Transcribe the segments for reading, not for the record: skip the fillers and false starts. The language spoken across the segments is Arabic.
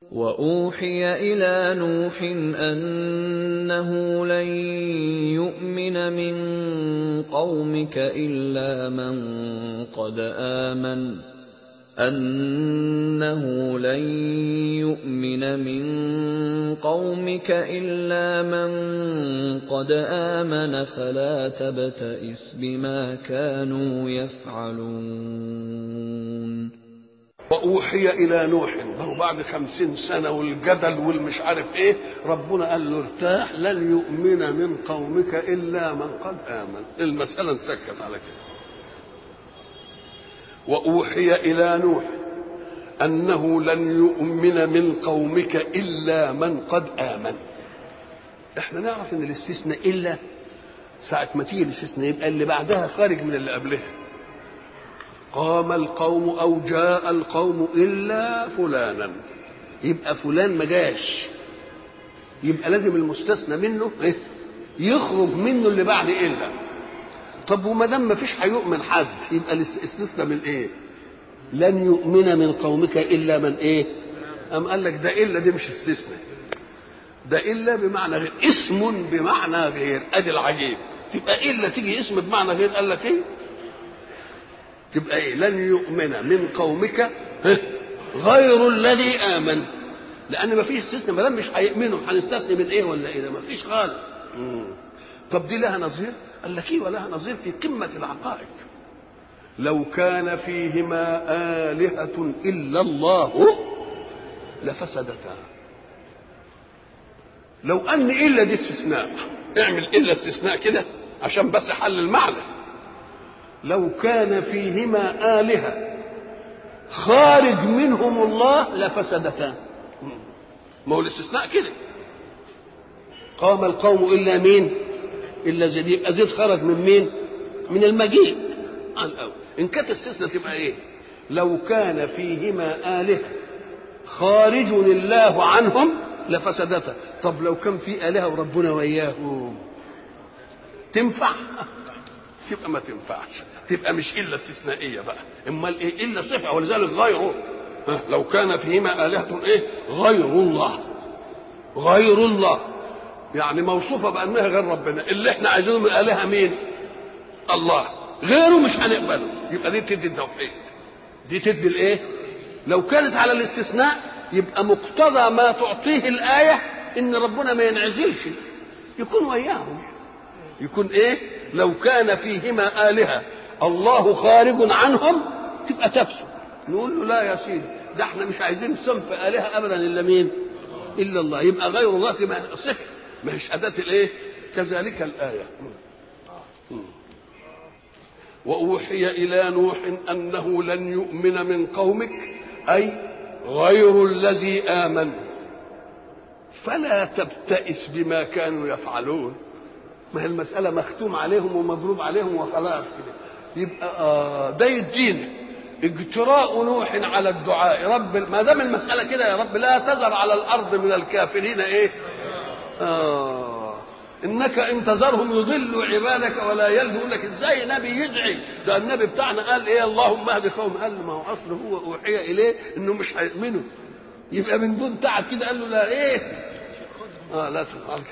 وَأُوحِيَ إِلَىٰ نُوحٍ أَنَّهُ لَن يُؤْمِنَ مِن قَوْمِكَ إِلَّا مَن قَدْ آمَنَ فَلَا تَبْتَئِسْ بِمَا كَانُوا يَفْعَلُونَ. وأوحي إلى نوح، بعد 50 سنة والجدل والمش عارف إيه، ربنا قال له ارتاح، لن يؤمن من قومك إلا من قد آمن. المسألة انسكت على كده. وأوحي إلى نوح أنه لن يؤمن من قومك إلا من قد آمن. احنا نعرف ان الاستثناء إلا ساعة ما تيجي الاستثناء يبقى اللي بعدها خارج من اللي قبلها. قام القوم أو جاء القوم إلا فلانا، يبقى فلان ما جاش، يبقى لازم المستثنى منه يخرج منه اللي بعد إلا. طب وما دام ما فيش هيؤمن حد، يبقى الاستثناء من إيه؟ لن يؤمن من قومك إلا من إيه؟ أم قال لك ده إلا دي مش استثناء، ده إلا بمعنى غير، اسم بمعنى غير. أدي العجيب، تبقى إلا تيجي اسم بمعنى غير. قال لك إيه؟ تبقى إيه؟ لن يؤمن من قومك غير الذي آمن، لأن ما فيش استثناء. ما دام مش هيؤمنوا هنستثني من إيه ولا إيه؟ ده ما فيش خالص. طب دي لها نظير؟ قال لك إيه؟ ولها نظير في قمة العقائد. لو كان فيهما آلهة إلا الله لفسدتا. لو أن إلا دي استثناء، اعمل إلا استثناء كده عشان بس حل المعنى. لو كان فيهما آلهة خارج منهم الله لفسدتا. ما هو الاستثناء كده. قام القوم إلا مين؟ إلا زيد. يبقى زيد خرج من مين؟ من المجيء عن الأول. إن كانت استثناء تبقى إيه؟ لو كان فيهما آلهة خارج الله عنهم لفسدتا. طب لو كان في آلهة وربنا وياهم تنفع؟ تبقى ما تنفعش، تبقى مش إلا استثنائية بقى. امال إيه؟ إلا صفة، ولذلك غيره. لو كان فيهما آلهة إيه؟ غير الله. غير الله يعني موصوفة بأنها غير ربنا. اللي احنا عايزينه من الآلهة مين؟ الله. غيره مش هنقبله. يبقى دي تدي التوحيد، دي تدي الايه؟ لو كانت على الاستثناء يبقى مقتضى ما تعطيه الآية ان ربنا ما ينعزلش، يكون وياهم. يكون ايه؟ لو كان فيهما آلهة الله خارج عنهم تبقى تفسد. نقول له لا يا سيدي، ده احنا مش عايزين صنف آلهة ابدا الا مين؟ الا الله. يبقى غير الله تبقى صفة، ما هيش أداة الايه؟ كذلك الآية. وأوحي إلى نوح أنه لن يؤمن من قومك، أي غير الذي آمن، فلا تبتئس بما كانوا يفعلون. ما هي المسألة مختوم عليهم ومضروب عليهم وخلاص كده. يبقى ده يدينا اجتراء نوح على الدعاء. رب ما دام المسألة كده يا رب لا تذر على الأرض من الكافرين ايه؟ انك ان تذرهم يضلوا عبادك ولا يلدوا. يقول لك ازاي نبي يدعي؟ ده النبي بتاعنا قال ايه؟ اللهم اهد قوم. قال ما هو اصله هو اوحي اليه انه مش هيؤمنوا، يبقى من دون تعب كده قال له لا ايه؟ لا تفعل.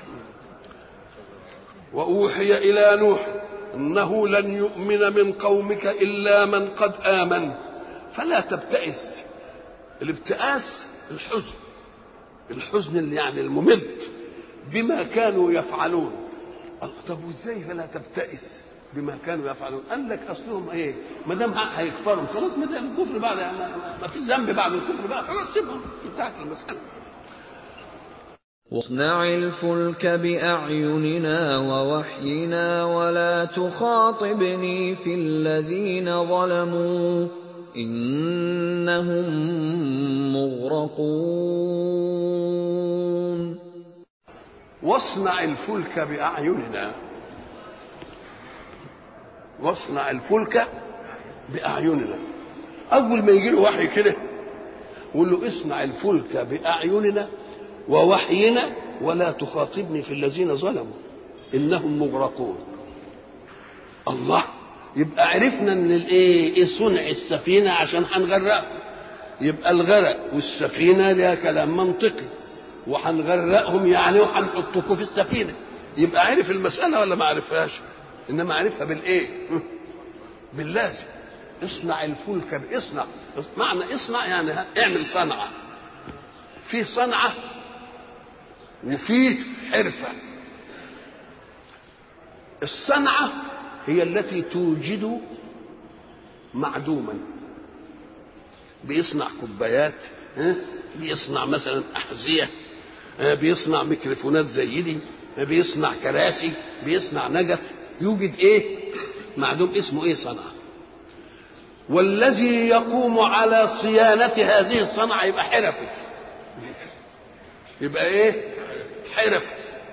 واوحي الى نوح انه لن يؤمن من قومك الا من قد امن فلا تبتئس. الابتئاس الحزن، الحزن اللي يعني الممد بما كانوا يفعلون. طب وازاي فلا تبتئس بما كانوا يفعلون؟ قال لك اصلهم ايه؟ ما دام هيكفروا خلاص، ما دام الكفر بعد ما فيش ذنب بعد الكفر بقى، خلاص سيبهم، انتهت المساله. واصنع الفلك بأعيننا ووحينا ولا تخاطبني في الذين ظلموا إنهم مغرقون. واصنع الفلك بأعيننا، واصنع الفلك بأعيننا. أول ما يجي له وحي كده يقول له اصنع الفلك بأعيننا ووحينا ولا تخاطبني في الذين ظلموا إنهم مغرقون. الله، يبقى عرفنا ان الايه؟ صنع السفينة عشان هنغرقهم. يبقى الغرق والسفينة ده كلام منطقي، وهنغرقهم يعني وهنحطكم في السفينة. يبقى عرف المسألة ولا ما عرفهاش؟ إنما عرفها بالإيه؟ باللازم. اصنع الفلك اصنع، معنى اصنع يعني اعمل صنعة. فيه صنعة وفيه حرفة. الصنعة هي التي توجد معدوما، بيصنع كوبايات، بيصنع مثلا أحذية، بيصنع ميكروفونات زي دي، بيصنع كراسي، بيصنع نجف، يوجد ايه؟ معدوم، اسمه ايه؟ صنعة. والذي يقوم على صيانة هذه الصنعة يبقى حرفي. يبقى ايه؟ حرفي.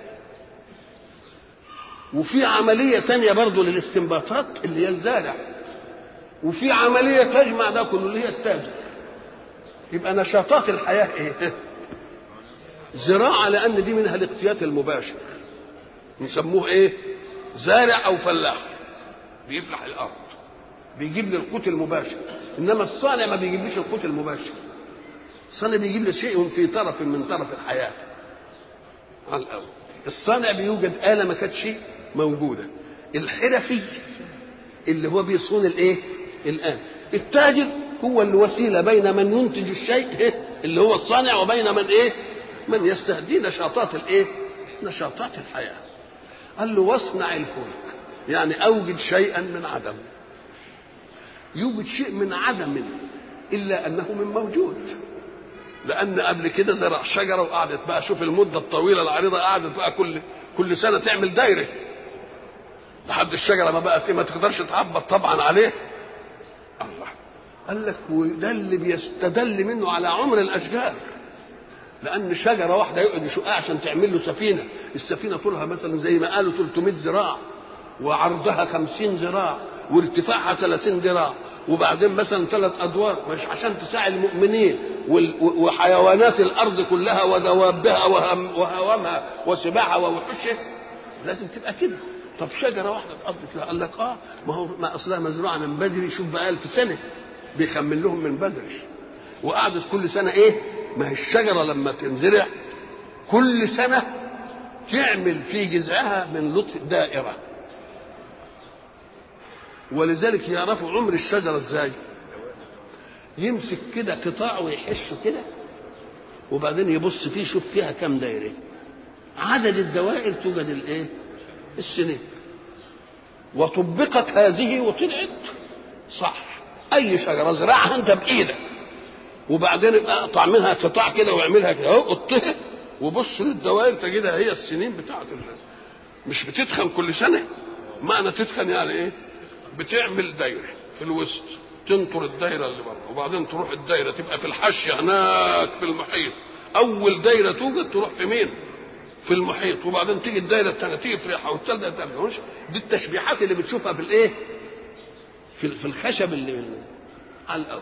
وفي عملية تانية برضو للاستنباطات اللي هي الزارع، وفي عملية تجمع ده كله اللي هي التاجر. يبقى نشاطات الحياة ايه؟ زراعة، لأن دي منها الاقتيات المباشر، نسموه ايه؟ زارع أو فلاح، بيفلح الأرض بيجيب لي القوت المباشر. إنما الصانع ما بيجيبليش القوت المباشر، الصانع بيجيب لي شيء في طرف من طرف الحياة. على الأول الصانع بيوجد آلة ما كانتش موجودة. الحرفي اللي هو بيصون الايه؟ الآن. التاجر هو الوسيلة بين من ينتج الشيء اللي هو الصانع وبين من ايه؟ من يستهدي نشاطات الايه؟ نشاطات الحياة. قال له واصنع الفلك، يعني اوجد شيئا من عدم. يوجد شيء من عدم الا انه من موجود، لان قبل كده زرع شجره وقعدت بقى، شوف المده الطويله العريضه، قعدت بقى كل سنه تعمل دايره لحد الشجره ما بقت ما تقدرش تعبر طبعا عليه. الله قال لك وده اللي بيستدل منه على عمر الاشجار، لان شجره واحده يقعد يشقها عشان تعمل له سفينه. السفينه طولها مثلا زي ما قالوا 300 ذراع، وعرضها 50 ذراع، وارتفاعها 30 ذراع، وبعدين مثلا 3 ادوار، مش عشان تساعد المؤمنين وحيوانات الارض كلها ودوابها وهوامها وسباعها ووحوشها، لازم تبقى كده. طب شجره واحده اتقضت لها، قال لك ما هو ما اصلها مزروعه من بدري، شوف بقى 1000 سنه بيخمن لهم من بدري. وقعدت كل سنه ايه؟ ما هي الشجره لما تنزرع كل سنه تعمل في جذعها من لطف دائره. ولذلك يعرفوا عمر الشجره ازاي؟ يمسك كده قطاع ويحشه كده، وبعدين يبص فيه يشوف فيها كم دايره، عدد الدوائر توجد الايه؟ السنين. وطبقت هذه وطلعت صح. اي شجره زرعها انت بايدك، وبعدين اقطع منها قطاع كده واعملها كده اهو، قطها وبص للدوائر تجدها هي السنين بتاعت مش بتتخن كل سنه. معنى تتخن يعني ايه؟ بتعمل دايره في الوسط، تنطر الدايره اللي بره، وبعدين تروح الدايره تبقى في الحاشيه هناك في المحيط. اول دايره توجد تروح في مين؟ في المحيط. وبعدين تيجي الدايره الثانيه تفرح، والثالثه تفرح. دي التشبيحات اللي بتشوفها في الايه؟ في الخشب اللي على الاول.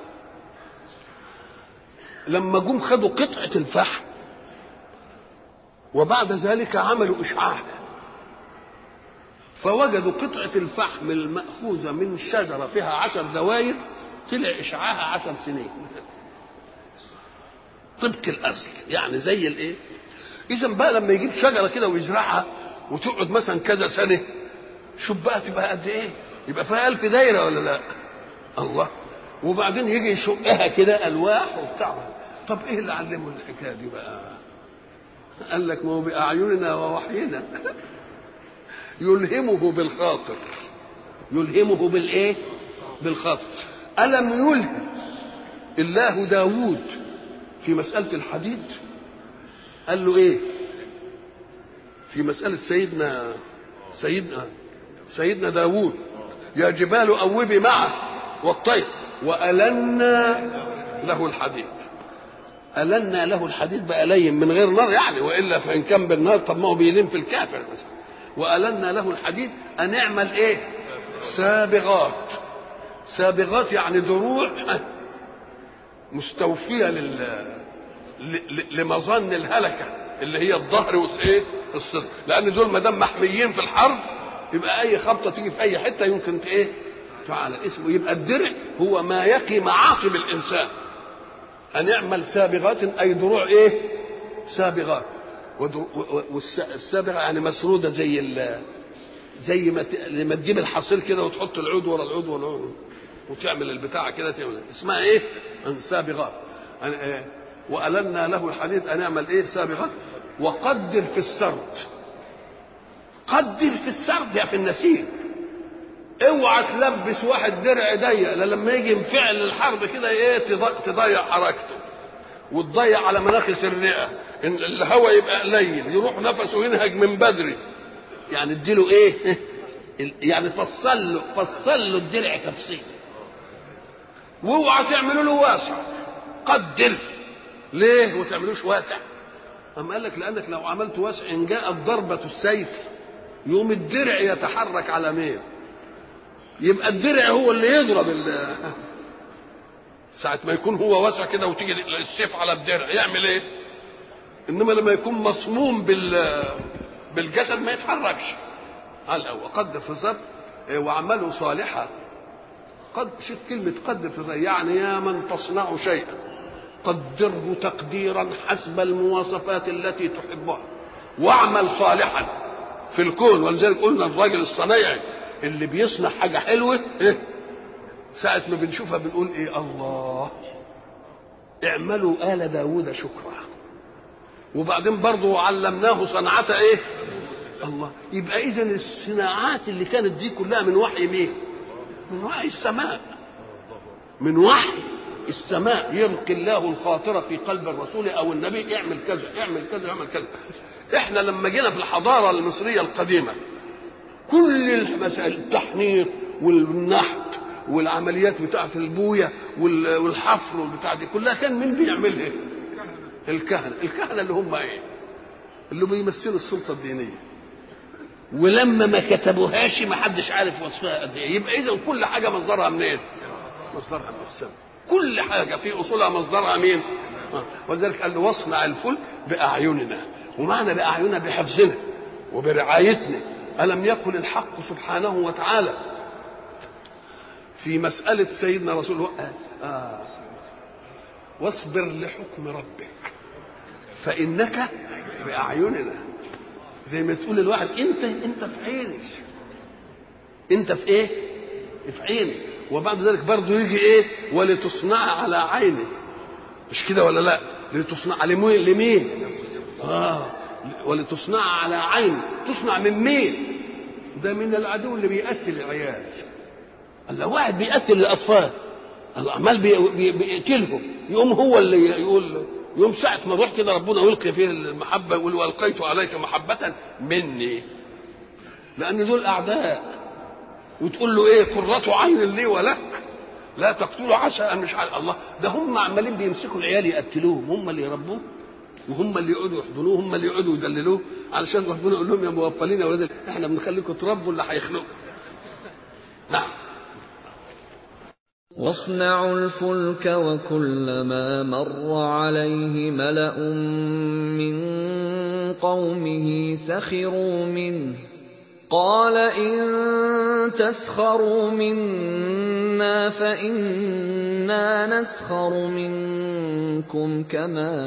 لما جم خدوا قطعه الفحم وبعد ذلك عملوا اشعاع، فوجدوا قطعه الفحم المأخوذه من شجره فيها 10 دوائر طلع اشعاعها 10 سنين طبق الاصل، يعني زي الايه؟ اذا بقى لما يجيب شجره كده ويزرعها وتقعد مثلا كذا سنه، شوف بقى تبقى قد ايه؟ يبقى فيها 1000 دايره ولا لا؟ الله. وبعدين يجي يشقها كده الواح وبتاع. طب ايه اللي علمه الحكايه دي بقى؟ قال لك ما هو باعيننا ووحينا يلهمه بالخاطر. يلهمه بالايه؟ بالخاطر. الم يلهم الله داوود في مساله الحديد؟ قال له ايه في مساله سيدنا داوود؟ يا جبال اوبي معه والطير وألنا له الحديد. ألنا له الحديد بقى لين من غير نار يعني، وإلا فإن كان بالنار طب ما هو بيلين في الكافر مثلا. وألنا له الحديد أن يعمل إيه؟ سابغات. سابغات يعني دروع مستوفية لمظن الهلكة اللي هي الظهر والايه؟ الصدر، لأن دول ما دام محميين في الحرب يبقى أي خبطة تيجي في أي حتة يمكن إيه؟ تعالى اسمه. يبقى الدرع هو ما يقي معاقب الانسان، ان اعمل سابغات اي دروع ايه سابغات، والسابغه يعني مسروده زي ما تجيب الحصير كده وتحط العود ورا العود ورا العود وتعمل البتاعه كده تعمل اسمها ايه سابغات. وألنا له الحديد ان اعمل ايه سابغات وقدر في السرد. قدر في السرد يا في النسيج، اوعى تلبس واحد درع ضيق لما يجي ينفعل الحرب كده ايه تضيع حركته وتضيع على مناخس الرئه، الهواء يبقى قليل يروح نفسه ينهج من بدري. يعني اديله ايه يعني فصل له الدرع تفصيل. واوعى تعملوا له واسع، قدر. ليه ما تعملوش واسع؟ أما قال لك لانك لو عملت واسع ان جاءت ضربه السيف يوم الدرع يتحرك على مين؟ يبقى الدرع هو اللي يضرب ساعة ما يكون هو واسع كده وتيجي السيف على الدرع يعمل ايه؟ انما لما يكون مصموم بالجسد ما يتحركش. قال وقدر في الصبر وعمله صالحا. شوف كلمة قدر في الصبر يعني يا من تصنع شيئا قدره تقديرا حسب المواصفات التي تحبها واعمل صالحا في الكون. ولذلك قلنا الراجل الصنايعي اللي بيصنع حاجة حلوة إيه؟ ساعة ما بنشوفها بنقول ايه الله اعملوا آل داود شكرا. وبعدين برضه علمناه صنعة ايه الله. يبقى اذا الصناعات اللي كانت دي كلها من وحي مين؟ من وحي السماء. من وحي السماء يلقي الله الخاطر في قلب الرسول او النبي اعمل كذا اعمل كذا اعمل كذا. احنا لما جينا في الحضارة المصرية القديمة كل المسائل التحنيط والنحت والعمليات بتاعه البويه والحفر والبتاع دي كلها كان مين بيعملها؟ الكهنه اللي هم ايه؟ اللي بيمثلوا السلطه الدينيه. ولما ما كتبوهاش ما حدش عارف وصفها قد ايه. يبقى اذا كل حاجه مصدرها منين؟ مصدرها من السماء. كل حاجه في اصولها مصدرها مين؟ ولذلك قال له واصنع الفلك باعيننا. ومعنى باعيننا بحفظنا وبرعايتنا. ألم يقل الحق سبحانه وتعالى في مسألة سيدنا رسول الله واصبر لحكم ربك فإنك بأعيننا. زي ما تقول الواحد انت في عيني، انت في ايه؟ في عيني. وبعد ذلك برضه يجي ايه؟ ولتصنع على عيني. مش كده ولا لا؟ لتصنع لمين؟ ولتصنع على عين. تصنع من مين؟ ده من العدو اللي بيقتل العيال. الله واحد بيقتل الاطفال الله عمال بيقتلهم يقوم هو اللي يقول يوم ساعة ما نروح كده ربنا يلقي فيه المحبة يقول والقيت عليك محبة مني. لأن دول أعداء. وتقول له إيه قرة عين لي ولك لا تقتلوا عسى أن مش عارف الله. ده هم عمالين بيمسكوا العيال يقتلوهم هم اللي يربوه وهم اللي يقعدوا يحضنوه هم اللي يقعدوا يدللوه علشان ربنا يقول لهم يا موفلين يا ولاد احنا بنخليكم تربوا اللي هيخلقوا. نعم. واصنعوا الفلك وكلما مر عليه ملأ من قومه سخروا منه قال إن تسخروا منا فإنا نسخر منكم كما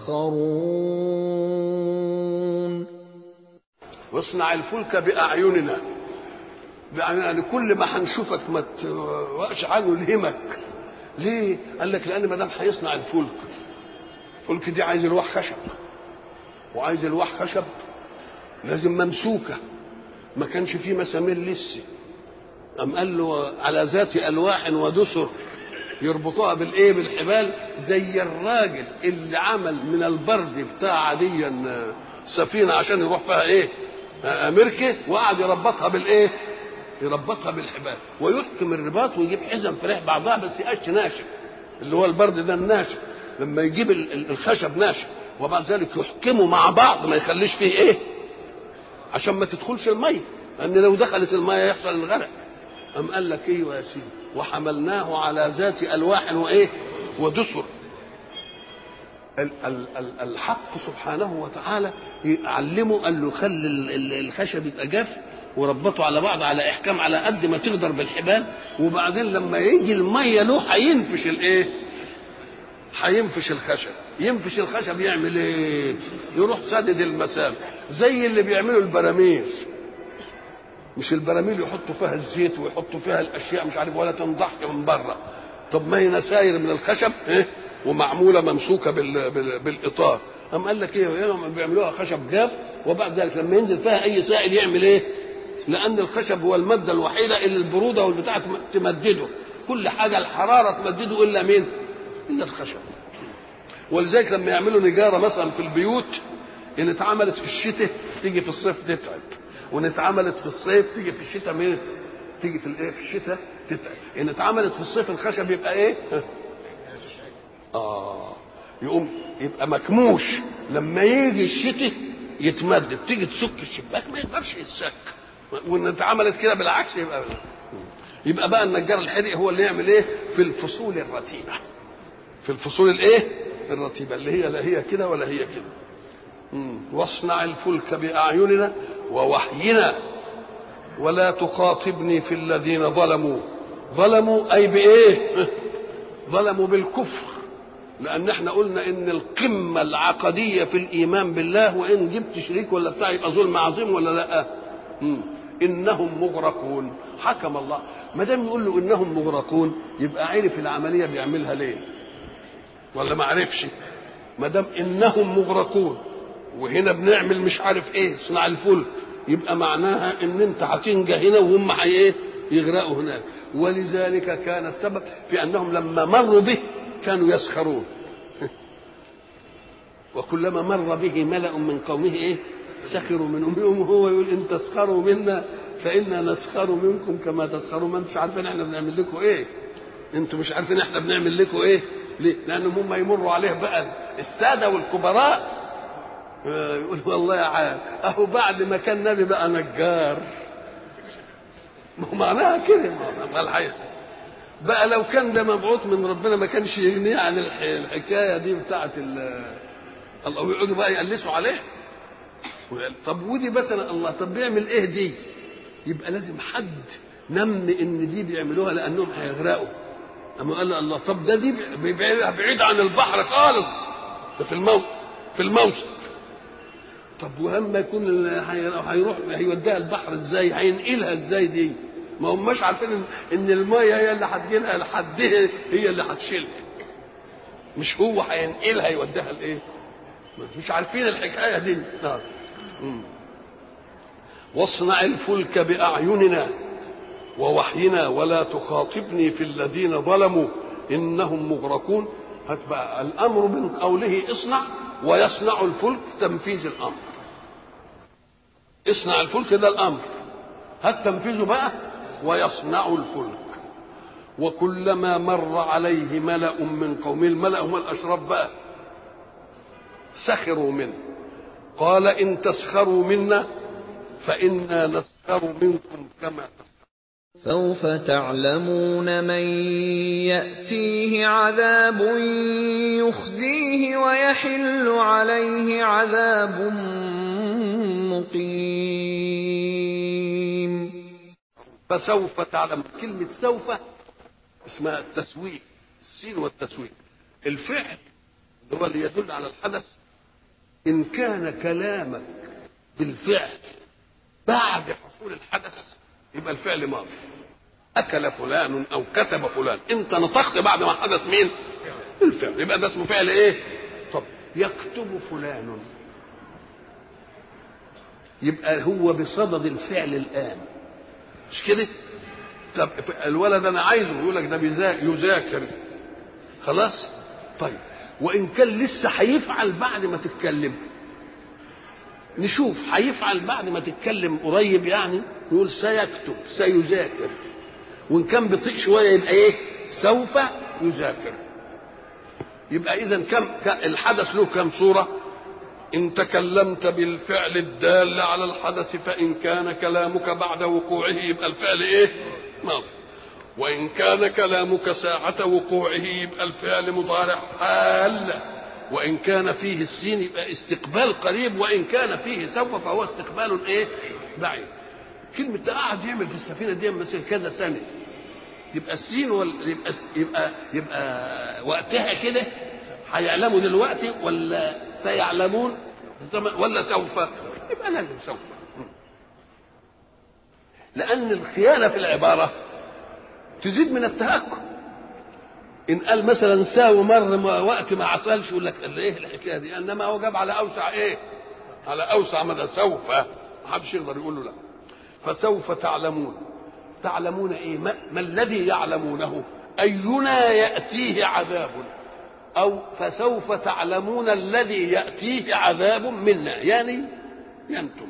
تسخرون. واصنع الفلك بأعيننا. يعني كل ما هنشوفك ما توقش عنه لهمك. ليه؟ قال لك لأن ما دام هيصنع الفلك دي عايز الواح خشب وعايز الواح خشب لازم ممسوكة ما كانش فيه مسامير لسه. قام قال له على ذات ألواح ودسر يربطوها بالايه بالحبال زي الراجل اللي عمل من البرد بتاع عاديا سفينة عشان يروح فيها ايه مركة وقعد يربطها بالايه يربطها بالحبال ويحكم الرباط ويجيب حزم فريح بعضها بس يقش ناشف اللي هو البرد ده الناشف لما يجيب الخشب ناشف وبعد ذلك يحكمه مع بعض ما يخليش فيه ايه عشان ما تدخلش الميه لان لو دخلت الميه يحصل الغرق. قام قال لك ايوه يا سيدي وحملناه على ذات الواح وايه ودسر. الحق سبحانه وتعالى يعلمه قال له خلي الخشب يبقى جاف وربطه على بعض على احكام على قد ما تقدر بالحبال وبعدين لما يجي الميه له هينفش الايه هينفش الخشب. ينفش الخشب يعمل ايه؟ يروح سدد المسام زي اللي بيعملوا البراميل. مش البراميل يحطوا فيها الزيت ويحطوا فيها الاشياء مش عارف ولا تنضحك من بره. طب ما هي نساير من الخشب ايه ومعموله ممسوكه بالاطار. قام قال لك ايه بيعملوها خشب جاف، وبعد ذلك لما ينزل فيها اي سائل يعمل ايه؟ لان الخشب هو الماده الوحيده اللي البروده والبتاع تمدده، كل حاجه الحراره تمدده الا مين؟ الا الخشب. ولذلك لما يعملوا نجاره مثلا في البيوت ان اتعملت في الشتاء تيجي في الصيف تتعب، وان اتعملت في الصيف تيجي في الشتاء مين؟ تيجي في الايه؟ في الشتاء تتعب. ان اتعملت في الصيف الخشب يبقى ايه؟ يقوم يبقى مكموش، لما يجي الشتاء يتمدد، تيجي تسك الشباك ما يقدرش يتسك. وان اتعملت كده بالعكس يبقى بقى النجار الحرق هو اللي يعمل ايه؟ في الفصول الرتيبه. في الفصول الايه؟ الرتيبه اللي هي لا هي كده ولا هي كده. واصنع الفلك باعيننا ووحينا ولا تخاطبني في الذين ظلموا. ظلموا اي بايه؟ ظلموا بالكفر، لان احنا قلنا ان القمه العقديه في الايمان بالله وان جبت شريك ولا بتاع يبقى ظلم عظيم ولا لا؟ انهم مغرقون. حكم الله ما دام يقول له انهم مغرقون يبقى عرف العمليه بيعملها ليه ولا ما عرفش؟ ما دام انهم مغرقون وهنا بنعمل مش عارف ايه صنع الفلك، يبقى معناها ان انت هتنجى هنا وهم ايه؟ يغرقوا هناك. ولذلك كان السبب في انهم لما مروا به كانوا يسخرون. وكلما مر به ملأ من قومه ايه؟ سخروا منهم. يوم هو يقول ان تسخروا منا فإنا نسخر منكم كما تسخرون. ما انتش عارفين احنا بنعمل لكم ايه؟ انتوا مش عارفين احنا بنعمل لكم ايه؟ ليه؟ لانهم هم يمروا عليه بقى الساده والكبراء يقول والله يا عاد اهو بعد ما كان نبي بقى نجار. ما هو معناها كده الحقيقه بقى لو كان ده مبعوث من ربنا ما كانش يغنيه عن الحكايه دي بتاعه الله، ويقعدوا بقى يقلسوا عليه. طب ودي مثلا الله طب بيعمل ايه دي؟ يبقى لازم حد نم ان دي بيعملوها لانهم هيغرقوا. اما قال الله طب ده دي بعيد عن البحر خالص، ده في الموسم. طب وهم يكون هيروح هيوديها البحر ازاي؟ هينقلها ازاي دي؟ ما هماش عارفين ان الميه هي اللي هتجيلها لحدها، هي اللي هتشيلها، مش هو هينقلها يوديها لايه؟ مش عارفين الحكايه دي. واصنع الفلك باعيننا ووحينا ولا تخاطبني في الذين ظلموا انهم مغرقون. هتبقى الامر من قوله اصنع ويصنع الفلك تنفيذ الامر. اصنع الفلك ده الامر، هات تنفيذه بقى ويصنع الفلك. وكلما مر عليه ملأ من قومه، الملأ هم الاشراف بقى، سخروا منه قال ان تسخروا منا فإنا نسخر منكم كما تسخرون. سوف تعلمون من يأتيه عذاب يخزيه ويحل عليه عذاب مقيم. فسوف تعلم. كلمة سوف اسمها التسويف، السين والتسويف. الفعل هو اللي يدل على الحدث. إن كان كلامك بالفعل بعد حصول الحدث يبقى الفعل ماضي. أكل فلان أو كتب فلان، أنت نطقت بعد ما حدث مين؟ الفعل، يبقى ده اسمه فعل إيه؟ طب يكتب فلان يبقى هو بصدد الفعل الآن، مش كده؟ طب الولد أنا عايزه، يقول لك ده يذاكر، خلاص؟ طيب وإن كان لسه هيفعل بعد ما تتكلم، نشوف هيفعل بعد ما تتكلم قريب يعني يقول سيكتب سيذاكر، وان كان بطيء شويه يبقى ايه؟ سوف يذاكر. يبقى اذا كم الحدث له كم صوره؟ ان تكلمت بالفعل الدال على الحدث فان كان كلامك بعد وقوعه يبقى الفعل ايه؟ ماضي. وان كان كلامك ساعه وقوعه يبقى الفعل مضارع حال. وإن كان فيه السين يبقى استقبال قريب، وإن كان فيه سوف فهو استقبال إيه؟ بعيد. كلمة ده قاعد يعمل في السفينة دي مثلا كذا سنة، يبقى السين يبقى وقتها كده هيعلموا دلوقتي ولا سيعلمون ولا سوف؟ يبقى لازم سوف. لأن الخيانة في العبارة تزيد من التهكم. إن قال مثلا ساوي مر وقت ما حصلش يقول لك إيه الحكاية دي؟ إنما هو جاب على أوسع إيه؟ على أوسع مدى سوف، ما حدش يقدر يقول له لا. فسوف تعلمون. تعلمون إيه؟ ما الذي يعلمونه؟ أينا يأتيه عذاب، أو فسوف تعلمون الذي يأتيه عذاب منا، يعني ينتم.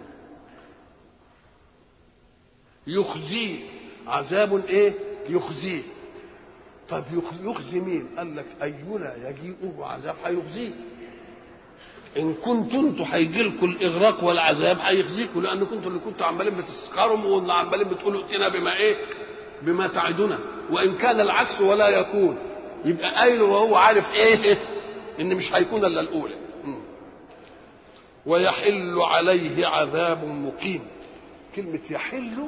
يخزيه عذاب ايه؟ يخزيه. طب يخزي مين؟ قال لك اينا يجيئه عذاب هيخزيه. ان كنتوا انتوا هيجي لكم الاغراق والعذاب هيخزيكم، لان كنتوا اللي كنتوا عمالين بتسخروا واللي عمالين بتقولوا ائتنا بما ايه؟ بما تعدنا. وان كان العكس ولا يكون، يبقى قايله وهو عارف ايه؟ ان مش هيكون الا الاولى. ويحل عليه عذاب مقيم. كلمه يحل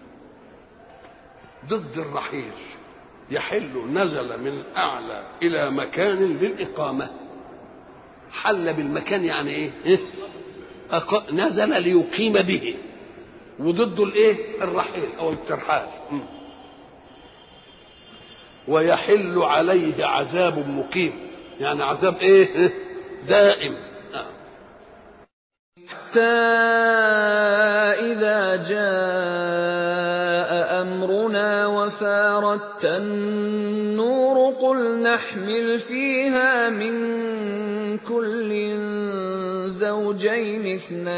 ضد الرحيل. يحل نزل من اعلى الى مكان للاقامه. حل بالمكان يعني ايه؟ نزل ليقيم به. وضده الايه؟ الرحيل او الترحال. ويحل عليه عذاب مقيم، يعني عذاب ايه؟ دائم. حتى إذا جاء أمرنا وفارت النور قل نحمل فيها من كل زوجين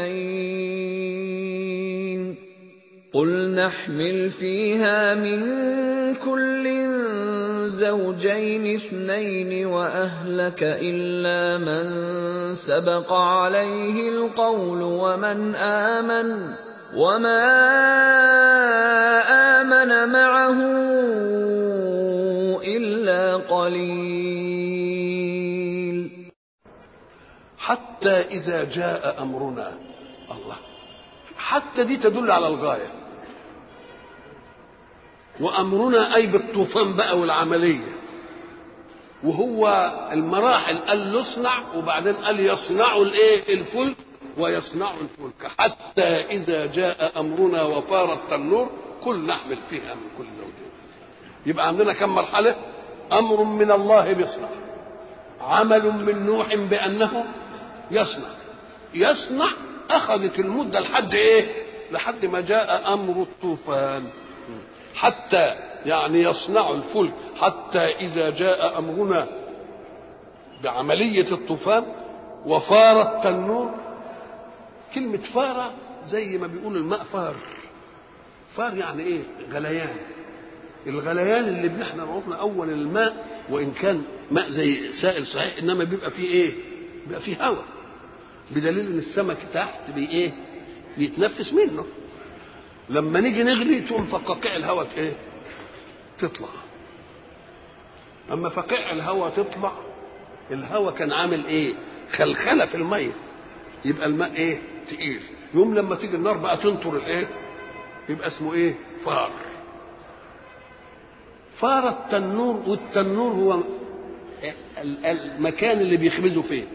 اثنين وأهلك إلا من سبق عليه القول وما آمن معه إلا قليل. حتى إذا جاء أمرنا. الله، حتى دي تدل على الغاية. وأمرنا أي بالطوفان بقى والعملية. وهو المراحل قال يصنع، وبعدين قال يصنعوا الايه؟ الفلك. ويصنعوا الفلك حتى إذا جاء أمرنا وفارت النور قل نحمل فيها من كل زوجين. يبقى عندنا كم مرحلة؟ أمر من الله بيصنع، عمل من نوح بأنه يصنع أخذت المدة لحد إيه؟ لحد ما جاء أمر الطوفان. حتى يعني يصنع الفلك حتى إذا جاء أمرنا بعملية الطوفان وفار التنور. كلمة فار زي ما بيقول الماء فار يعني إيه؟ غليان. الغليان اللي احنا عرفنا أول الماء، وإن كان ماء زي سائل صحيح، إنما بيبقى فيه إيه؟ بيبقى فيه هواء، بدليل إن السمك تحت بإيه؟ بيتنفس منه. لما نيجي نغلي تقوم فقاقيع الهواء ايه؟ تطلع. اما فقاقيع الهواء تطلع، الهواء كان عامل ايه؟ خلخله في الميه، يبقى الماء ايه؟ تقيل. يوم لما تيجي النار بقى تنطر الايه؟ يبقى اسمه ايه؟ فار التنور. والتنور هو المكان اللي بيخبزوا فيه.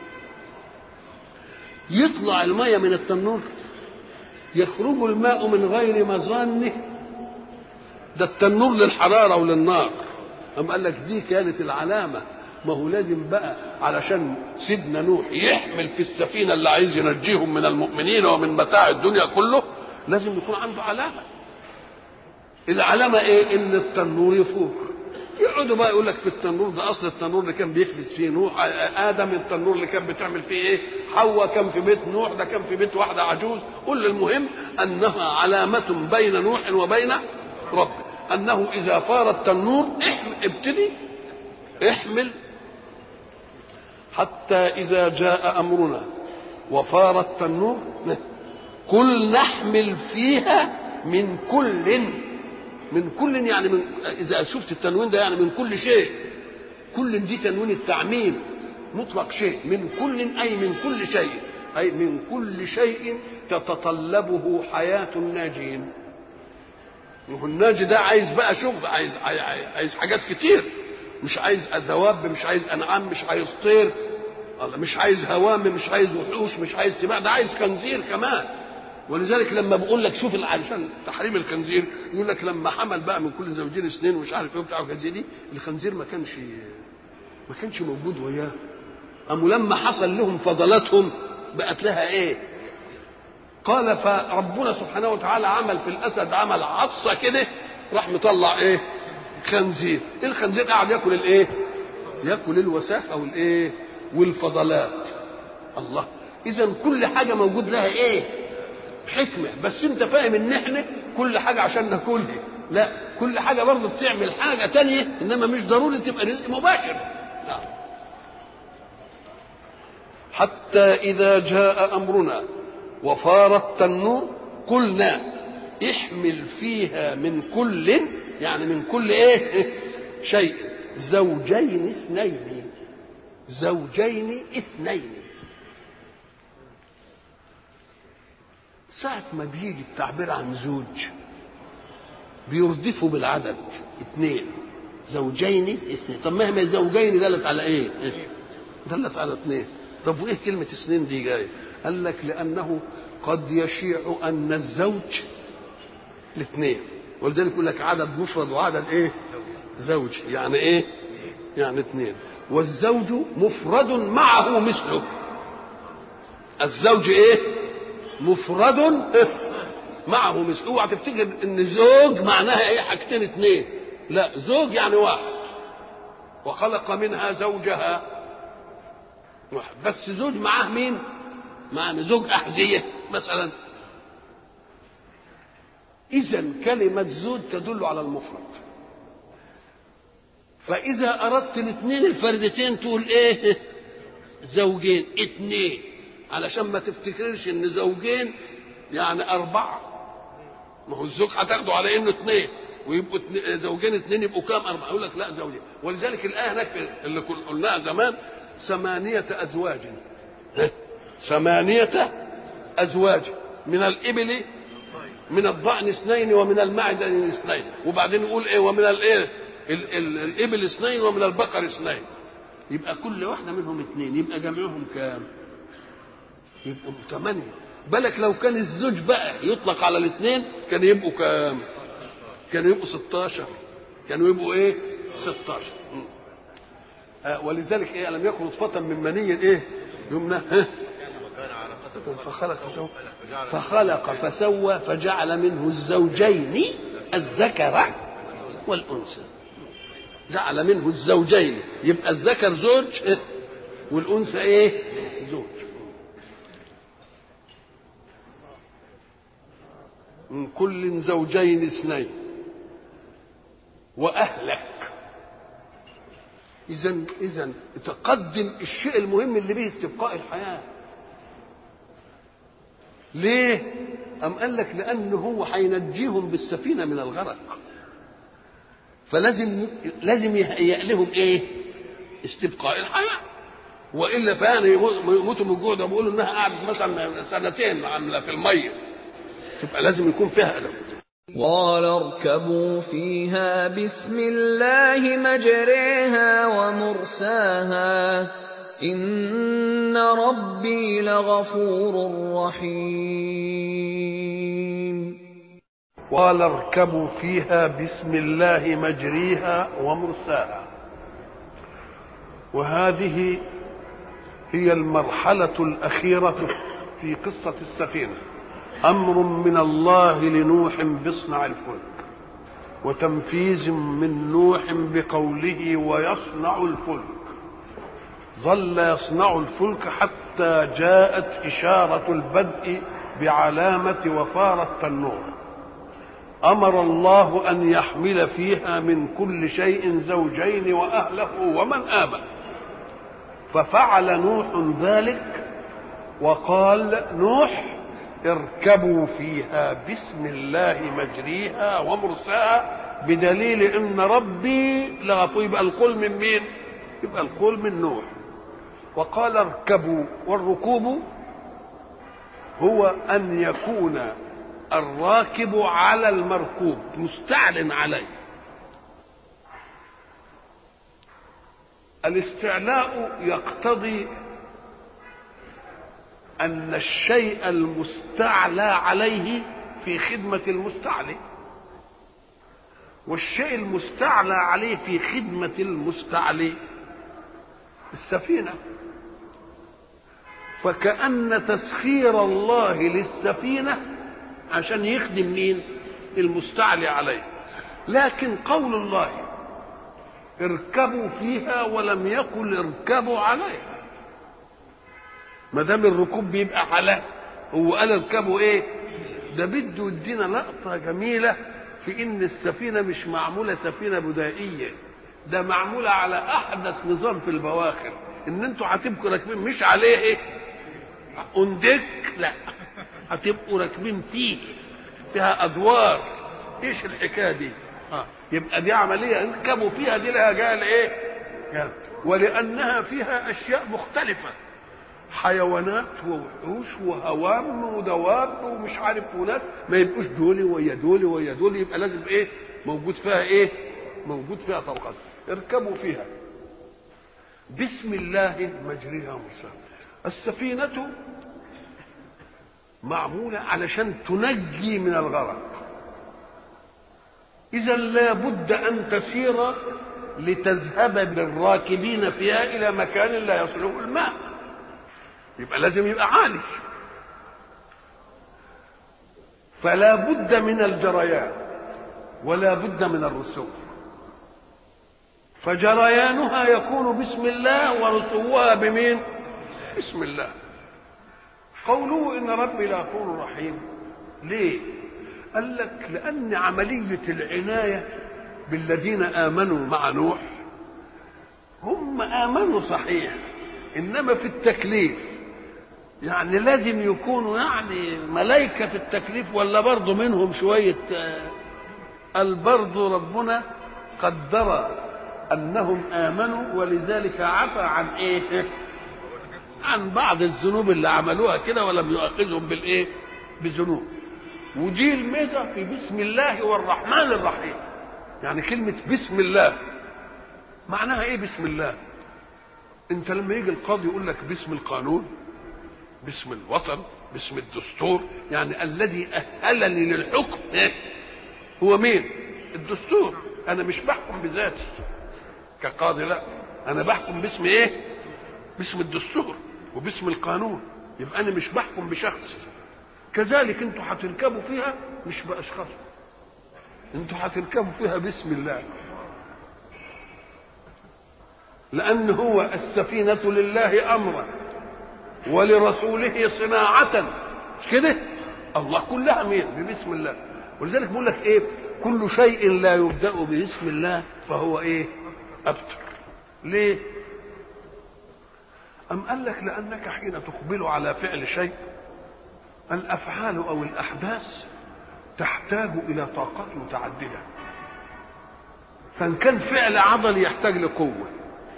يطلع الميه من التنور، يخرج الماء من غير مظانه. ده التنور للحرارة وللنار. أم قال لك دي كانت العلامة. ما هو لازم بقى علشان سيدنا نوح يحمل في السفينة اللي عايز ينجيهم من المؤمنين ومن متاع الدنيا كله، لازم يكون عنده علامة. العلامة ايه؟ ان التنور يفور. يقعدوا بقى يقول لك في التنور ده اصل التنور اللي كان بيخبز فيه نوح، ادم التنور اللي كان بتعمل فيه ايه؟ حواء كان في بيت نوح، ده كان في بيت واحده عجوز. قل المهم انها علامه بين نوح وبين ربه، انه اذا فار التنور ابتدي احمل. حتى اذا جاء امرنا وفار التنور قل نحمل فيها من كل يعني من، اذا شفت التنوين ده يعني من كل شيء. كل دي تنوين التعميم، مطلق شيء. من كل اي من كل شيء، اي من كل شيء تتطلبه حياة الناجين. والناجي ده عايز بقى شغل، عايز حاجات كتير. مش عايز دواب، مش عايز انعام، مش عايز طير، مش عايز هوام، مش عايز وحوش، مش عايز سباع، ده عايز خنزير كمان. ولذلك لما بقول لك شوف علشان تحريم الخنزير يقول لك لما حمل بقى من كل زوجين اثنين ومش عارف ايه وبتاع وكذا دي، الخنزير ما كانش موجود وياه. قاموا لما حصل لهم فضلاتهم بقت لها ايه؟ قال فربنا سبحانه وتعالى عمل في الاسد عمل عطسه كده، راح مطلع ايه؟ خنزير. الخنزير قاعد ياكل الايه؟ ياكل الوساخه والايه؟ والفضلات. الله، اذا كل حاجه موجود لها ايه؟ حكمه. بس انت فاهم ان احنا كل حاجه عشان ناكلها؟ لا، كل حاجه برضه بتعمل حاجه تانية، انما مش ضروري تبقى رزق مباشر. لا. حتى اذا جاء امرنا وفار التنور قلنا احمل فيها من كل، يعني من كل ايه؟ شيء، زوجين اثنين. زوجين اثنين. ساعة ما بيجي التعبير عن زوج بيردفوا بالعدد اثنين، زوجين اثنين. طب مهما زوجين دلت على ايه؟ دلت على اثنين. طب وايه كلمة اثنين دي جاية؟ قال لك لأنه قد يشيع أن الزوج الاثنين، ولذلك يقول لك عدد مفرد وعدد ايه؟ زوج. يعني ايه؟ يعني اثنين. والزوج مفرد معه مثله. الزوج ايه؟ مفرد معه مثله. اوعى تفتكر ان زوج معناها ايه؟ حاجتين اثنين. لا، زوج يعني واحد. وخلق منها زوجها واحد. بس زوج معاه مين؟ معاه زوج أحذية مثلا. إذا كلمة زوج تدل على المفرد. فإذا أردت الاثنين الفردتين تقول إيه؟ زوجين اثنين، علشان ما تفتكرش إن زوجين يعني أربعة. ما هو الزوج هتاخده على إنه اثنين، ويبقوا زوجين اثنين يبقوا كام؟ أربعة. يقول لك لا، زوجين. ولذلك الآية هناك اللي قلناها زمان 8 أزواج. 8 أزواج من الإبل، من الضأن 2 ومن المعز 2. وبعدين يقول ايه؟ ومن الايه؟ الإبل 2 ومن البقر 2. يبقى كل واحدة منهم 2، يبقى جمعهم كام؟ يبقوا 8. بالك لو كان الزوج بقى يطلق على الاثنين كان يبقوا كام؟ كانوا يبقوا 16. كانوا يبقوا ايه؟ 16. ولذلك ايه؟ لم يكن نطفة من مني ايه؟ يمنى فخلق فسوى فجعل منه الزوجين الذكر والأنثى. جعل منه الزوجين، يبقى الذكر زوج والأنثى ايه؟ زوج. من كل زوجين 2 وأهلك. إذن تقدم الشيء المهم اللي به استبقاء الحياة. ليه؟ أم قال لك لأنه هو هينجيهم بالسفينة من الغرق، فلازم يهيئ لهم إيه؟ استبقاء الحياة. وإلا فيعني يموتوا من الجوع. ده بيقولوا إنها قعدت مثلا 2 عاملة في المية، تبقى لازم يكون فيها أدب. قال اركبوا فيها بسم الله مجريها ومرساها إن ربي لغفور رحيم. قال اركبوا فيها بسم الله مجريها ومرساها. وهذه هي المرحلة الأخيرة في قصة السفينة. أمر من الله لنوح بصنع الفلك، وتنفيذ من نوح بقوله ويصنع الفلك. ظل يصنع الفلك حتى جاءت إشارة البدء بعلامة وفار التنور. أمر الله أن يحمل فيها من كل شيء زوجين وأهله ومن آمن، ففعل نوح ذلك. وقال نوح اركبوا فيها بسم الله مجريها ومرساها، بدليل ان ربي لغفور. يبقى القول من مين؟ يبقى القول من نوح. وقال اركبوا، والركوب هو ان يكون الراكب على المركوب مستعلن عليه. الاستعلاء يقتضي أن الشيء المستعلى عليه في خدمة المستعلي، والشيء المستعلى عليه في خدمة المستعلي السفينة. فكأن تسخير الله للسفينة عشان يخدم مين؟ المستعلي عليه. لكن قول الله اركبوا فيها ولم يقل اركبوا عليها. ما دام الركوب بيبقى على، هو قال اركبوا ايه؟ ده بده يدينا لقطة جميلة في ان السفينة مش معمولة سفينة بدائية، ده معمولة على احدث نظام في البواخر، ان انتوا هتبقوا راكبين مش عليه ايه؟ اندك، لا، هتبقوا راكبين فيها ادوار. ايش الحكايه دي؟ يبقى دي عمليه اركبوا فيها، دي لها جال ايه؟ جال. ولانها فيها اشياء مختلفه، حيوانات ووحوش وهوام ودواب ومش عارف وناس، ما يبقوش دول ويا دول ويا دول، يبقى لازم ايه؟ موجود فيها ايه؟ موجود فيها طبقات. اركبوا فيها بسم الله مجريها ومرساها. السفينة معمولة علشان تنجي من الغرق، إذا لا بد أن تسير لتذهب بالراكبين فيها إلى مكان لا يصله الماء، يبقى لازم يبقى عالي، فلا بد من الجريان ولا بد من الرسوم، فجريانها يكون بسم الله ورسوها بمين؟ بسم الله. قوله إن ربي لغفور رحيم، ليه؟ قال لك لأن عملية العناية بالذين آمنوا مع نوح، هم آمنوا صحيح، إنما في التكليف يعني لازم يكونوا يعني ملائكة في التكليف، ولا برضو منهم شوية؟ قال برضو ربنا قدر أنهم آمنوا ولذلك عفى عن إيه؟ عن بعض الذنوب اللي عملوها كده، ولم يؤاخذهم بالإيه؟ بذنوب. ودي الميزة في بسم الله والرحمن الرحيم. يعني كلمة بسم الله معناها ايه؟ بسم الله، انت لما يجي القاضي يقول لك باسم القانون، باسم الوطن، باسم الدستور، يعني الذي أهلني للحكم هو مين؟ الدستور. انا مش بحكم بذاتي كقاضي، لا، انا بحكم باسم ايه؟ باسم الدستور وباسم القانون، يبقى انا مش بحكم بشخصي. كذلك انتوا هتركبوا فيها مش باشخاص، انتوا هتركبوا فيها بسم الله، لان هو السفينة لله امرا ولرسوله صناعة، مش كده؟ الله كلها مين؟ بسم الله. ولذلك بقول لك ايه؟ كل شيء لا يبدأ باسم الله فهو ايه؟ ابتر. ليه؟ ام قال لك لانك حين تقبل على فعل شيء، الافعال او الاحداث تحتاج الى طاقات متعدده، فان كان فعل عضلي يحتاج لقوه،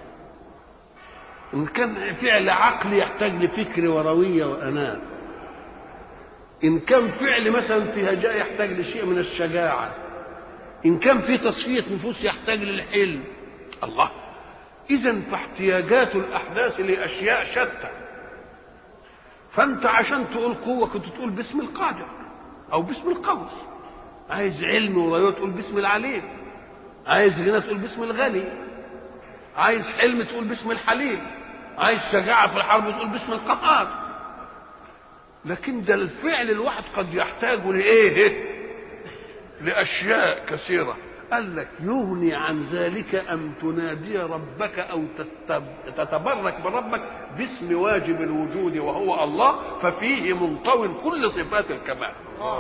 ان كان فعل عقلي يحتاج لفكر ورويه واناه، ان كان فعل مثلا في هجاء يحتاج لشيء من الشجاعه، ان كان في تصفيه نفوس يحتاج للحلم. الله، اذا فاحتياجات الاحداث لاشياء شتى. فانت عشان تقول قوه كنت تقول باسم القادر او باسم القوي، عايز علم ورايه تقول باسم العليم، عايز غنى تقول باسم الغني، عايز حلم تقول باسم الحليم، عايز شجاعه في الحرب تقول باسم القهار. لكن ده الفعل الواحد قد يحتاج لايه؟ لاشياء كثيره. قال لك يغني عن ذلك ان تنادي ربك او تتبرك بربك باسم واجب الوجود وهو الله، ففيه منطوي كل صفات الكمال.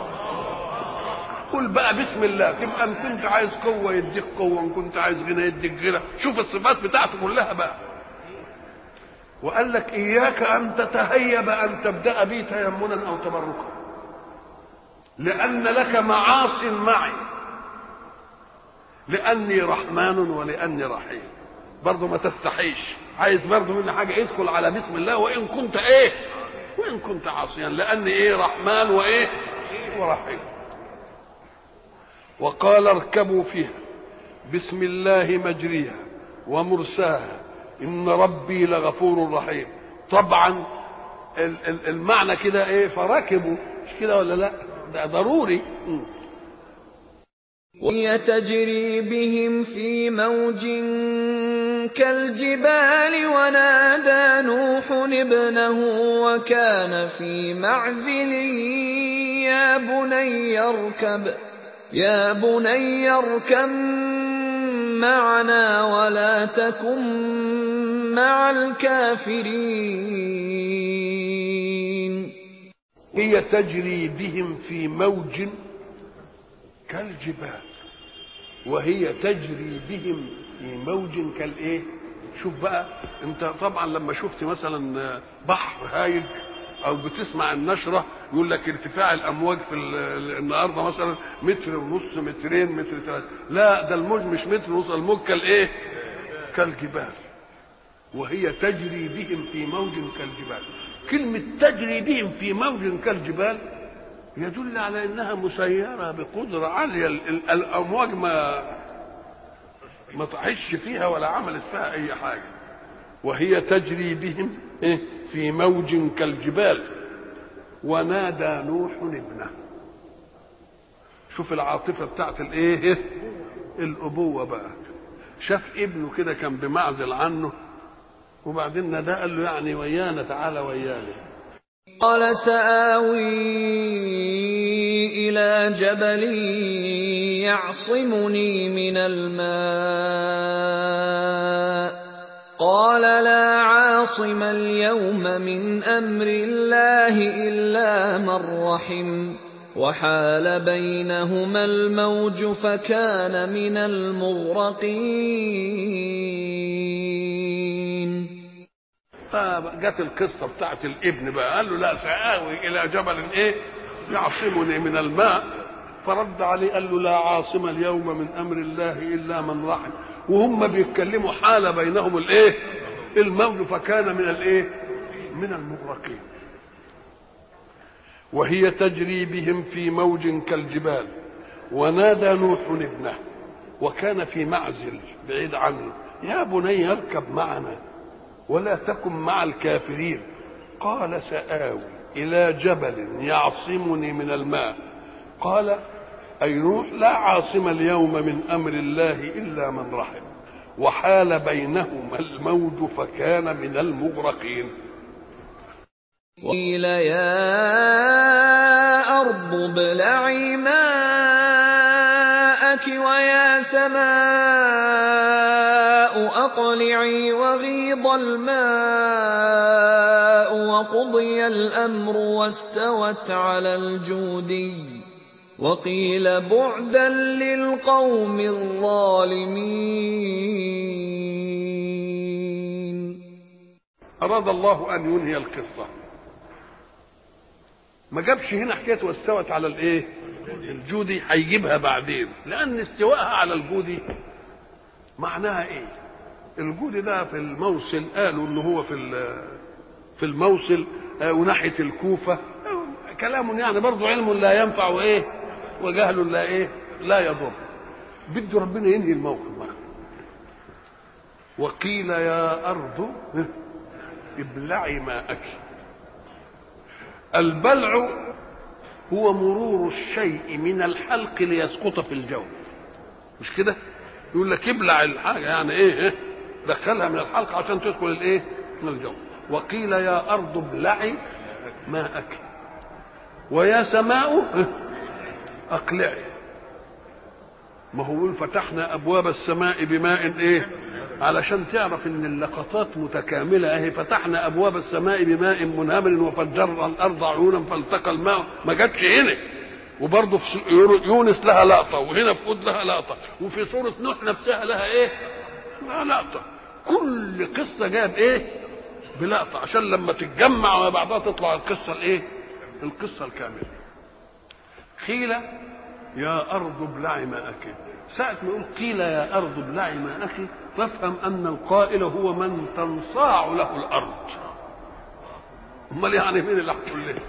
قل بقى بسم الله، تبقى ان كنت عايز قوه يديك قوه، ان كنت عايز غنى يديك غنى، شوف الصفات بتاعته كلها بقى. وقال لك اياك ان تتهيب ان تبدا بي تيمنا او تبركا، لان لك معاص معي، لاني رحمن ولاني رحيم. برضه ما تستحيش، عايز برضه مني حاجه يدخل على بسم الله وان كنت ايه؟ وان كنت عاصيا، لاني ايه؟ رحمن وايه؟ ورحيم. وقال اركبوا فيها بسم الله مجريها ومرساها إن ربي لغفور رحيم. طبعا المعنى كده ايه؟ فركبوا، مش كده ولا لا؟ ده ضروري. وهي تجري بهم في موج كالجبال ونادى نوح ابنه وكان في معزل يا بني اركب معنا ولا تكن مع الكافرين. هي تجري بهم في موج كالجبال، وهي تجري بهم في موج كالايه؟ شوف بقى انت طبعا لما شفت مثلا بحر هايج او بتسمع النشره يقول لك ارتفاع الامواج في النهارده مثلا متر ونص، مترين، متر ثلاثة. لا، ده الموج مش متر ونص، الموج كالايه؟ كالجبال. وهي تجري بهم في موج كالجبال. كلمه تجري بهم في موج كالجبال يدل على انها مسيره بقدره عاليه. الامواج ما طاحش فيها ولا عملت فيها اي حاجه. وهي تجري بهم في موج كالجبال ونادى نوح ابنه. شوف العاطفه بتاعت الايه؟ الابوه بقى. شاف ابنه كده كان بمعزل عنه، وبعدين نادى قال له يعني ويانا، تعالى ويانا. قال سآوي إلى جبل يعصمني من الماء قال لا عاصم اليوم من أمر الله إلا من رحم وحال بينهما الموج فكان من المغرقين. فجت القصه بتاعت الابن بقى، قال له لا سآوي الى جبل يعصمني من الماء. فرد عليه قال له لا عاصم اليوم من امر الله الا من رحم. وهم بيتكلموا حال بينهم الموج فكان من المغرقين. وهي تجري بهم في موج كالجبال ونادى نوح ابنه وكان في معزل بعيد عنه يا بني اركب معنا ولا تكن مع الكافرين. قال سآوي إلى جبل يعصمني من الماء. قال أي نوح لا عاصم اليوم من أمر الله إلا من رحم وحال بينهما الموج فكان من المغرقين. وقيل يا أرض ابلعي ماءك ويا سماء أقلعي وغيض الماء وقضي الأمر واستوت على الجودي وقيل بعدا للقوم الظالمين. أراد الله أن ينهي القصة، ما جابش هنا حكاية واستوت على الجودي، هيجيبها بعدين، لأن استواءها على الجودي معناها إيه؟ الجودي ده في الموصل، قالوا إن هو في الموصل وناحية الكوفة، كلام يعني برضه علم لا ينفع وجهل لا يضر. بده ربنا ينهي الموقف بقى. وقيل يا أرض ابلعي ماءك. البلع هو مرور الشيء من الحلق ليسقط في الجو، مش كده؟ يقول لك ابلع الحاجه، يعني دخلها من الحلق عشان تدخل من الجو. وقيل يا ارض ابلعي ماءك ويا سماء اقلعي. ما هو يقول فتحنا ابواب السماء بماء علشان تعرف ان اللقطات متكامله. فتحنا ابواب السماء بماء منهمر وفجرنا الارض عيونا فالتقى الماء. ما جاتش هنا، وبرضه في يونس لها لقطه، وهنا في هود لها لقطه، وفي سوره نوح نفسها لها لها لقطه. كل قصه جاب بلقطه عشان لما تتجمع مع بعضها تطلع القصه القصه الكامله. قيل يا ارض ابلعي ماءك. ساعة ما يقول قيل يا ارض ابلعي ماءك فافهم ان القائل هو من تنصاع له الارض. امال يعني مين اللي هتقول له؟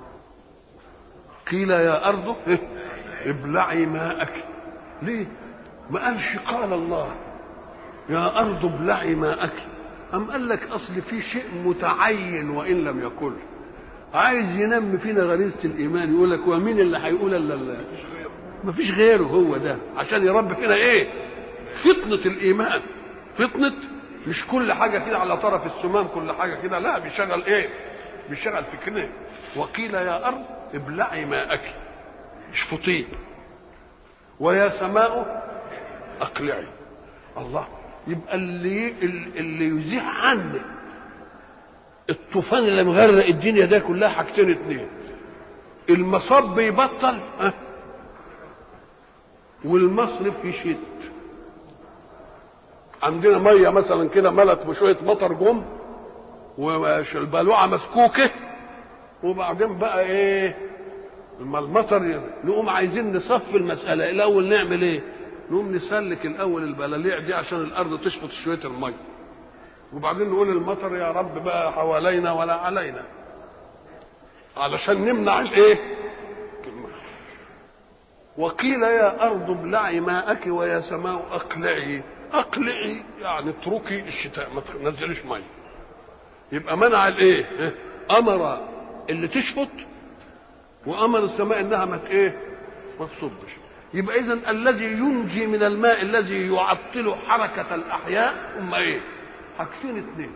قيل يا ارض ابلعي ماءك. ليه ما قالش قال الله يا ارض ابلعي ماءك؟ أم قال لك أصل في شيء متعين وإن لم يقل، عايز ينمي فينا غريزة الإيمان، يقول لك ومين اللي هيقول إلا مفيش غيره، هو ده عشان يربي فينا إيه؟ فطنة الإيمان. فطنة مش كل حاجة كده على طرف السمام، كل حاجة كده لا، بيشغل إيه؟ بيشغل فكرنا. وقيل يا أرض ابلعي ماءك، مش فطيه، ويا سماء أقلعي. الله، يبقى اللي يزيح عنك الطوفان اللي مغرق الدنيا ده كلها حاجتين اتنين: المصب يبطل والمصرف يشد. عندنا ميه مثلا كده ملت بشويه مطر جم والبلوعه مسكوكه، وبعدين بقى ايه لما المطر نقوم عايزين نصفي المساله. الاول نعمل ايه؟ نقوم نسلك الاول البلاليع دي عشان الارض تشفط شويه الميه، وبعدين نقول المطر يا رب بقى حوالينا ولا علينا، علشان نمنع الايه؟ وقيل يا ارض ابلعي ماءك ويا سماء اقلعي. اقلعي يعني اتركي الشتاء، ما تنزليش ميه. يبقى منع الايه؟ امر اللي تشفط، وامر السماء انها ما تصبش. يبقى اذا الذي ينجي من الماء الذي يعطل حركه الاحياء هم ايه؟ حاجتين اتنين: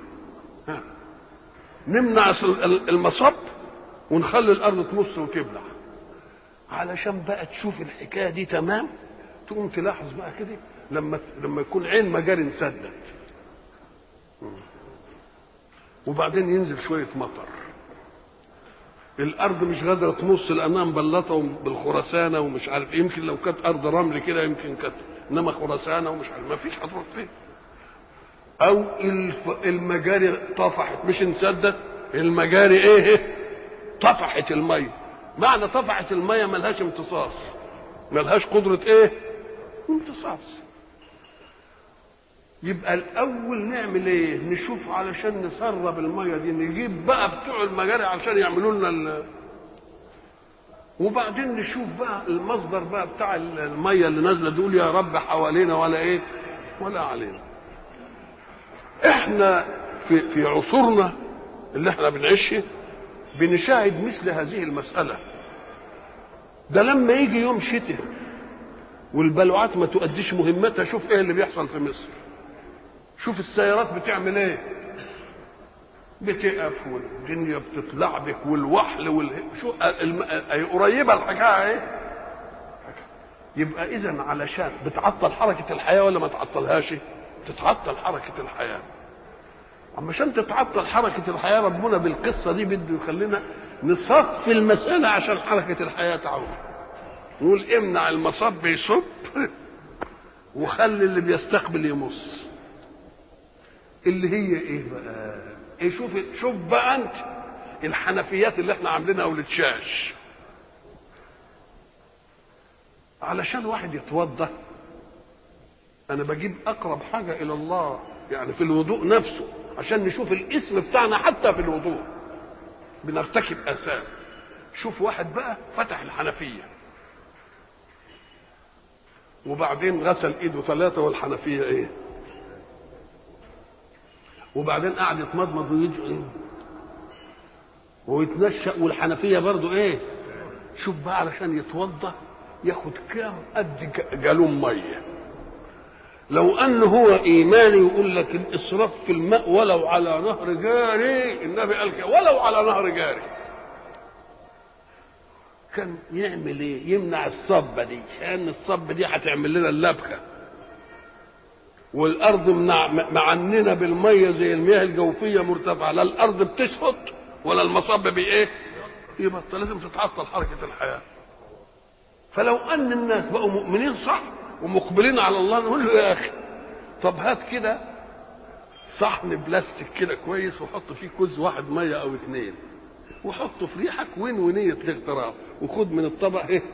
نمنع المصب ونخلي الارض تمص وتبلع. علشان بقى تشوف الحكايه دي تمام، تقوم تلاحظ بقى كده لما يكون عين مجاري انسدت وبعدين ينزل شويه مطر، الارض مش قادره تمص لانها مبلطه بالخرسانه ومش عارف. يمكن لو كانت ارض رمل كده يمكن كانت، انما خرسانه ومش عارف، ما فيش هتروح فين. او المجاري طفحت، مش انسدت، المجاري ايه؟ طفحت الميه. معنى طفحت الميه ملهاش امتصاص، ملهاش قدره ايه؟ امتصاص. يبقى الاول نعمل ايه؟ نشوف علشان نسرب الميه دي، نجيب بقى بتوع المجاري علشان يعملوا لنا وبعدين نشوف بقى المصدر بقى بتاع الميه اللي نازله دول، يا رب حوالينا ولا ايه؟ ولا علينا. احنا في عصورنا اللي احنا بنعيشه بنشاهد مثل هذه المساله. ده لما يجي يوم شتاء والبلوعات ما تؤديش مهمتها، شوف ايه اللي بيحصل في مصر. شوف السيارات بتعمل ايه؟ بتقف والدنيا بتتلعبك والوحل شو قريبه الحكايه ايه؟ يبقى اذا علشان بتعطل حركه الحياه ولا ما تعطلهاش؟ تتعطل حركه الحياه. عشان تتعطل حركه الحياه ربنا بالقصه دي بده يخلينا نصفي المساله عشان حركه الحياه تعود. نقول امنع المصب يصب وخلي اللي بيستقبل يمص. اللي هي ايه بقى؟ ايه؟ شوف بقى انت الحنفيات اللي احنا عاملينها والتشاش علشان واحد يتوضا. انا بجيب اقرب حاجه الى الله يعني في الوضوء نفسه عشان نشوف الاسم بتاعنا حتى في الوضوء بنرتكب اثام. شوف واحد بقى فتح الحنفيه وبعدين غسل ايده ثلاثه والحنفيه ايه، وبعدين قعد يتمضمض ويدعي ويتنشأ والحنفيه برضو ايه. شوف بقى علشان يتوضا ياخد كام قد جالون ميه. لو ان هو ايماني يقول لك الاسراف في الماء ولو على نهر جاري، النبي قال كده ولو على نهر جاري، كان يعمل ايه؟ يمنع الصبه دي، لان الصبه دي هتعمل لنا اللبخه والارض معننه بالميه زي المياه الجوفيه مرتفعه، لا الارض بتشفط ولا المصب بايه؟ يبطل. لازم تتعطل حركه الحياه. فلو ان الناس بقوا مؤمنين صح ومقبلين على الله نقول له يا اخي طب هات كده صحن بلاستيك كده كويس وحط فيه كوز واحد ميه او اتنين وحطه في ريحك ونيه الاغتراب وخد من الطبق ايه؟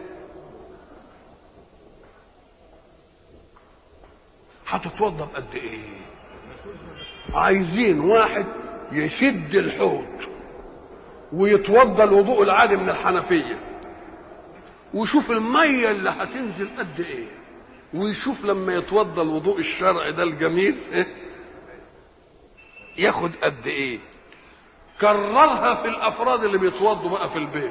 هتتوضا بقد ايه؟ عايزين واحد يشد الحوض ويتوضا الوضوء العادي من الحنفيه ويشوف الميه اللي هتنزل قد ايه، ويشوف لما يتوضا الوضوء الشرعي ده الجميل ايه ياخد قد ايه؟ كررها في الافراد اللي بيتوضوا بقى في البيت،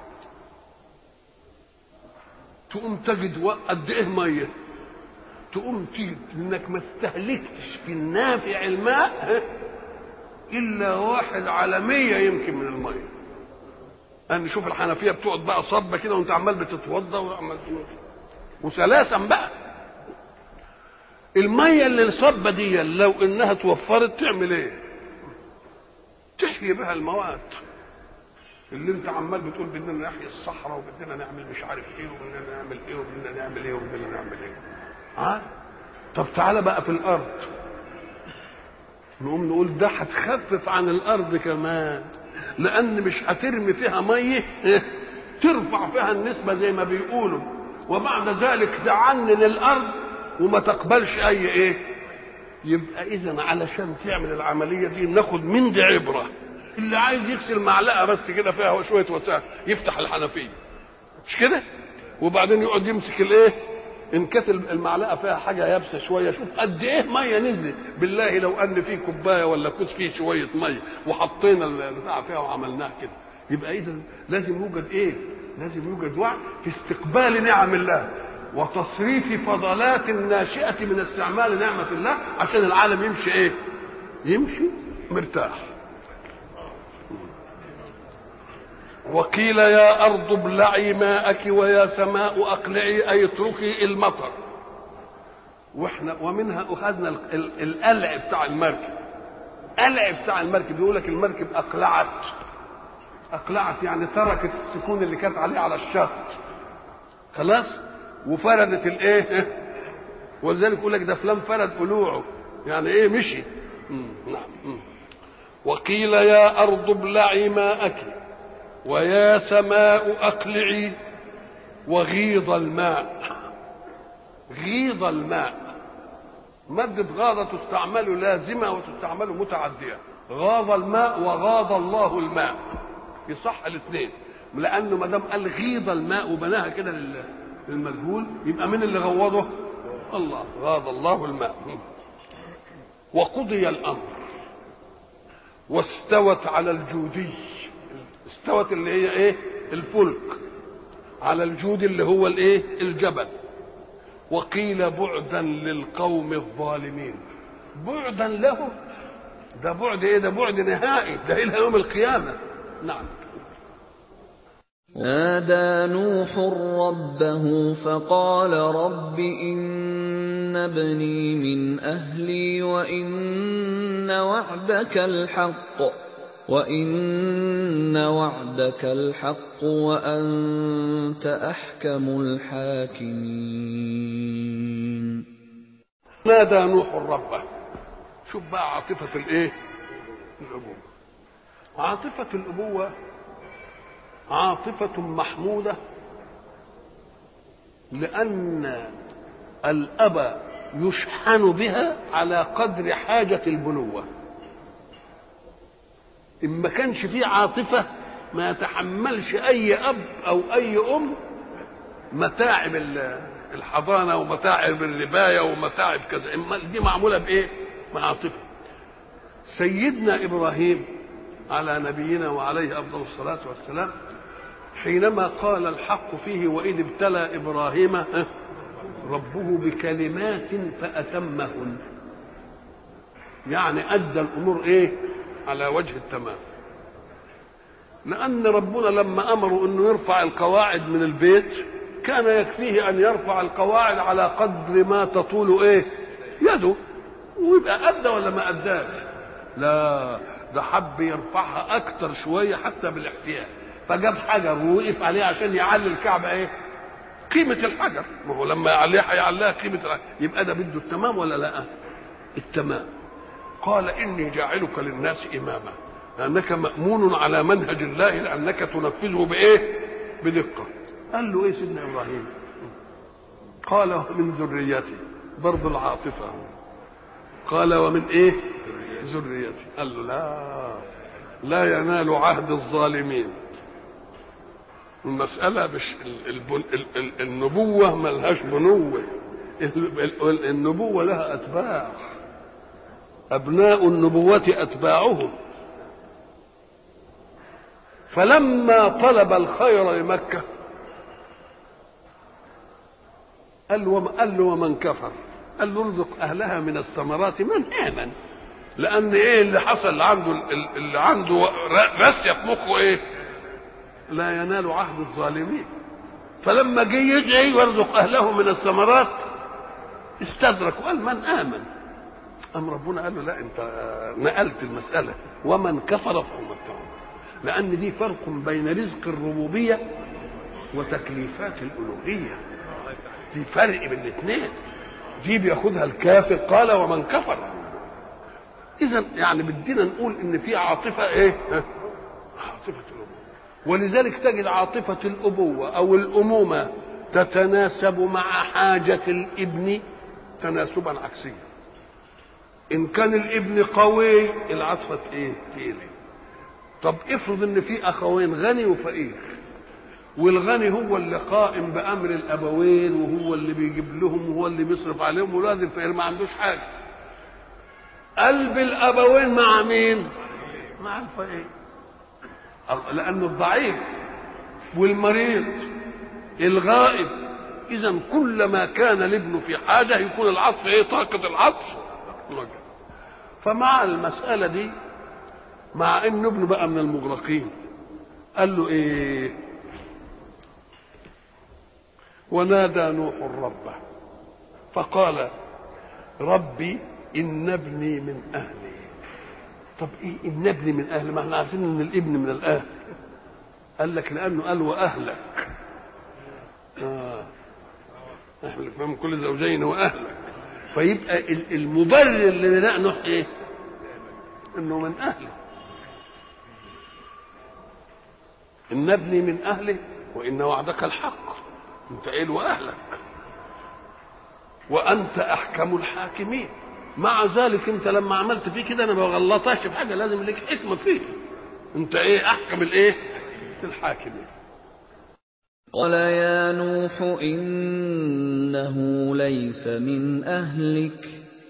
تقوم تجد قد ايه ميه، تقوم تجد انك ما استهلكتش في النافع الماء الا 1 على 100 يمكن من الميه. انا شوف الحنفيه بتقعد بقى صبه كده وانت عمال بتتوضى وعمال وسلاسا بقى. الميه اللي الصبه دي لو انها توفرت تعمل ايه؟ تحيي بها المواد اللي انت عمال بتقول بدنا نحيي الصحراء وبدنا نعمل مش عارف ايه وبدنا نعمل ايه وبدنا نعمل ايه وبدنا نعمل ايه. طب تعالى بقى في الارض، نقوم نقول ده هتخفف عن الارض كمان، لان مش هترمي فيها ميه ترفع فيها النسبه زي ما بيقولوا، وبعد ذلك تعنن الارض وما تقبلش اي ايه. يبقى اذا علشان تعمل العمليه دي ناخد من دي عبره. اللي عايز يغسل معلقه بس كده فيها شويه وسائل يفتح الحنفيه مش كده، وبعدين يقعد يمسك الايه، ان كانت المعلقه فيها حاجه يابسه شويه، شوف قد ايه ميه نزلت. بالله لو ان في كوبايه ولا كوز فيه شويه ميه وحطينا البتاع فيها وعملناها كده، يبقى اذا لازم يوجد ايه؟ لازم يوجد وعي في استقبال نعم الله وتصريف فضلات الناشئه من استعمال نعمه الله عشان العالم يمشي ايه؟ يمشي مرتاح. وقيل يا أرض ابلعي ماءك ويا سماء أقلعي، أي اتركي المطر. واحنا ومنها أخذنا القلع بتاع المركب. قلع بتاع المركب بيقول لك المركب أقلعت يعني تركت السكون اللي كانت عليه على الشط خلاص وفردت الايه، ولذلك يقول لك ده فلان فرد قلوعه يعني ايه مشي. نعم. وقيل يا أرض ابلعي ماءك ويا سماء أقلعي وغيض الماء. غيض الماء مادة غاضة تستعمل لازمة وتستعمل متعدية. غاض الماء وغاض الله الماء يصح الاثنين، لأنه ما دام قال غيض الماء وبناها كده للمجهول يبقى من اللي غوضه؟ الله. غاض الله الماء. وقضي الأمر واستوت على الجودي. استوت اللي هي ايه؟ الفلك على الجود اللي هو الايه؟ الجبل. وقيل بعدا للقوم الظالمين. بعدا لهم، ده بعد ايه؟ ده بعد نهائي، ده الى يوم القيامه. نعم. نادى نوح ربه فقال رب إن ابني من أهلي وإن وعدك الحق وأنت أحكم الحاكمين. نادى نوح ربه. شوف بقى عاطفة الايه؟ الأبوة. عاطفة الأبوة عاطفة محمودة، لأن الأب يشحن بها على قدر حاجة البنوة. إن ما كانش فيه عاطفة ما يتحملش أي أب أو أي أم متاعب الحضانة ومتاعب الرباية ومتاعب كذا. دي معمولة بإيه؟ بعاطفة. سيدنا إبراهيم على نبينا وعليه أفضل الصلاة والسلام حينما قال الحق فيه وإذ ابتلى إبراهيم ربه بكلمات فأتمهن، يعني أدى الأمور إيه؟ على وجه التمام. لأن ربنا لما أمروا أنه يرفع القواعد من البيت كان يكفيه أن يرفع القواعد على قدر ما تطول إيه؟ يده، ويبقى أدى ولا ما أداش؟ لا، ده حب يرفعها أكتر شوية حتى بالاحتياج، فجاب حجر ووقف عليه عشان يعلي الكعبة إيه؟ قيمة الحجر. ما هو لما يعليها هيعليها قيمة الحجر، يبقى ده بده التمام ولا لا؟ التمام. قال إني جاعلك للناس إماما، لأنك مأمون على منهج الله لأنك تنفذه بإيه؟ بدقة. قال له إيه سيدنا إبراهيم؟ قال من ذريتي، برضو العاطفة. قال ومن إيه؟ ذريتي. قال له لا ينال عهد الظالمين. المسألة مش النبوة ملهاش بنوة، النبوة لها أتباع. أبناء النبوة أتباعهم. فلما طلب الخير لمكة قال له ومن كفر؟ قال له ارزق أهلها من الثمرات من آمن. لأن إيه اللي حصل اللي عنده راسية في مخه إيه؟ لا ينال عهد الظالمين. فلما جه يدعي ويرزق أهله من الثمرات استدرك وقال من آمن. أم ربنا قال له لا، أنت نقلت المسألة ومن كفر فهو التوبة. لأن دي فرق بين رزق الربوبية وتكليفات الألوهية. دي فرق بين الاثنين. دي بياخدها الكافر قال ومن كفر. إذا يعني بدينا نقول إن في عاطفة إيه؟ عاطفة الأبوة. ولذلك تجد عاطفة الأبوة أو الأمومة تتناسب مع حاجة الابن تناسبا عكسيا. إن كان الابن قوي العاطفة إيه؟ تقيلة. طب افرض إن في أخوين غني وفقير، والغني هو اللي قائم بأمر الأبوين وهو اللي بيجيب لهم وهو اللي بيصرف عليهم، ولاد الفقير ما عندوش حاجة. قلب الأبوين مع مين؟ مع الفقير، لأنه الضعيف والمريض الغائب. إذا كلما كان الابن في حاجة يكون العطف إيه؟ طاقة العطف. فمع المسألة دي، مع إن ابنه بقى من المغرقين، قال له إيه؟ ونادى نوح ربه فقال ربي إن ابني من أهلي. طب إيه إن ابني من أهلي؟ ما احنا عارفين إن الابن من الأهل. قال لك لأنه قال وأهلك. أهلك من كل زوجين وأهلك. فيبقى المبرر لبناء نوح إيه؟ إنه من أهله. إن ابني من أهله وإن وعدك الحق. أنت إيه وأهلك وأنت أحكم الحاكمين. مع ذلك أنت لما عملت فيه كده أنا ما بغلطاش في حاجة، لازم لك حكمة فيه. أنت إيه؟ أحكم الإيه؟ الحاكمين. قال يا نوح إنه ليس من أهلك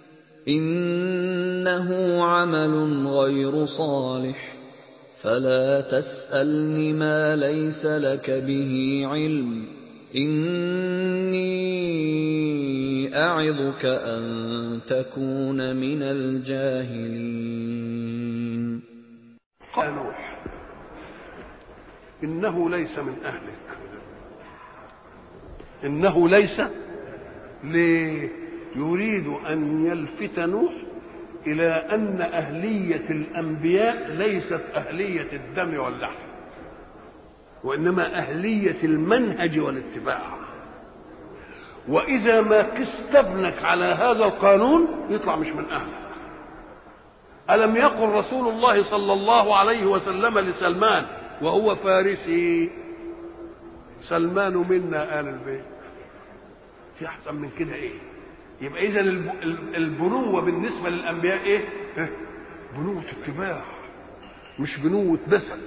إنه عمل غير صالح فلا تسألني ما ليس لك به علم إني أعظك أن تكون من الجاهلين. قال نوح إنه ليس من أهلك. إنه ليس ليه؟ يريد أن يلفت نوح إلى أن أهلية الأنبياء ليست أهلية الدم واللحم، وإنما أهلية المنهج والاتباع. وإذا ما قست ابنك على هذا القانون يطلع مش من أهلك. ألم يقل رسول الله صلى الله عليه وسلم لسلمان وهو فارسي سلمان منا آل البيت؟ في أحسن من كده إيه؟ يبقى إذا البنوة بالنسبة للأنبياء إيه؟ بنوة اتباع مش بنوة نسب.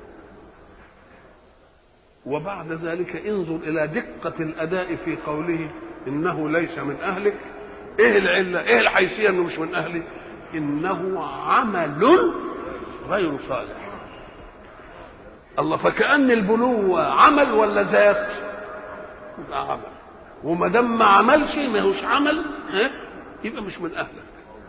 وبعد ذلك انظر إلى دقة الأداء في قوله إنه ليس من أهلك. إيه العلة؟ إيه الحيثية إنه مش من أهلك؟ إنه عمل غير صالح. الله، فكأن البنوة عمل ولا ذات؟ يبقى عمل. وما دام ما عملش ما هوش عمل يبقى مش من أهلك.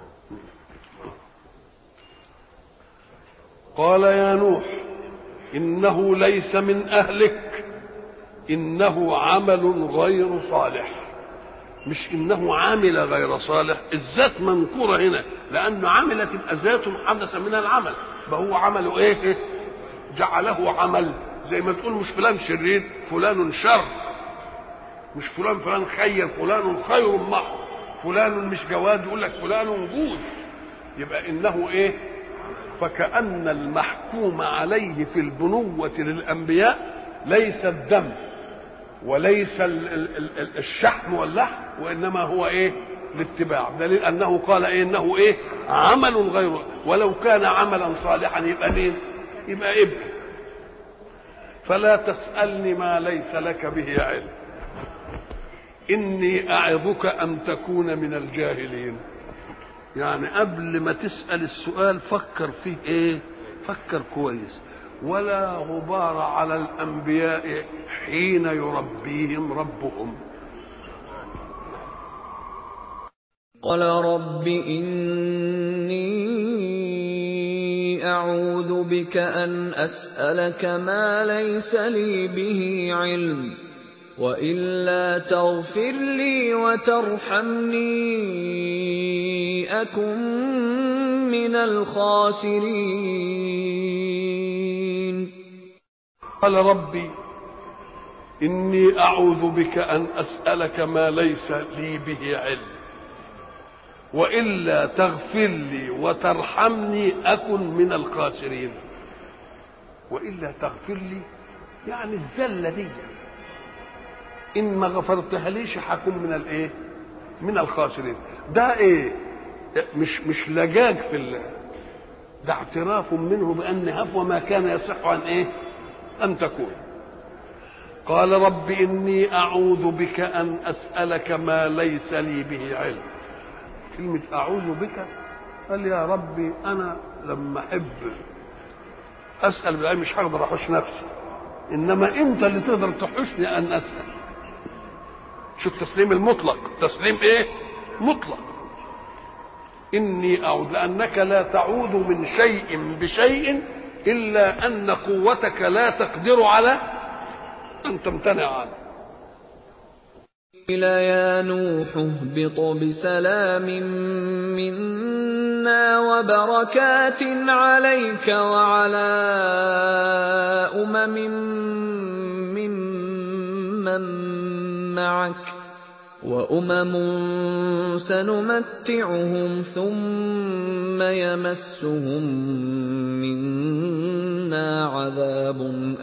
قال يا نوح إنه ليس من أهلك إنه عمل غير صالح. مش إنه عامل غير صالح. الذات منكورة هنا لأنه عمل تبقى ذات حدث منها العمل. فهو عمله إيه؟ جعله عمل. زي ما تقول مش فلان شرير فلان شر، مش فلان خير فلان خير محض، فلان مش جواد يقول لك فلان جود. يبقى إنه إيه؟ فكأن المحكوم عليه في البنوة للأنبياء ليس الدم وليس الشحم واللحم، وإنما هو إيه؟ الاتباع. دليل أنه قال إيه؟ إنه إيه؟ عمل غير. ولو كان عملا صالحا يبقى مين؟ يبقى ابن. فلا تسألني ما ليس لك به علم إني أعظك أن تكون من الجاهلين. يعني قبل ما تسأل السؤال فكر فيه ايه، فكر كويس. ولا غبار على الأنبياء حين يربيهم ربهم. قال رب إني أعوذ بك أن أسألك ما ليس لي به علم وإلا تغفر لي وترحمني أكن من الخاسرين. قال ربي إني أعوذ بك أن أسألك ما ليس لي به علم وإلا تغفر لي وترحمني أكن من الخاسرين. وإلا تغفر لي يعني الذلة دي إن ما غفرتها ليش هكون من الإيه؟ من الخاسرين. ده إيه؟ مش لجاج ده اعتراف منه بأن هفوة ما كان يصح أن إيه؟ أن تكون. قال رب إني أعوذ بك أن أسألك ما ليس لي به علم. كلمة أعوذ بك، قال يا ربي أنا لما أحب أسأل بالعلم مش هقدر أحوش نفسي، إنما أنت اللي تقدر تحوشني أن أسأل. شو التسليم المطلق، تسليم إيه؟ مطلق. إني أعوذ لأنك لا تعوذ من شيء بشيء إلا أن قوتك لا تقدر على أن تمتنع عنه. قيل يا نوح اهبط بسلام منا وبركات عليك وعلى ممن معك وأمم سنمتعهم ثم يمسهم منا عذاب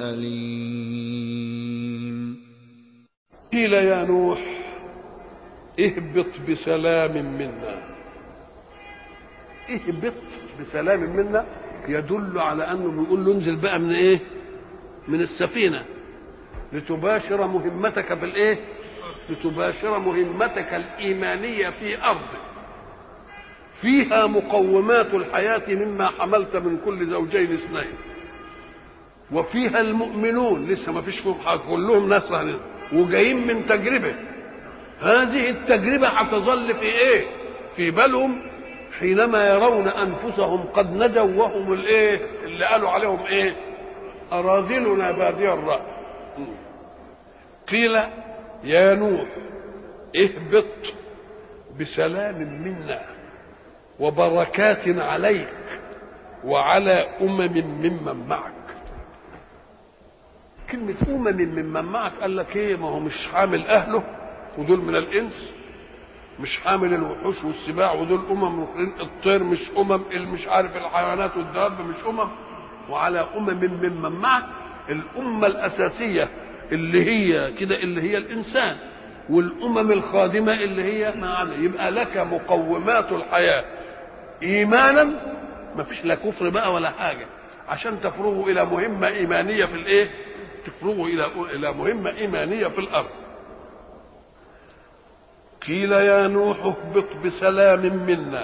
أليم. قيل يا نوح اهبط بسلام منا. اهبط بسلام منا يدل على انه بيقول له انزل بقى من ايه؟ من السفينه لتباشر مهمتك في الايه؟ لتباشر مهمتك الايمانيه في ارض فيها مقومات الحياه مما حملت من كل زوجين اثنين، وفيها المؤمنون لسه ما فيش كلهم ناس وجايين من تجربه. هذه التجربه هتظل في ايه؟ في بالهم حينما يرون انفسهم قد نجوا وهم الايه؟ اللي قالوا عليهم ايه؟ اراذلنا بادي الراي. قيل يا نوح اهبط بسلام منا وبركات عليك وعلى ممن معك. كلمة ممن معك قال لك ايه؟ ما هو مش حامل اهله ودول من الانس، مش حامل الوحوش والسباع ودول الطير مش مش عارف الحيوانات والدواب مش وعلى ممن معك. الامة الاساسية اللي هي كده اللي هي الانسان، والامم الخادمة اللي هي معنا. يبقى لك مقومات الحياة ايمانا، ما فيش لا كفر بقى ولا حاجة، عشان تفرغوا الى مهمة ايمانية في الايه؟ تفرغوا الى مهمة ايمانية في الارض. قيل يا نوح اهبط بسلام منا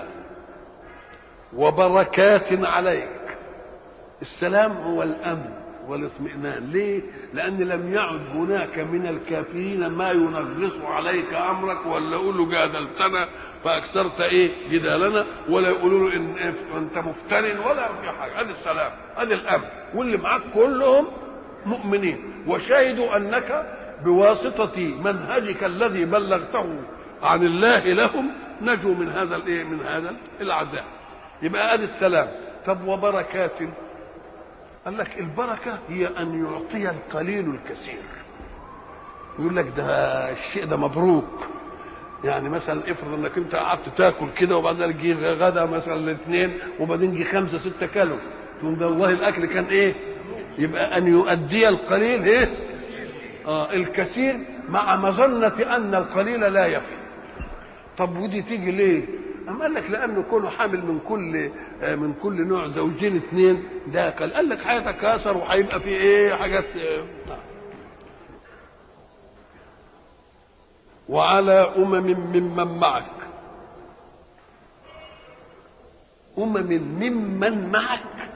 وبركات عليك. السلام هو الامن والاطمئنان. ليه؟ لان لم يعد هناك من الكافرين ما ينغص عليك امرك، ولا يقولوا جادلتنا فاكثرت ايه؟ جدالنا، ولا يقولوا له ان انت مفترن ولا في حاجه. هذا السلام، هذا الامن، واللي معاك كلهم مؤمنين وشهدوا انك بواسطه منهجك الذي بلغته عن الله لهم نجوا من هذا الايه؟ من هذا العذاب. يبقى ادي السلام. طب وبركات؟ قال لك البركه هي ان يعطي القليل الكثير. يقول لك ده الشيء ده مبروك. يعني مثلا افرض انك انت قعدت تاكل كده وبعدين جه غدا مثلا الاثنين وبعدين جه 5 6 كيلو، تقول ده والله الاكل كان ايه؟ يبقى ان يؤدي القليل ايه؟ الكثير مع مظنه ان القليل لا يفي. طب ودي تيجي ليه؟ أم قال لك لأنه كونه حامل من كل نوع زوجين اثنين، ده قال لك هيتكاثر وهيبقى فيه ايه؟ حاجات. وعلى ممن معك ممن معك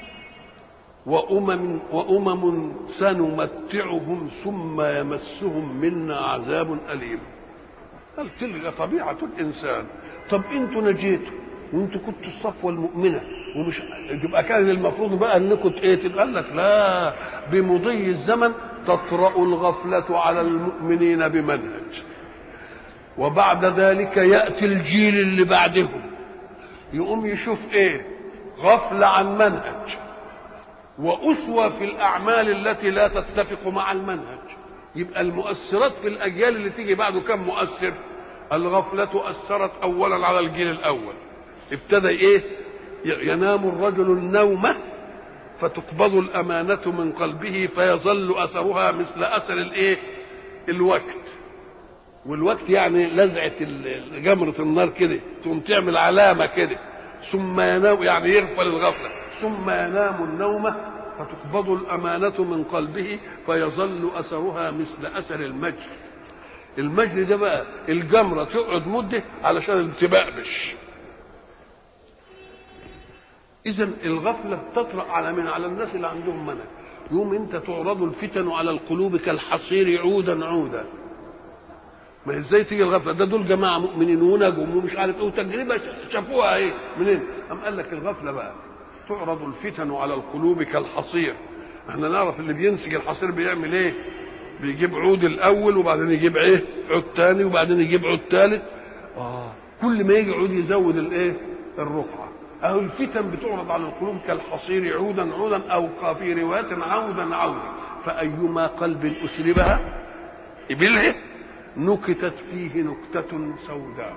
وأمم سنمتعهم ثم يمسهم منا عذاب أليم. قال تلك طبيعة الإنسان. طب انتوا نجيتوا وانتوا كنتوا الصفوة المؤمنة ومش يبقى كان المفروض بقى انكم قال لك لا، بمضي الزمن تطرأ الغفلة على المؤمنين بمنهج، وبعد ذلك يأتي الجيل اللي بعدهم يقوم يشوف ايه؟ غفلة عن منهج وأسوة في الأعمال التي لا تتفق مع المنهج. يبقى المؤثرات في الأجيال اللي تيجي بعده كم مؤثر؟ الغفلة أثرت أولا على الجيل الأول، ابتدى إيه؟ ينام الرجل النومة فتقبض الأمانة من قلبه فيظل أثرها مثل أثر الإيه؟ الوقت. والوقت يعني لزعة جمرة النار كده تقوم تعمل علامة كده، ثم ينام يعني يغفل الغفلة، ثم ينام النومة فتقبض الأمانة من قلبه فيظل أثرها مثل أثر المجر. المجر ده بقى الجمرة تقعد مدة علشان تبقبش. إذا الغفلة تطرأ على من؟ على الناس اللي عندهم منهج. يوم أنت تعرض الفتن على القلوب كالحصير عودا عودا. ما ازاي تيجي الغفله؟ ده دول جماعه مؤمنين ونجم ومش عارف ايه وتجربه شافوها ايه منين؟ قام قال لك الغفله بقى تعرض الفتن على القلوب كالحصير. احنا نعرف اللي بينسج الحصير بيعمل ايه؟ بيجيب عود الاول وبعدين يجيب ايه؟ عود ثاني وبعدين يجيب عود ثالث. كل ما يجي عود يزود الايه؟ الرقعه. اهو الفتن بتعرض على القلوب كالحصير عودا عودا، او في روايات عودا عودا، فايما قلب اسلبها ابله نكتت فيه نكتة سوداء،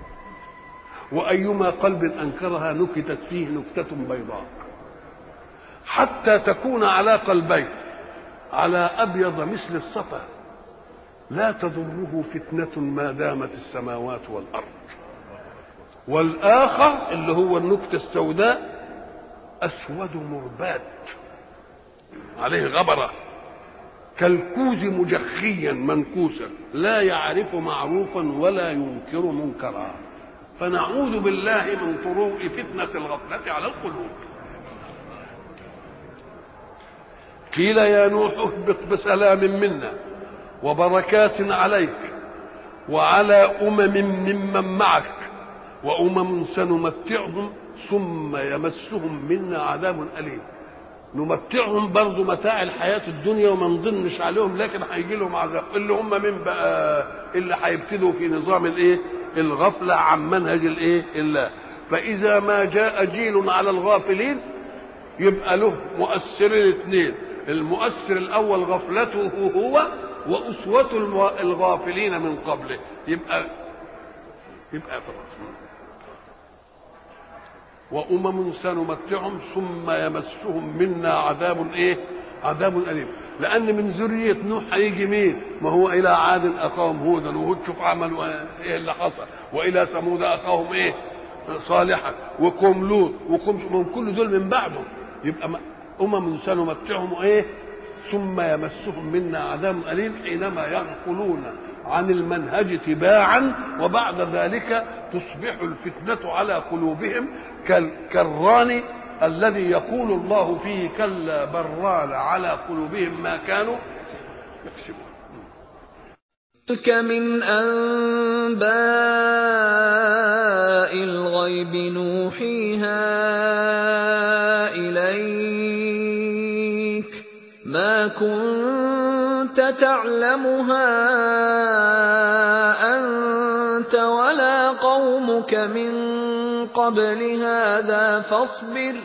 وأيما قلب أنكرها نكتت فيه نكتة بيضاء، حتى تكون على قلبين على أبيض مثل الصفا لا تضره فتنة ما دامت السماوات والأرض. والآخر اللي هو النكتة السوداء أسود مرباد عليه غبرة كالكوز مجخيا منكوسا لا يعرف معروفا ولا ينكر منكرا. فنعوذ بالله من طروء فتنة الغفلة على القلوب. قيل يا نوح اهبط بسلام منا وبركات عليك وعلى ممن معك وأمم سنمتعهم ثم يمسهم منا عذاب أليم. نمتعهم برضو متاع الحياة الدنيا وما نضنش عليهم، لكن هيجي لهم عذاب. اللي هم من بقى؟ اللي هيبتدوا في نظام الايه؟ الغفلة عن منهج الايه؟ الله. فإذا ما جاء جيل على الغافلين يبقى له مؤثرين اثنين، المؤثر الأول غفلته هو وأسوة الغافلين من قبله. يبقى وأمم سنمتعهم ثم يمسهم منا عذاب ايه؟ عذاب أليم. لأن من ذرية نوح هيجي مين؟ ما هو إلى عاد أخاهم هودا، وهود شوف عملوا ايه اللي حصل، وإلى ثمود أخاهم ايه؟ صالحا، وقوم لوط، وقوم كل دول من بعده. يبقى أمم سنمتعهم ايه؟ ثم يمسهم منا عذاب أليم حينما يغفلون عن المنهج تباعا، وبعد ذلك تصبح الفتنة على قلوبهم كالران الذي يقول الله فيه كلا بران على قلوبهم ما كانوا يكسبون. تلك من أنباء الغيب نوحيها إليك ما كنت تعلمها أنت ولا قومك من قبل هذا فاصبر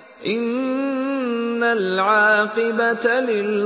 إن العاقبة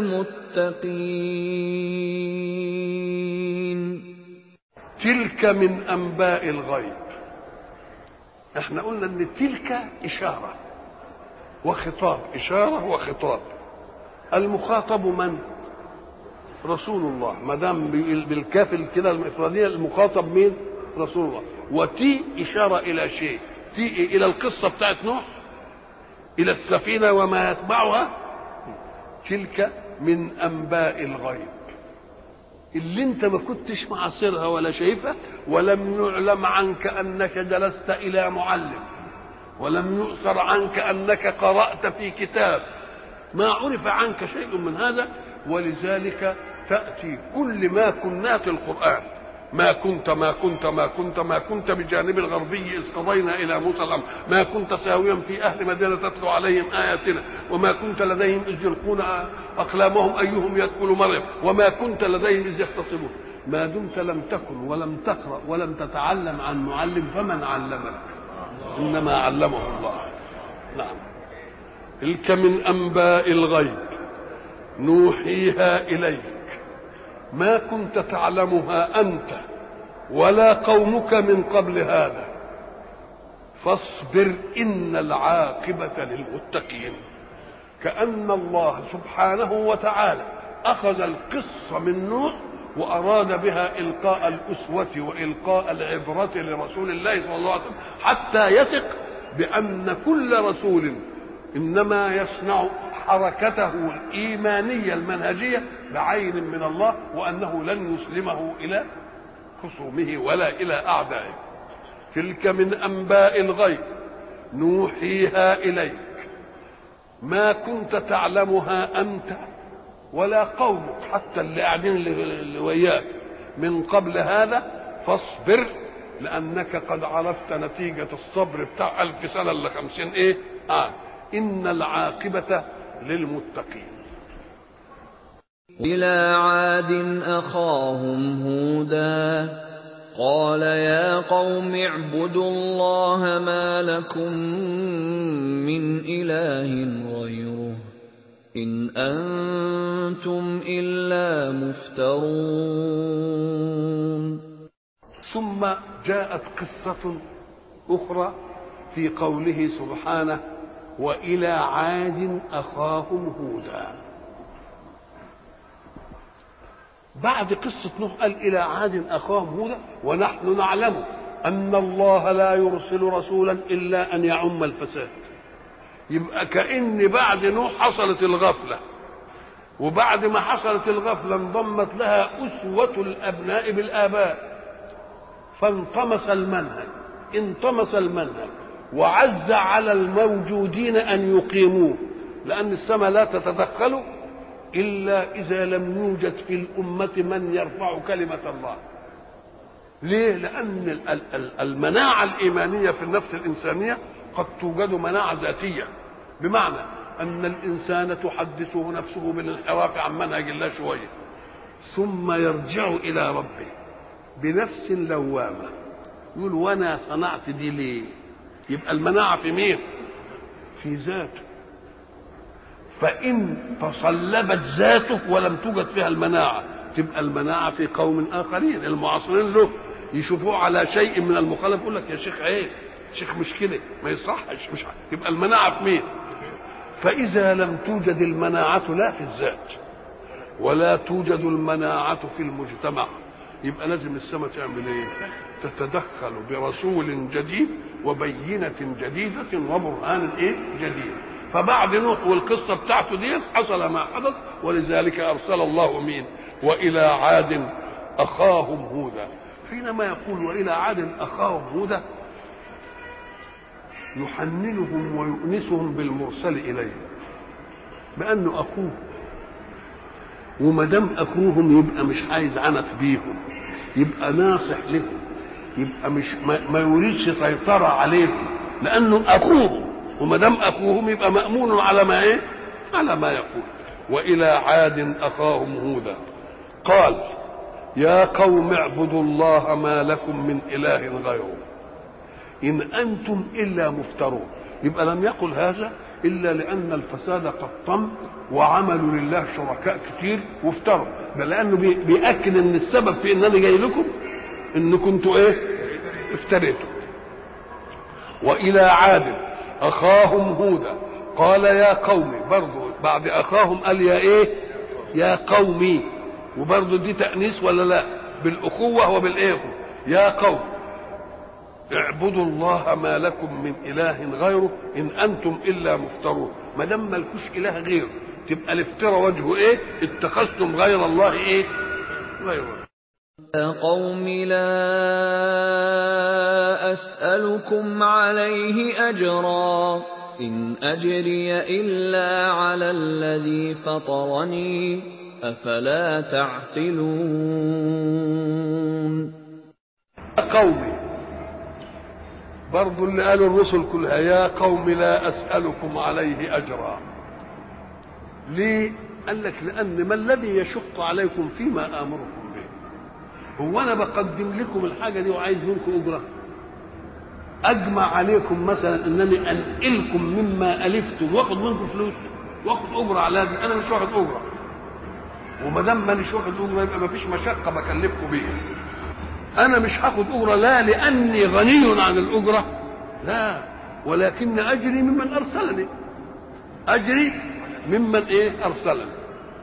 للمتقين. تلك من أنباء الغيب. احنا قلنا ان تلك إشارة وخطاب، إشارة وخطاب. المخاطب من؟ رسول الله. ما دام بالكاف كده الإفرادية المخاطب مين؟ رسول الله. وتي إشارة إلى شيء، تي إلى القصة بتاعت نوح، إلى السفينة وما يتبعها. تلك من أنباء الغيب اللي انت ما كنتش معاصرها ولا شايفها، ولم يعلم عنك أنك جلست إلى معلم ولم يؤثر عنك أنك قرأت في كتاب، ما عرف عنك شيء من هذا. ولذلك تأتي كل ما كنات القرآن، ما كنت بجانب الغربي إذ قضينا إلى موسى الأمر، ما كنت ساويا في أهل مدينة تتلو عليهم آياتنا، وما كنت لديهم إذ يلقون أقلامهم أيهم يدخل مريم، وما كنت لديهم إذ يختصمون. ما دمت لم تكن ولم تقرأ ولم تتعلم عن معلم، فمن علمك؟ إنما علمه الله. نعم. تلك من أنباء الغيب نوحيها إليك ما كنت تعلمها أنت ولا قومك من قبل هذا فاصبر إن العاقبة للمتقين. كأن الله سبحانه وتعالى أخذ القصة من نوح وأراد بها إلقاء الأسوة وإلقاء العبرة لرسول الله صلى الله عليه وسلم، حتى يثق بأن كل رسول إنما يصنع حركته الإيمانية المنهجية بعين من الله، وأنه لن يسلمه إلى خصومه ولا إلى أعدائه. تلك من أنباء الغيب نوحيها إليك ما كنت تعلمها أنت ولا قومك، حتى اللي قاعدين اللي وياك من قبل هذا، فاصبر لأنك قد عرفت نتيجة الصبر بتاع 1000 سنة إلا 50 إن العاقبة للمتقين. إلى عاد أخاهم هودا قال يا قوم اعبدوا الله ما لكم من إله غيره إن أنتم إلا مفترون. ثم جاءت قصة أخرى في قوله سبحانه وإلى عاد أخاهم هودا. بعد قصة نوح قال إلى عاد أخاهم هودا، ونحن نعلم أن الله لا يرسل رسولا إلا أن يعم الفساد. يبقى كأن بعد نوح حصلت الغفلة، وبعد ما حصلت الغفلة انضمت لها أسوة الأبناء بالآباء، فانطمس المنهج وعز على الموجودين أن يقيموه، لأن السماء لا تتدخل إلا إذا لم يوجد في الأمة من يرفع كلمة الله. ليه؟ لأن المناعة الإيمانية في النفس الإنسانية قد توجد مناعة ذاتية، بمعنى أن الإنسان تحدثه نفسه بالانحراف عن منهج الله شوية، ثم يرجع إلى ربه بنفس لوامة يقول وأنا صنعت دي ليه؟ يبقى المناعة في مين؟ في ذاته. فإن تصلبت ذاته ولم توجد فيها المناعة، تبقى المناعة في قوم آخرين المعاصرين له يشوفوه على شيء من المخالف يقول لك يا شيخ عيب، شيخ مش كده، ما يصحش، مش يبقى المناعة في مين؟ فإذا لم توجد المناعة لا في الذات ولا توجد المناعة في المجتمع، يبقى لازم السماء تعمل ايه؟ تتدخل برسول جديد وبينة جديدة وبرهان جديد. فبعد نوح والقصة بتاعته دي حصل ما حدث، ولذلك أرسل الله مين؟ وإلى عاد أخاهم هودا. حينما يقول وإلى عاد أخاهم هودا يحننهم ويؤنسهم بالمرسل إليه، بأنه أخوه، وما دام أخوهم يبقى مش عايز عنت بيهم، يبقى ناصح لهم، يبقى مش ما يريدش سيطرة عليهم، لأنه أخوهم، وما دام أخوهم يبقى مأمون على ما إيه؟ على ما يقول. وإلى عاد أخاهم هودا قال يا قوم اعبدوا الله ما لكم من إله غيره إن أنتم إلا مفترون. يبقى لم يقل هذا إلا لأن الفساد قد طم وعملوا لله شركاء كتير وافتروا، بل لأنه بيأكد أن السبب في أنني جاي لكم إن كنتوا إيه؟ افتريتوا. وإلى عاد أخاهم هودا قال يا قومي، برضو بعد أخاهم قال يا إيه؟ يا قومي، وبرضو دي تأنيس ولا لا؟ بالأخوة وبالإيه؟ يا قوم اعبدوا الله ما لكم من إله غيره إن أنتم إلا مفترون. ما دام مالكوش إله غيره تبقى الافتراء وجهه إيه؟ اتخذتم غير الله إيه؟ غيره. يا قوم لا أسألكم عليه أجرا إن أجري إلا على الذي فطرني أفلا تعقلون. يا قوم برضو اللي قالوا الرسل كلها يا قوم لا أسألكم عليه أجرا. ليه؟ قال لك لأن ما الذي يشق عليكم فيما آمركم به؟ هو أنا بقدم لكم الحاجة دي وعايز منكم أجرة؟ أجمع عليكم مثلا أنني أنقلكم مما ألفتم وأخذ منكم فلوس وأخذ أجرة على هذا؟ أنا مش واخد أجرة، وما دام مانيش واخد أجرة يبقى ما فيش مشقة بكلفكم بيها. أنا مش هاخد أجرة لا لأني غني عن الأجرة، لا، ولكن أجري ممن أرسلني، أجري ممن أرسلني.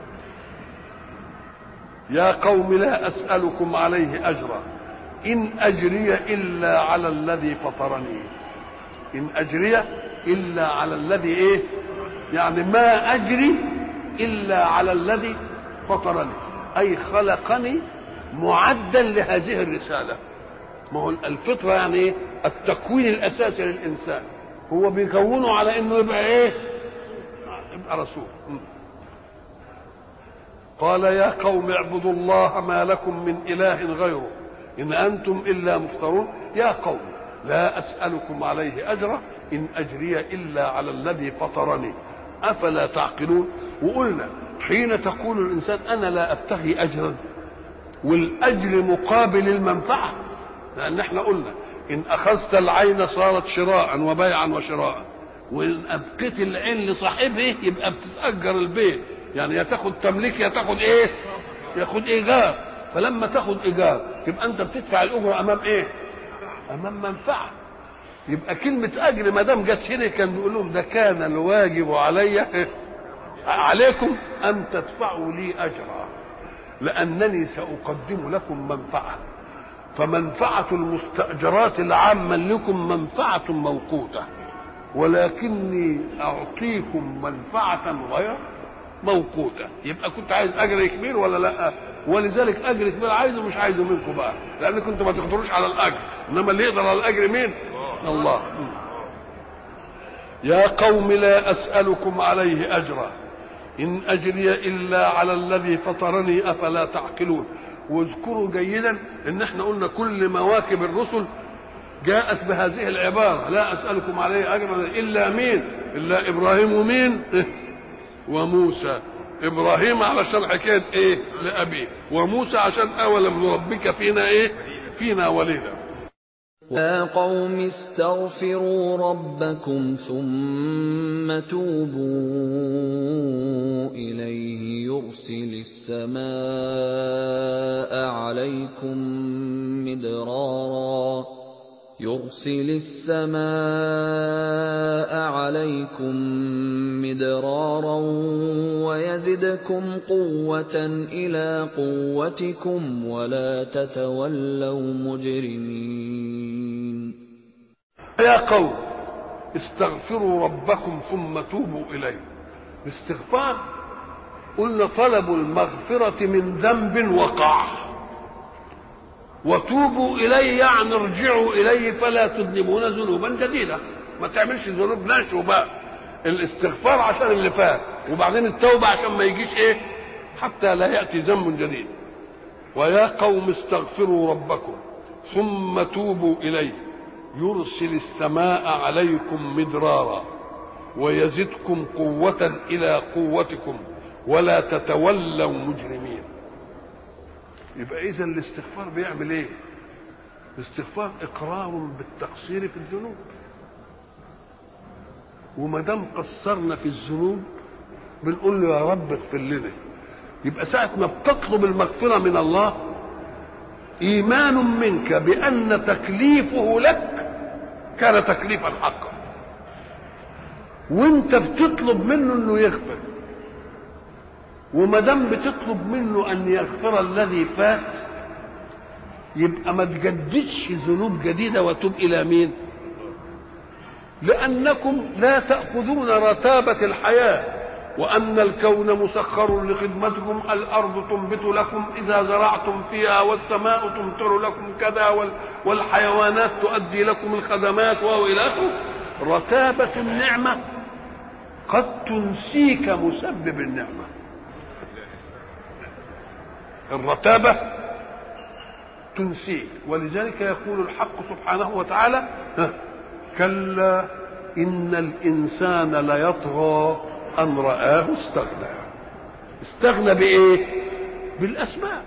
يا قوم لا أسألكم عليه أجرا إن أجري إلا على الذي فطرني. إن أجري إلا على الذي يعني ما أجري إلا على الذي فطرني، أي خلقني معدا لهذه الرسالة. ما هو الفطرة يعني التكوين الأساسي للإنسان، هو بيكونه على إنه يبقى يبقى رسول. قال يا قوم اعبدوا الله ما لكم من إله غيره إن أنتم إلا مفترون. يا قوم لا أسألكم عليه أجرا إن أجري إلا على الذي فطرني أفلا تعقلون. وقلنا حين تقول الإنسان أنا لا أبتغي أجرا، والأجر مقابل المنفعة، لأن احنا قلنا إن أخذت العين صارت شراء وبيعا وشراء، وإن أبقيت العين لصاحبه يبقى بتتأجر البيت، يعني يا تاخد تمليك يا تاخد ياخد إيجار. فلما تاخد إيجار يبقى أنت بتدفع الأجرة أمام أمام منفعة. يبقى كلمة أجر ما دام جت هنا كان بيقول لهم ده كان الواجب علي عليكم أن تدفعوا لي أجرا لأنني سأقدم لكم منفعة. فمنفعة المستأجرات العامة لكم منفعة موقوتة، ولكني أعطيكم منفعة غير موقوتة. يبقى كنت عايز أجر كبير ولا لا؟ ولذلك أجر كبير عايزه مش عايزه منكم بقى، لأن كنتوا ما تقدروش على الأجر، إنما اللي يقدر على الأجر مين؟ الله. يا قوم لا أسألكم عليه أجرا إن أجري إلا على الذي فطرني أفلا تعقلون. واذكروا جيدا إن احنا قلنا كل مواكب الرسل جاءت بهذه العبارة لا أسألكم عليه أجرا إلا مين؟ إلا إبراهيم ومين؟ وموسى. إبراهيم علشان حكاية لأبيه، وموسى عشان أولم نربك فينا وليدا. يا قوم استغفروا ربكم ثم توبوا إليه يرسل السماء عليكم مدرارا ويزدكم قوة إلى قوتكم ولا تتولوا مجرمين. يا قوم استغفروا ربكم ثم توبوا إليه. الاستغفار قلنا طلب المغفرة من ذنب وقع، وتوبوا إليه يعني ارجعوا إليه فلا تذنبون ذنوبا جديدة، ما تعملش ذنوب ناشئة بقى. الاستغفار عشان اللي فات، وبعدين التوبة عشان ما يجيش حتى لا يأتي ذنب جديد. ويا قوم استغفروا ربكم ثم توبوا إليه يرسل السماء عليكم مدرارا ويزدكم قوة إلى قوتكم ولا تتولوا مجرمين. يبقى إذن الاستغفار بيعمل ايه؟ الاستغفار إقرار بالتقصير في الذنوب، وما دام قصرنا في الذنوب بنقول له يا رب اغفر لنا. يبقى ساعة ما بتطلب المغفرة من الله إيمان منك بأن تكليفه لك كان تكليفا حقا، وانت بتطلب منه انه يغفر. وما دام بتطلب منه ان يغفر الذي فات يبقى ما تجددش ذنوب جديده وتوب الى مين؟ لانكم لا تاخذون رتابه الحياه وأن الكون مسخر لخدمتكم، الأرض تنبت لكم إذا زرعتم فيها، والسماء تمطر لكم كذا، والحيوانات تؤدي لكم الخدمات وإلى آخره. رتابة النعمة قد تنسيك مسبب النعمة. الرتابة تنسيك، ولذلك يقول الحق سبحانه وتعالى: كلا إن الإنسان ليطغى أن رآه استغنى. استغنى بإيه؟ بالأسباب.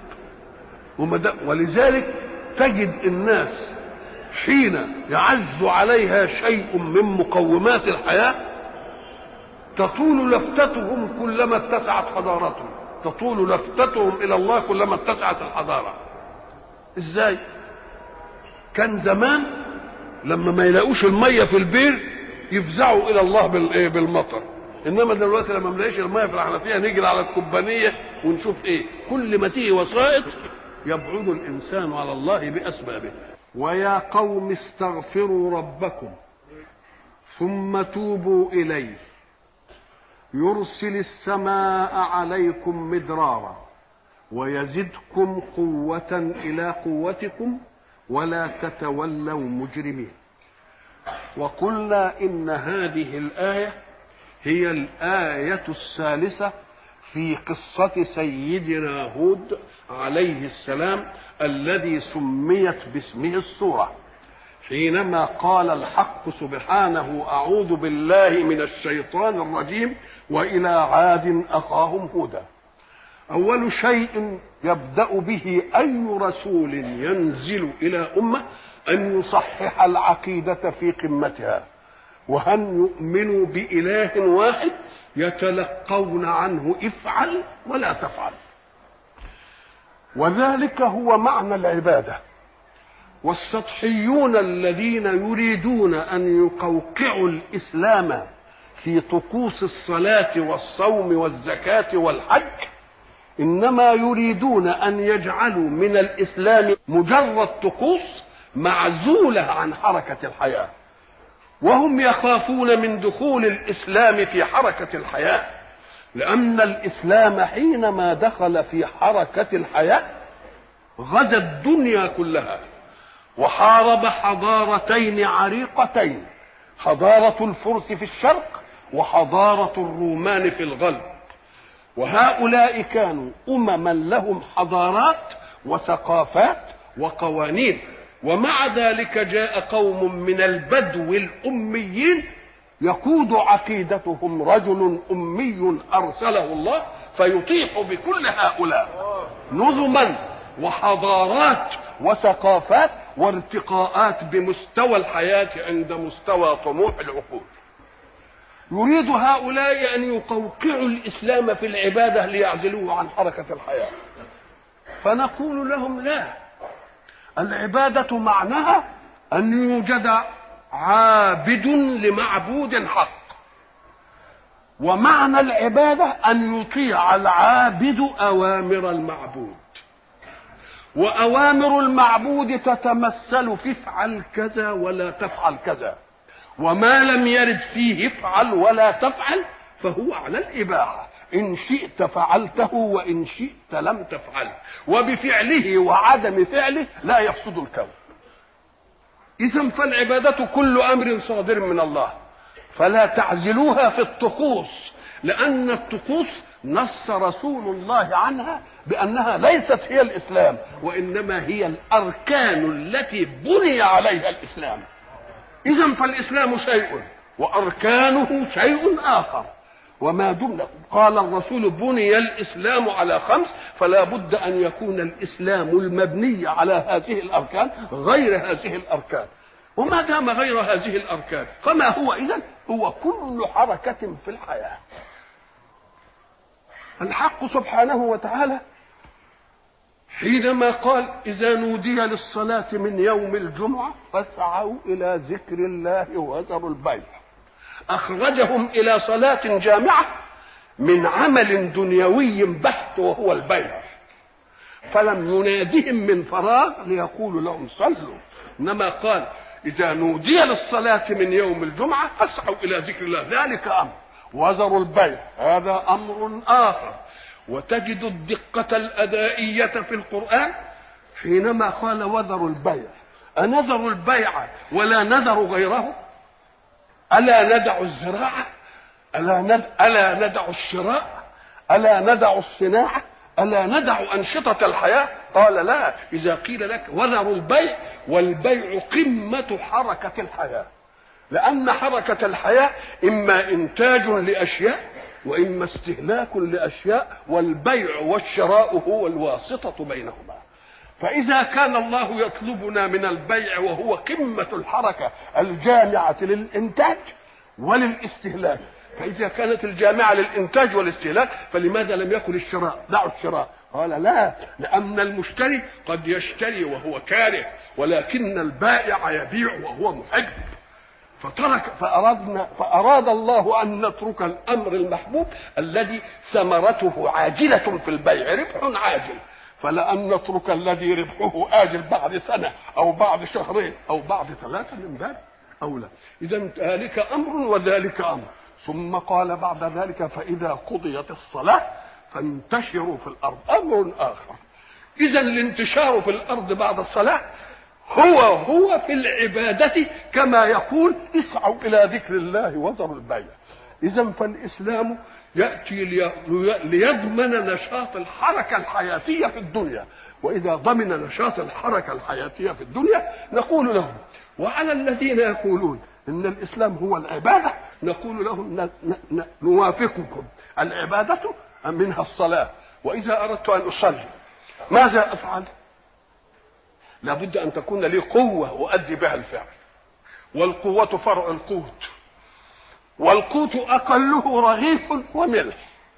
ولذلك تجد الناس حين يعز عليها شيء من مقومات الحياة تطول لفتتهم كلما اتسعت حضارتهم، تطول لفتتهم إلى الله كلما اتسعت الحضارة. إزاي؟ كان زمان لما ما يلاقوش المية في البير يفزعوا إلى الله بالمطر، انما دلوقتي لما نلاقيش الميه في الحنفيه نجري على الكوبانيه ونشوف ايه. كل ما تيجي وسائط يبعد الانسان على الله باسبابه. ويا قوم استغفروا ربكم ثم توبوا اليه يرسل السماء عليكم مدرارا ويزدكم قوة الى قوتكم ولا تتولوا مجرمين. وقلنا ان هذه الايه هي الآية الثالثة في قصة سيدنا هود عليه السلام الذي سميت باسمه السورة، حينما قال الحق سبحانه: أعوذ بالله من الشيطان الرجيم، وإلى عاد أخاهم هودا. أول شيء يبدأ به أي رسول ينزل إلى أمة أن يصحح العقيدة في قمتها، وأن يؤمنوا بإله واحد يتلقون عنه افعل ولا تفعل. وذلك هو معنى العبادة. والسطحيون الذين يريدون أن يقوقعوا الإسلام في طقوس الصلاة والصوم والزكاة والحج إنما يريدون أن يجعلوا من الإسلام مجرد طقوس معزولة عن حركة الحياة، وهم يخافون من دخول الإسلام في حركة الحياة، لأن الإسلام حينما دخل في حركة الحياة غزا الدنيا كلها وحارب حضارتين عريقتين، حضارة الفرس في الشرق وحضارة الرومان في الغرب. وهؤلاء كانوا أمما لهم حضارات وثقافات وقوانين، ومع ذلك جاء قوم من البدو الأميين يقود عقيدتهم رجل أمي أرسله الله فيطيح بكل هؤلاء نظما وحضارات وثقافات وارتقاءات بمستوى الحياة عند مستوى طموح العقول. يريد هؤلاء أن يقوقعوا الإسلام في العبادة ليعزلوه عن حركة الحياة، فنقول لهم: لا، العبادة معناها أن يوجد عابد لمعبود حق، ومعنى العبادة أن يطيع العابد أوامر المعبود، وأوامر المعبود تتمثل في افعل كذا ولا تفعل كذا، وما لم يرد فيه افعل ولا تفعل فهو على الإباحة، إن شئت فعلته وإن شئت لم تفعله، وبفعله وعدم فعله لا يفسد الكون. إذن فالعبادة كل أمر صادر من الله، فلا تعزلوها في الطقوس، لأن الطقوس نص رسول الله عنها بأنها ليست هي الإسلام، وإنما هي الأركان التي بني عليها الإسلام. إذن فالإسلام شيء وأركانه شيء آخر، وما دمنا قال الرسول بني الإسلام على 5، فلا بد أن يكون الإسلام المبني على هذه الأركان غير هذه الأركان. وما دام غير هذه الأركان فما هو إذن؟ هو كل حركة في الحياة. الحق سبحانه وتعالى حينما قال: إذا نودي للصلاة من يوم الجمعة فاسعوا إلى ذكر الله وذروا البيع، أخرجهم إلى صلاة جامعة من عمل دنيوي بحت وهو البيع، فلم ينادهم من فراغ ليقول لهم صلوا، إنما قال: إذا نودي للصلاة من يوم الجمعة فاسعوا إلى ذكر الله، ذلك أمر. وذروا البيع هذا أمر آخر. وتجد الدقة الأدائية في القرآن حينما قال وذروا البيع، أنذروا البيع ولا نذر غيره؟ ألا ندع الزراعة؟ ألا ندع الشراء؟ ألا ندع الصناعة؟ ألا ندع أنشطة الحياة؟ قال لا. إذا قيل لك وذروا البيع، والبيع قمة حركة الحياة، لأن حركة الحياة إما إنتاج لأشياء وإما استهلاك لأشياء، والبيع والشراء هو الواسطة بينهما. فإذا كان الله يطلبنا من البيع وهو قمة الحركة الجامعة للإنتاج وللاستهلاك، فإذا كانت الجامعة للإنتاج والاستهلاك فلماذا لم يكن الشراء؟ دعوا الشراء. قال لا، لأن المشتري قد يشتري وهو كاره، ولكن البائع يبيع وهو محب. فأراد الله أن نترك الأمر المحبوب الذي ثمرته عاجلة في البيع، ربح عاجل، فلأن نترك الذي ربحه آجل بعد سنة أو بعد شهرين أو بعد 3 من باب أولى. إذا ذلك أمر وذلك أمر. ثم قال بعد ذلك فإذا قضيت الصلاة فانتشروا في الأرض، أمر آخر. إذا الانتشار في الأرض بعد الصلاة هو في العبادة كما يقول اسعوا إلى ذكر الله وذروا البيع. إذا فالإسلام يأتي ليضمن نشاط الحركة الحياتية في الدنيا، وإذا ضمن نشاط الحركة الحياتية في الدنيا نقول لهم، وعلى الذين يقولون إن الإسلام هو العبادة نقول لهم نوافقكم، العبادة منها الصلاة، وإذا أردت أن أصلي ماذا أفعل؟ لابد أن تكون لي قوة أؤدي بها الفعل، والقوة فرع القوت، والقوت أقله رغيف وملح.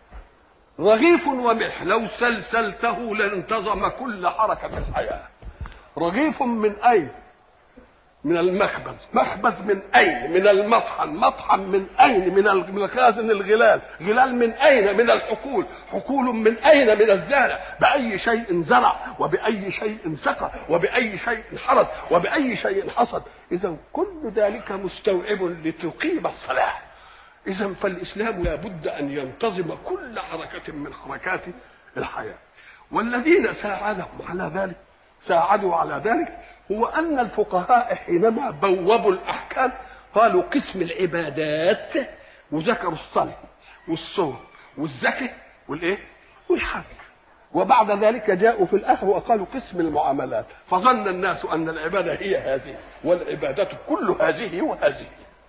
رغيف وملح لو سلسلته لانتظم كل حركة الحياة. رغيف من أين؟ من المخبز. مخبز من أين؟ من المطحن. مطحن من أين؟ من خازن الغلال. غلال من أين؟ من الحقول. حقول من أين؟ من الزارع. بأي شيء زرع، وبأي شيء سقى، وبأي شيء حرث، وبأي شيء حصد. إذا كل ذلك مستوعب لتقيم الصلاة. إذا فالإسلام لابد أن ينتظم كل حركة من حركات الحياة. والذين ساعدوا على ذلك هو أن الفقهاء حينما بوبوا الأحكام قالوا قسم العبادات، وذكروا الصلاة والصوم والزكاة والحج، وبعد ذلك جاءوا في الآخر وقالوا قسم المعاملات، فظن الناس أن العبادة هي هذه، والعبادة كل هذه وهذه.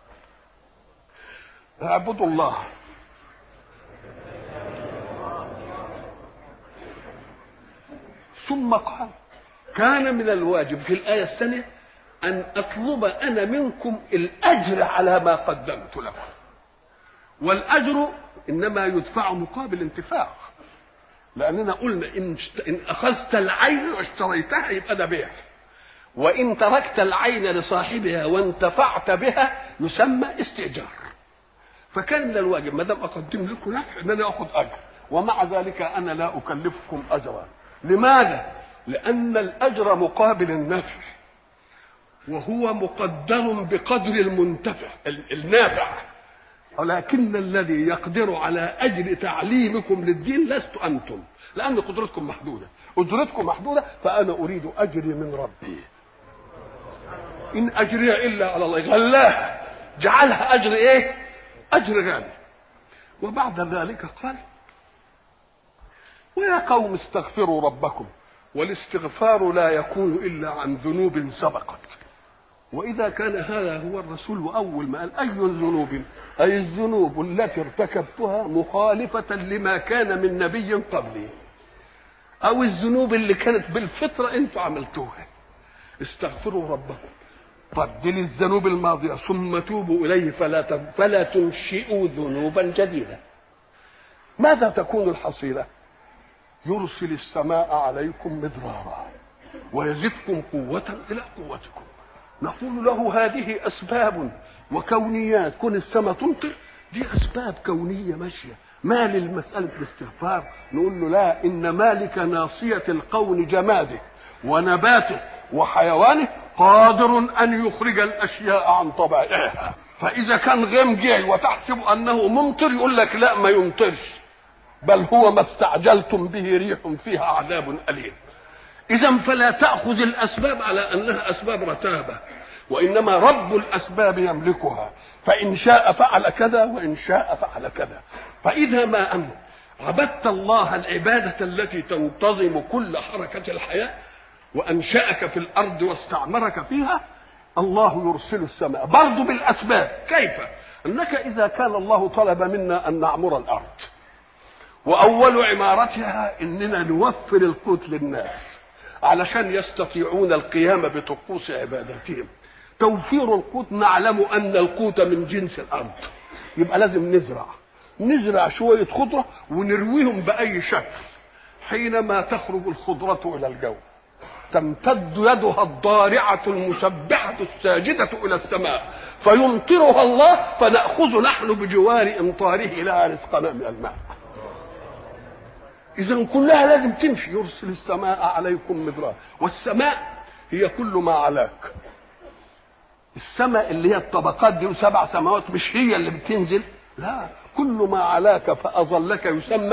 اعبدوا الله ثم قال كان من الواجب في الآية الثانية أن أطلب أنا منكم الأجر على ما قدمت لكم، والأجر إنما يدفع مقابل انتفاع، لأننا قلنا إن أخذت العين واشتريتها يبقى ده بيع، وإن تركت العين لصاحبها وانتفعت بها يسمى استئجار. فكان من الواجب ما دام أقدم لكم نفع إن أنا أخذ أجر، ومع ذلك أنا لا أكلفكم أجرا. لماذا؟ لأن الأجر مقابل النفع، وهو مقدر بقدر المنتفع النافع، ولكن الذي يقدر على أجر تعليمكم للدين لست أنتم، لأن قدرتكم محدودة، أجرتكم محدودة، فأنا أريد أجري من ربي. إن أجري إلا على الله. غلاها جعلها أجر أجر غالي. وبعد ذلك قال ويا قوم استغفروا ربكم، والاستغفار لا يكون إلا عن ذنوب سبقت. وإذا كان هذا هو الرسول أول ما قال أي ذنوب، أي الذنوب التي ارتكبتها مخالفة لما كان من نبي قبلي، أو الذنوب اللي كانت بالفطرة أنتم عملتوها. استغفروا ربكم، بدل الذنوب الماضية ثم توبوا إليه فلا تنشئوا ذنوبا جديدة. ماذا تكون الحصيلة؟ يرسل السماء عليكم مدرارا ويزدكم قوة إلى قوتكم. نقول له هذه أسباب وكونيات، كون السماء تمطر دي أسباب كونية ماشية، ما للمسألة الاستغفار؟ نقول له لا، إن مالك ناصية القول جماده ونباته وحيوانه قادر أن يخرج الأشياء عن طبائعها. فإذا كان غيم جاي وتحسب أنه ممطر يقول لك لا ما يمطرش، بل هو ما استعجلتم به ريح فيها عذاب أليم. إذا فلا تأخذ الأسباب على أنها أسباب رتابة، وإنما رب الأسباب يملكها، فإن شاء فعل كذا وإن شاء فعل كذا. فإذا ما أن عبدت الله العبادة التي تنتظم كل حركة الحياة وأنشأك في الأرض واستعمرك فيها، الله يرسل السماء برضو بالأسباب. كيف؟ أنك إذا كان الله طلب منا أن نعمر الأرض وأول عمارتها إننا نوفر القوت للناس علشان يستطيعون القيام بطقوس عبادتهم، توفير القوت نعلم أن القوت من جنس الأرض، يبقى لازم نزرع شوية خضرة ونرويهم بأي شكل. حينما تخرج الخضرة إلى الجو تمتد يدها الضارعة المسبحة الساجدة إلى السماء فيمطرها الله، فنأخذ نحن بجوار إمطاره لها رزقنا من الماء. إذن كلها لازم تمشي. يرسل السماء عليكم مدرارا، والسماء هي كل ما علاك. السماء اللي هي الطبقات دي وسبع سماوات مش هي اللي بتنزل، لا، كل ما علاك فأظلك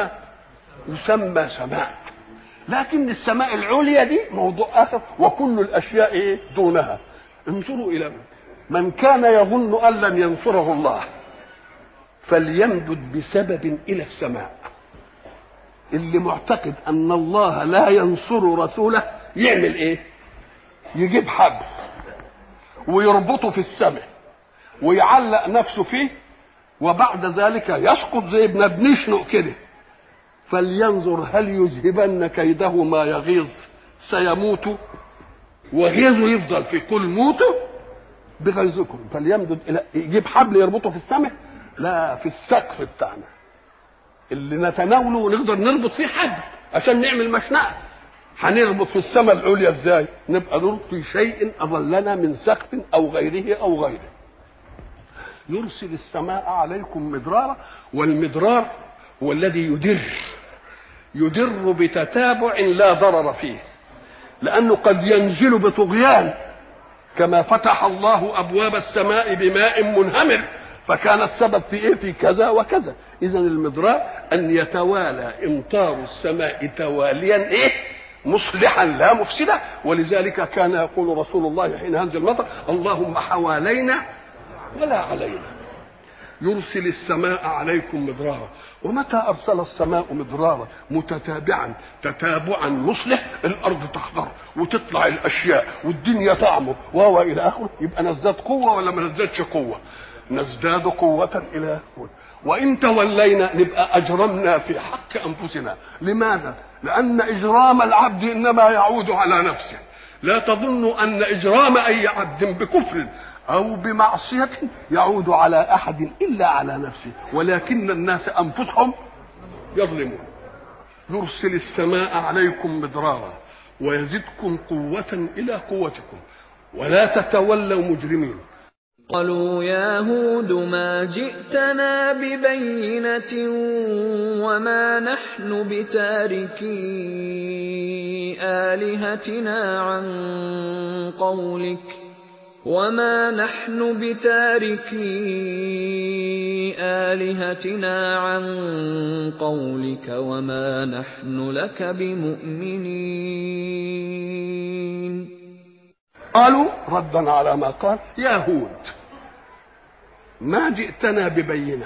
يسمى سماء. لكن السماء العليا دي موضوع آخر، وكل الأشياء إيه دونها. انظروا إلى من كان يظن أن لن ينصره الله فليمدد بسبب إلى السماء. اللي معتقد أن الله لا ينصر رسوله يعمل إيه؟ يجيب حبل ويربطه في السماء ويعلق نفسه فيه، وبعد ذلك يسقط زي ابن بنشنق كده. فلينظر هل يذهبن كيده ما يغيظ، سيموت وغيظه يفضل في قل موتوا بغيظكم. فليمدد إلى يجيب حبل يربطه في السماء، لا، في السقف بتاعنا اللي نتناوله ونقدر نربط فيه حبل عشان نعمل مشنقه. هنربط في السماء العليا ازاي؟ نبقى نربط في شيء اظلنا من سقف او غيره. يرسل السماء عليكم مدرارا، والمدرار هو الذي يدر بتتابع لا ضرر فيه، لأنه قد ينزل بطغيان كما فتح الله أبواب السماء بماء منهمر فكان السبب في إيه؟ في كذا وكذا. إذن المدرار أن يتوالى إمطار السماء تواليا إيه؟ مصلحا لا مفسدا. ولذلك كان يقول رسول الله حين ينزل المطر: اللهم حوالينا ولا علينا. يرسل السماء عليكم مدرارا. ومتى أرسل السماء مدرارا تتابعا مصلح، الأرض تخضر وتطلع الأشياء والدنيا تعمر وهو إلى آخره، يبقى نزداد قوة ولا ما نزدادش قوة؟ نزداد قوة إلى قوة. وإن تولينا نبقى أجرمنا في حق أنفسنا. لماذا؟ لأن إجرام العبد إنما يعود على نفسه. لا تظنوا أن إجرام أي عبد بكفر أو بمعصية يعود على أحد إلا على نفسه، ولكن الناس أنفسهم يظلمون. يرسل السماء عليكم مدرارا ويزدكم قوة إلى قوتكم ولا تتولوا مجرمين. قالوا يا هود ما جئتنا ببينة وما نحن بتاركي آلهتنا عن قولك وما نحن لك بمؤمنين. قالوا ردا على ما قال: يا هود ما جئتنا ببينة.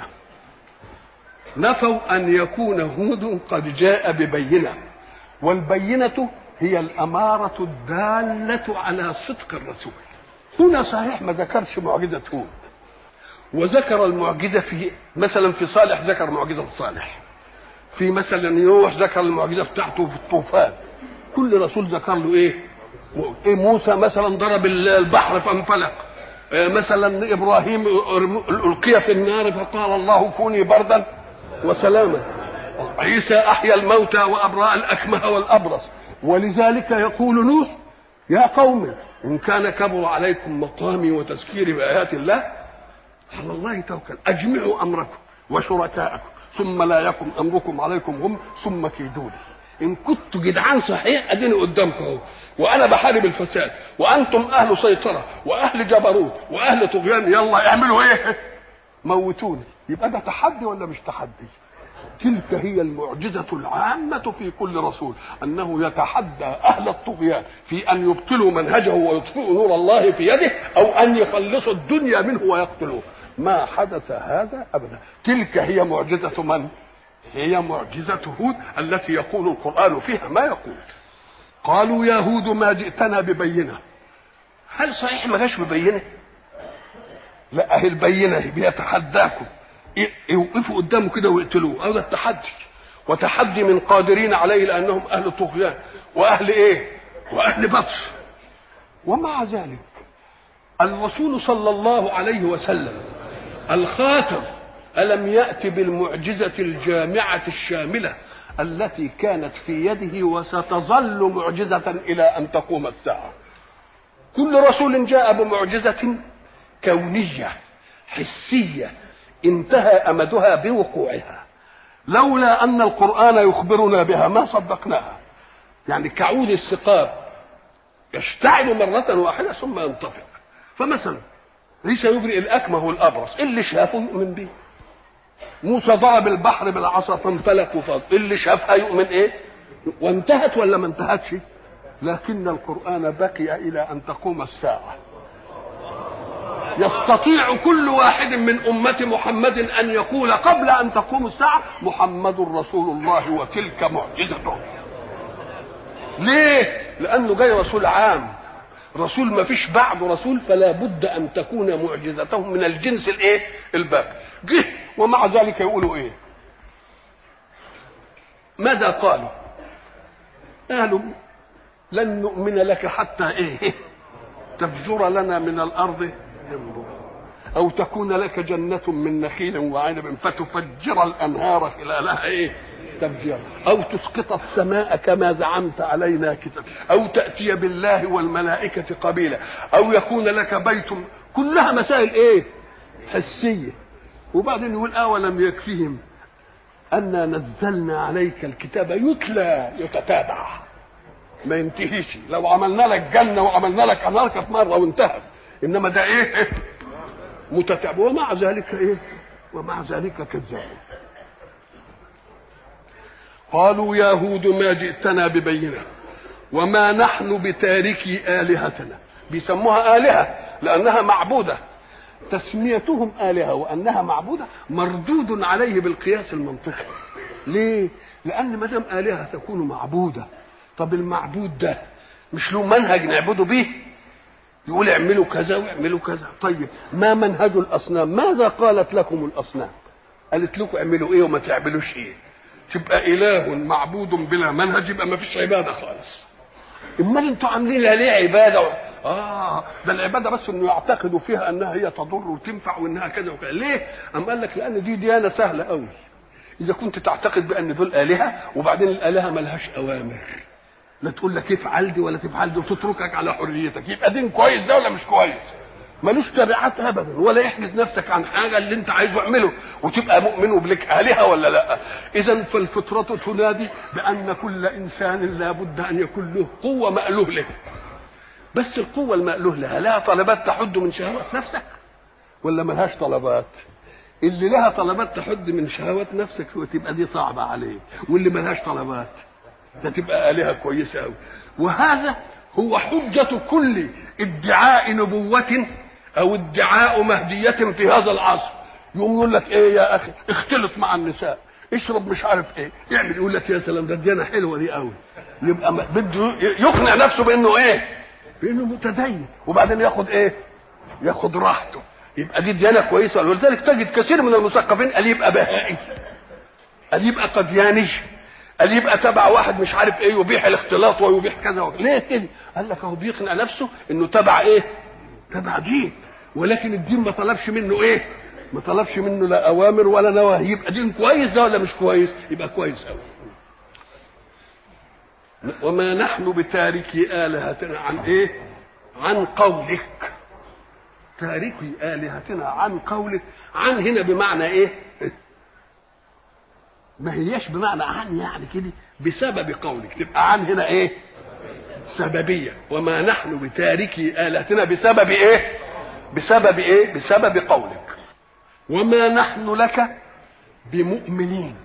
نفوا أن يكون هود قد جاء ببينة، والبينة هي الأمارة الدالة على صدق الرسول. هنا صحيح ما ذكرش معجزة هود، وذكر المعجزة في مثلا في صالح ذكر معجزة صالح، في مثلا نوح ذكر المعجزة بتاعته في الطوفان. كل رسول ذكر له ايه؟ موسى مثلا ضرب البحر فانفلق، مثلا ابراهيم القي في النار فقال الله كوني بردا وسلاما، عيسى احيا الموتى وابرأ الاكمه والابرص. ولذلك يقول نوح: يا قوم إن كان كبر عليكم مقامي وتذكيري بآيات الله على الله توكل، أجمعوا أمركم وشركاءكم ثم لا يكن أمركم عليكم غم ثم كيدوني. ان كنتوا جدعان صحيح اديني قدامكم اهو، وانا بحارب الفساد وانتم اهل سيطره واهل جبروت واهل طغيان، يلا اعملوا ايه؟ موتوني. يبقى ده تحدي ولا مش تحدي؟ تلك هي المعجزة العامة في كل رسول، أنه يتحدى أهل الطغيان في أن يبطلوا منهجه ويطفئوا نور الله في يده، أو أن يخلصوا الدنيا منه ويقتلوه. ما حدث هذا أبدا. تلك هي معجزة من؟ هي معجزة هود التي يقول القرآن فيها ما يقول. قالوا يا هود ما جئتنا ببينة. هل صحيح ما جاش ببينة؟ لا، أهي البينة بيتحداكم، يوقفوا قدامه كده ويقتلوه. هذا التحدي، وتحدي من قادرين عليه لانهم اهل طغيان واهل ايه؟ واهل بطش. ومع ذلك الرسول صلى الله عليه وسلم الخاتم الم يأت بالمعجزة الجامعة الشاملة التي كانت في يده وستظل معجزة الى ان تقوم الساعة. كل رسول جاء بمعجزة كونية حسية انتهى امدها بوقوعها، لولا ان القرآن يخبرنا بها ما صدقناها. يعني كعود السقاب يشتعل مرة واحدة ثم ينطفئ. فمثلا عيسى يبرئ الاكمه والابرص، اللي شافه يؤمن به. موسى ضرب البحر بالعصا فانفلق وفاض، اللي شافها يؤمن ايه؟ وانتهت ولا ما انتهتش؟ لكن القرآن بقي الى ان تقوم الساعة. يستطيع كل واحد من أمة محمد أن يقول قبل أن تقوم الساعة محمد رسول الله وتلك معجزته. ليه؟ لأنه جاي رسول عام، رسول ما فيش بعده رسول، فلا بد أن تكون معجزته من الجنس الإيه؟ الباقي. جه ومع ذلك يقولوا إيه؟ ماذا قالوا؟ قالوا لن نؤمن لك حتى إيه؟ تفجر لنا من الأرض أو تكون لك جنة من نخيل وعنب فتفجر الأنهار خلالها إيه؟ تفجيرا، أو تسقط السماء كما زعمت علينا كتاب، أو تأتي بالله والملائكة قبيلا، أو يكون لك بيت. كلها مسائل إيه؟ حسية. وبعدين يقول أولم يكفيهم أنا نزلنا عليك الكتاب يتلى يتتابع، ما ينتهيش. لو عملنا لك جنة وعملنا لك أنهار كانت مرة وانتهت، إنما ده إيه؟ متتابع. ومع ذلك ايه؟ ومع ذلك كذبوا. قالوا يا هود ما جئتنا ببينة وما نحن بتاركي آلهتنا. بيسموها آلهة لأنها معبودة. تسميتهم آلهة وأنها معبودة مردود عليه بالقياس المنطقي. ليه؟ لأن ما دام آلهة تكون معبودة، طب المعبود ده مش له منهج نعبده به؟ يقول اعملوا كذا واعملوا كذا. طيب ما منهج الأصنام؟ ماذا قالت لكم الأصنام؟ قالت لكم اعملوا ايه وما تعملوش ايه. تبقى إله معبود بلا منهج، يبقى ما فيش عبادة خالص. امال انتوا عاملينها ليه عبادة؟ ده العبادة بس انه يعتقدوا فيها انها هي تضر وتنفع وانها كذا وكذا. ليه؟ ام قال لك لان دي ديانة سهلة قوي. اذا كنت تعتقد بان دول آلهة وبعدين الآلهة ملهاش اوامر، لا تقول لك افعل دي ولا تفعل دي وتتركك على حريتك، يبقى دين كويس ده ولا مش كويس؟ ملوش تبعات ابدا، ولا يحجز نفسك عن حاجه اللي انت عايزه اعمله وتبقى مؤمن وبلك آلهة ولا لا. اذا فالفطرة تنادي بان كل انسان لا بد ان يكون له قوة مألوه له. بس القوة المألوه لها لها طلبات تحد من شهوات نفسك ولا ملهاش طلبات؟ اللي لها طلبات تحد من شهوات نفسك وتبقى دي صعبة عليك، واللي ملهاش طلبات ده تبقى آلهة كويسة أوي. وهذا هو حجة كل ادعاء نبوة أو ادعاء مهدية في هذا العصر. يقوم يقول لك إيه يا أخي؟ اختلط مع النساء، اشرب مش عارف إيه، يعمل. يقول لك يا سلام ده ديانة حلوة دي أوي. يبقى بده يقنع نفسه بأنه إيه؟ بأنه متدين، وبعدين ياخد إيه؟ ياخد راحته. يبقى دي ديانة كويسة. ولذلك تجد كثير من المثقفين قال يبقى بهائي، قال يبقى قدياني، قال يبقى تبع واحد مش عارف ايه يبيح الاختلاط ويبيح كذا ليه كده؟ قال لك هو بيقنع نفسه انه تبع ايه؟ تبع دين. ولكن الدين ما طلبش منه ايه؟ ما طلبش منه لا اوامر ولا نواهي. يبقى دين كويس ده ولا مش كويس؟ يبقى كويس قوي. وما نحن بتاركي آلهتنا عن ايه؟ عن قولك. تاركي آلهتنا عن قولك. عن هنا بمعنى ايه؟ ما هياش بمعنى عن يعني كده بسبب قولك، تبقى عن هنا ايه؟ سببيه. وما نحن بتاركي آلهتنا بسبب ايه؟ بسبب ايه؟ بسبب قولك. وما نحن لك بمؤمنين.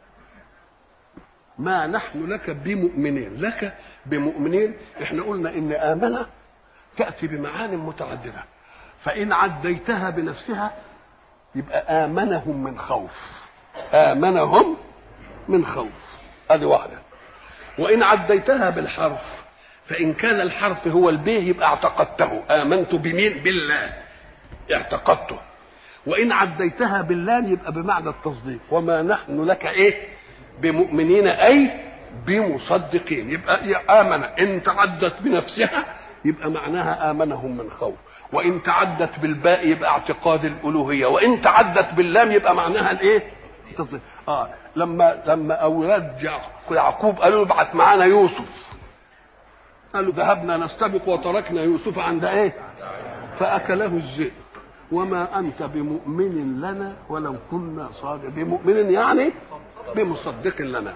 ما نحن لك بمؤمنين. لك بمؤمنين، احنا قلنا ان آمنة تأتي بمعان متعددة، فإن عديتها بنفسها يبقى آمنهم من خوف. آمنهم من خوف، هذه واحدة. وإن عديتها بالحرف، فإن كان الحرف هو البيه يبقى اعتقدته. آمنت بمين؟ بالله، اعتقدته. وإن عديتها باللام يبقى بمعنى التصديق. وما نحن لك ايه؟ بمؤمنين، أي بمصدقين. يبقى آمن إن تعدت بنفسها يبقى معناها آمنهم من خوف، وإن تعدت بالباء يبقى اعتقاد الألوهية، وإن تعدت باللام يبقى معناها الايه؟ التصديق. لما أولاد يعقوب قالوا ابعث معانا يوسف، قالوا ذهبنا نستبق وتركنا يوسف عند ايه؟ فأكله الذئب. وما أنت بمؤمن لنا ولو كنا صادقين. بمؤمن يعني بمصدق لنا.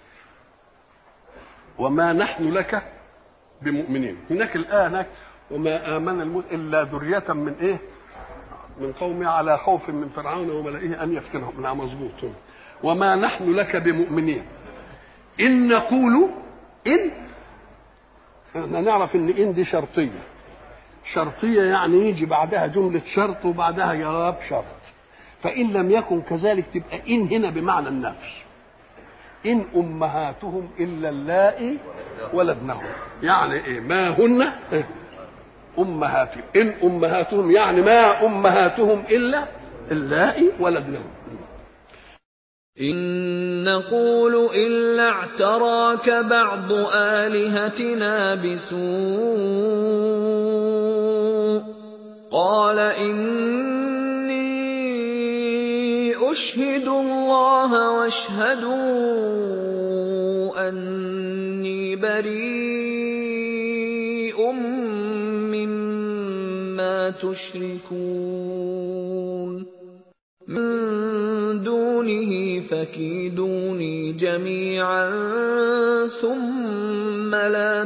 وما نحن لك بمؤمنين. هناك الآن وما آمن المؤمن إلا ذرية من إيه؟ من قومه على خوف من فرعون وملئه أن يفتنهم. لا، مظبوط. وما نحن لك بمؤمنين إن نقول إن. احنا نعرف إن دي شرطية. شرطية يعني يجي بعدها جملة شرط وبعدها جواب شرط. فإن لم يكن كذلك تبقى إن هنا بمعنى النفي. إن أمهاتهم إلا اللائي ولدنهم. يعني إيه؟ ما هن أمهاتهم. إن أمهاتهم يعني ما أمهاتهم إلا اللائي ولدنهم. إن نقول إلا اعتراك بعض آلهتنا بسوء قال إني أشهد الله واشهدوا أني بريء مما تشركون من دونه فكيدوني جميعا ثم لا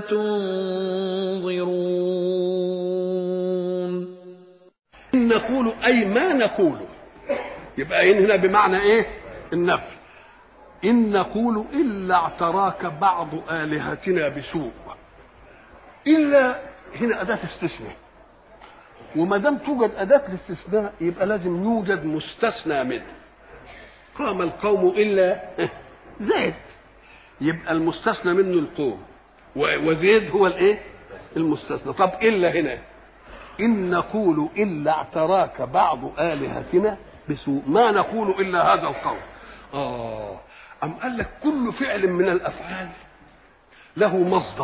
تنظرون. إن نقول أي ما نقول. يبقى إن هنا بمعنى إيه؟ النفي. إن نقول إلا اعتراك بعض آلهتنا بسوء. إلا هنا أداة استثناء، وما دام توجد أداة الاستثناء يبقى لازم يوجد مستثنى منه. قام القوم إلا زيد، يبقى المستثنى منه القوم، وزيد هو الايه؟ المستثنى. طب إلا هنا إن نقول إلا اعتراك بعض آلهتنا بسوء. ما نقول إلا هذا القول. أم قال لك كل فعل من الأفعال له مصدر،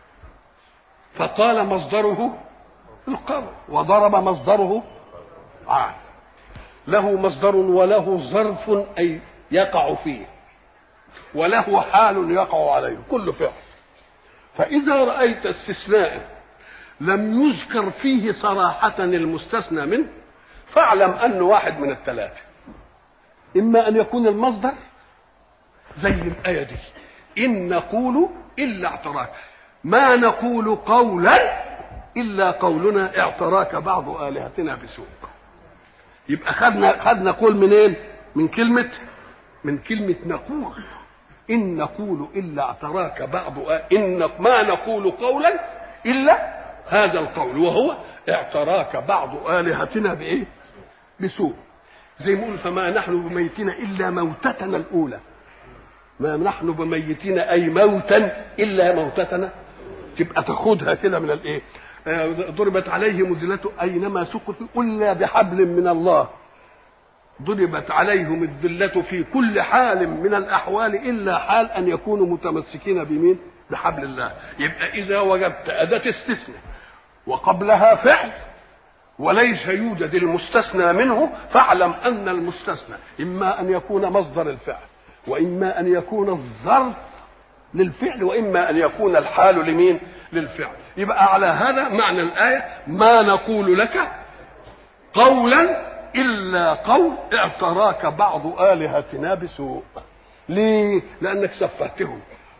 فقال مصدره القول، وضرب مصدره عاد. له مصدر وله ظرف أي يقع فيه، وله حال يقع عليه كل فعل. فإذا رأيت استثناء لم يذكر فيه صراحة المستثنى منه فاعلم أنه واحد من الثلاثة. إما أن يكون المصدر زي الآية دي إن نقول إلا اعتراك، ما نقول قولا إلا قولنا اعتراك بعض آلهتنا بسوء. يبقى خدنا قول منين؟ من كلمة نقول. إن نقول إلا اعتراك بعض إن ما نقول قولا إلا هذا القول، وهو اعتراك بعض آلهتنا بإيه؟ بسوء. زي ما يقول فما نحن بميتين إلا موتتنا الأولى. ما نحن بميتين أي موتا إلا موتتنا. تبقى تاخدها كده من الإيه؟ ضربت عليهم الذلة أينما سقطوا إلا بحبل من الله. ضربت عليهم الذلة في كل حال من الأحوال إلا حال أن يكونوا متمسكين بمين؟ بحبل الله. يبقى إذا وجدت أداة استثناء وقبلها فعل وليس يوجد المستثنى منه فاعلم أن المستثنى إما أن يكون مصدر الفعل، وإما أن يكون الظرف للفعل، وإما أن يكون الحال لمين؟ للفعل. يبقى على هذا معنى الآية ما نقول لك قولا إلا قول اعتراك بعض آلهتنا بسوء. ليه؟ لأنك سفهتهم.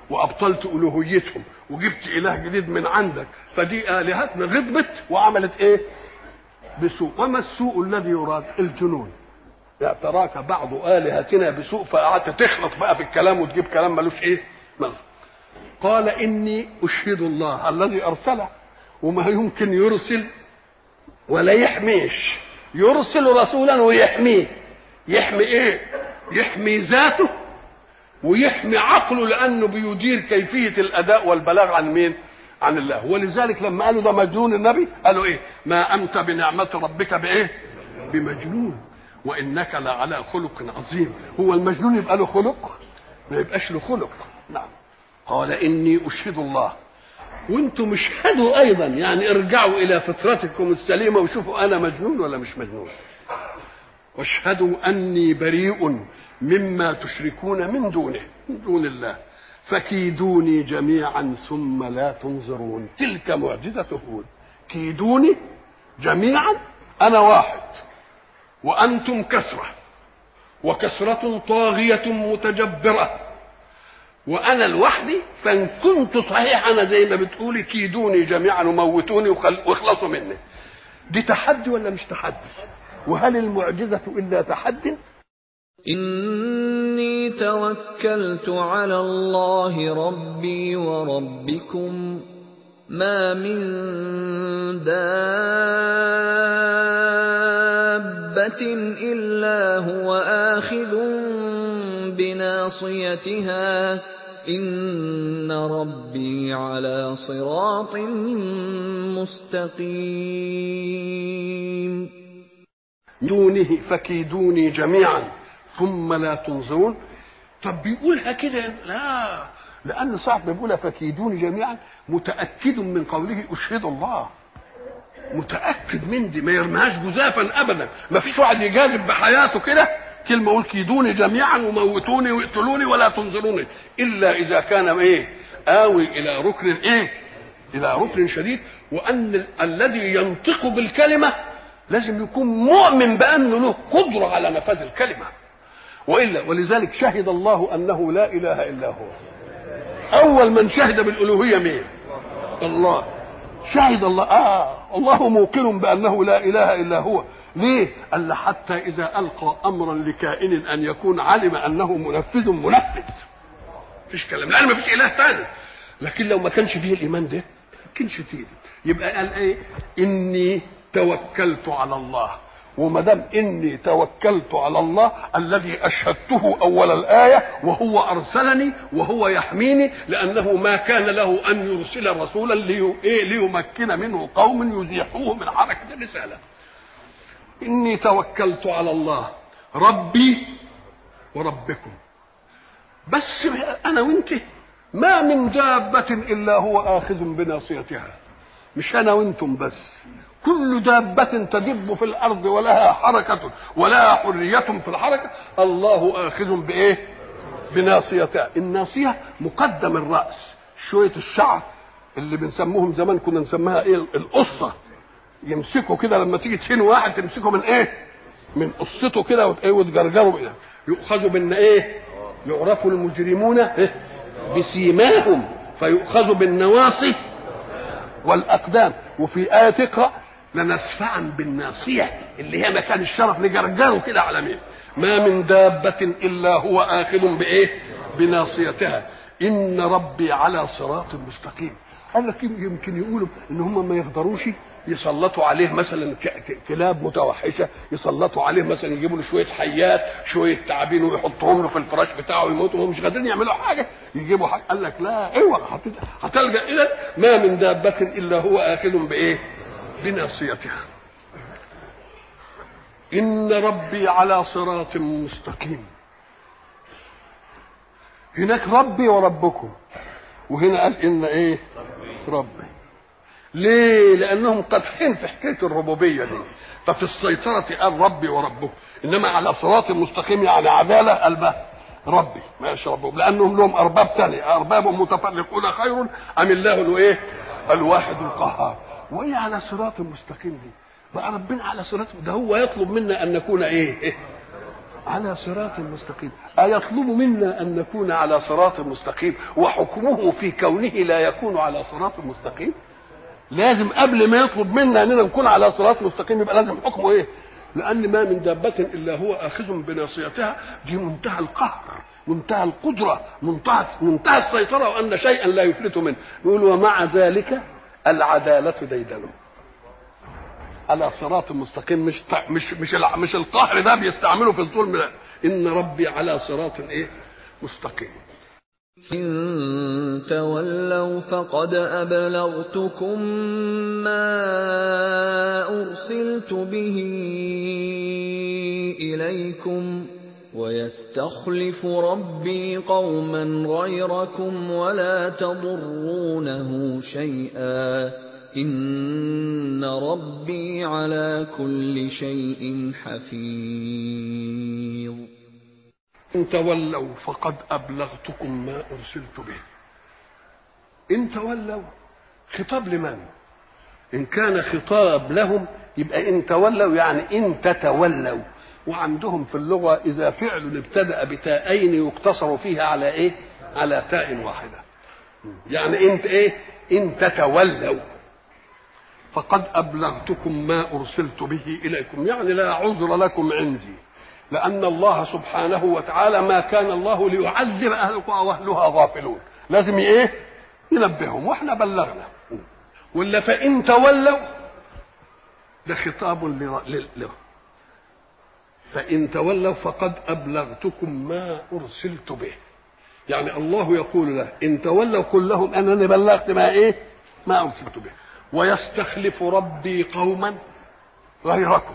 وابطلت الوهيتهم وجبت اله جديد من عندك، فدي الهتنا غضبت وعملت ايه؟ بسوء. وما السوء الذي يراد؟ الجنون. تراك بعض الهتنا بسوء، فقعدت تخلط بقى في الكلام وتجيب كلام ملوش ايه؟ ملوش. قال اني اشهد الله الذي ارسله، وما يمكن يرسل ولا يحميش، يرسل رسولا ويحميه. يحمي ايه؟ يحمي ذاته ويحمي عقله، لانه بيدير كيفيه الاداء والبلاغ عن مين؟ عن الله. ولذلك لما قالوا ده مجنون النبي قالوا ايه؟ ما انت بنعمه ربك بايه؟ بمجنون وانك لعلى خلق عظيم. هو المجنون يبقى له خلق؟ ما يبقاش له خلق. نعم. قال اني اشهد الله، وانتم اشهدوا ايضا، يعني ارجعوا الى فطرتكم السليمه وشوفوا انا مجنون ولا مش مجنون. واشهدوا اني بريء مما تشركون من دونه، من دون الله، فكيدوني جميعا ثم لا تنظرون. تلك معجزة هود. كيدوني جميعا، انا واحد وانتم كثرة، وكثرة طاغية متجبرة، وانا لوحدي، فان كنت صحيح انا زي ما بتقولي كيدوني جميعا وموتوني واخلصوا مني. دي تحدي ولا مش تحدي؟ وهل المعجزة الا تحدي؟ إني توكلت على الله ربي وربكم ما من دابة إلا هو آخذ بناصيتها إن ربي على صراط مستقيم. دونه فكيدوني جميعا ثم لا تنظرون. طب بيقولها كده؟ لا، لأن صاحب بيقولها فكيدوني جميعا متأكد من قوله أشهد الله، متأكد من دي، ما يرميهاش جزافا أبدا. ما فيش واحد يجازف بحياته كده كلمة يقول كيدوني جميعا وموتوني ويقتلوني ولا تنظروني، إلا إذا كان إيه؟ آوي إلى ركن إيه؟ إلى ركن شديد، وأن الذي ينطق بالكلمة لازم يكون مؤمن بأنه له قدرة على نفاذ الكلمة، وإلا. ولذلك شهد الله أنه لا إله إلا هو. أول من شهد بالألوهية مين؟ الله. شهد الله. الله موقن بأنه لا إله إلا هو. ليه؟ قال حتى إذا ألقى أمرا لكائن أن يكون علم أنه منفذ منفذ. مفيش كلام، لأن مفيش إله تاني. لكن لو ما كانش فيه الإيمان ده ما كانش فيه. يبقى قال إيه؟ إني توكلت على الله. وما دام اني توكلت على الله الذي اشهدته اول الايه، وهو ارسلني وهو يحميني، لانه ما كان له ان يرسل رسولا ليمكن منه قوم يزيحوه من حركه الرساله. اني توكلت على الله ربي وربكم. بس انا وانت ما من دابه الا هو اخذ بناصيتها. مش انا وانتم بس، كل دابة تدب في الأرض ولها حركة ولها حرية في الحركة، الله آخذ بإيه؟ بناصيتها. الناصية مقدم الرأس، شوية الشعر اللي بنسموهم زمان كنا نسميها إيه؟ القصة. يمسكوا كده لما تيجي تشين واحد تمسكه من إيه؟ من قصته كده وتجرجره بإيه؟ يؤخذوا بإن إيه؟ يعرف المجرمون بسيماهم فيؤخذوا بالنواصي والأقدام. وفي آية تقرأ لنسفعا بالناصية اللي هي مكان الشرف، نجرجره كده على مين؟ ما من دابة إلا هو آخذ بإيه؟ بناصيتها إن ربي على صراط مستقيم. قال لك يمكن يقولوا إن هم ما يقدروش يسلطوا عليه مثلا كلاب متوحشة، يسلطوا عليه مثلا يجيبوا له شوية حيات شوية تعابين ويحطهم له في الفراش بتاعه ويموتوا وهم مش قادرين يعملوا حاجة، يجيبوا حاجة. قال لك لا، اوعى هتلجأ إلى ما من دابة إلا هو آخذ بإيه؟ بناصيتها إن ربي على صراط مستقيم. هناك ربي وربكم، وهنا قال إن إيه؟ ربي. ليه؟ لأنهم قادحين في حكاية الربوبية دي، ففي السيطرة قال ربي وربكم، إنما على صراط مستقيم يعني عدالة قلبه ربي ما يشربهم، لأنهم لهم أرباب تانية، أرباب متفرقون خير أم الله إيه؟ الواحد القهار. وإيه على صراط مستقيم دي؟ بقى ربنا على صراط، ده هو يطلب منا أن نكون إيه؟ على صراط مستقيم. أيطلب منا أن نكون على صراط مستقيم وحكمه في كونه لا يكون على صراط مستقيم؟ لازم قبل ما يطلب منا أننا نكون على صراط مستقيم يبقى لازم حكمه إيه؟ لأن ما من دابة إلا هو آخذ بناصيتها. دي منتهى القهر، منتهى القدرة، منتهى السيطرة، وأن شيئا لا يفلت منه. يقول ومع ذلك العدالة ديدنه على صراط مستقيم. مش القهر ده بيستعمله في الظلم، لا، إن ربي على صراط إيه؟ مستقيم. إن تولوا فقد أبلغتكم ما أرسلت به إليكم ويستخلف ربي قوما غيركم ولا تضرونه شيئا إن ربي على كل شيء حفيظ. إن تولوا فقد أبلغتكم ما أرسلت به. إن تولوا خطاب لمن؟ إن كان خطاب لهم يبقى إن تولوا يعني إن تتولوا. وعندهم في اللغة إذا فعل ابتدأ بتاءين يقتصر فيها على إيه؟ على تاء واحدة. يعني أنت إيه؟ إن تتولوا فقد أبلغتكم ما أرسلت به إليكم، يعني لا عذر لكم عندي، لأن الله سبحانه وتعالى ما كان الله ليعذب أهل القرى وأهلها غافلون، لازم إيه؟ ينبههم، وإحنا بلغنا. ولا فإن تولوا ده خطاب له. فإن تولوا فقد أبلغتكم ما أرسلت به، يعني الله يقول له إن تولوا قل لهم أنني بلغت ما إيه؟ ما أرسلت به. ويستخلف ربي قوما غيركم.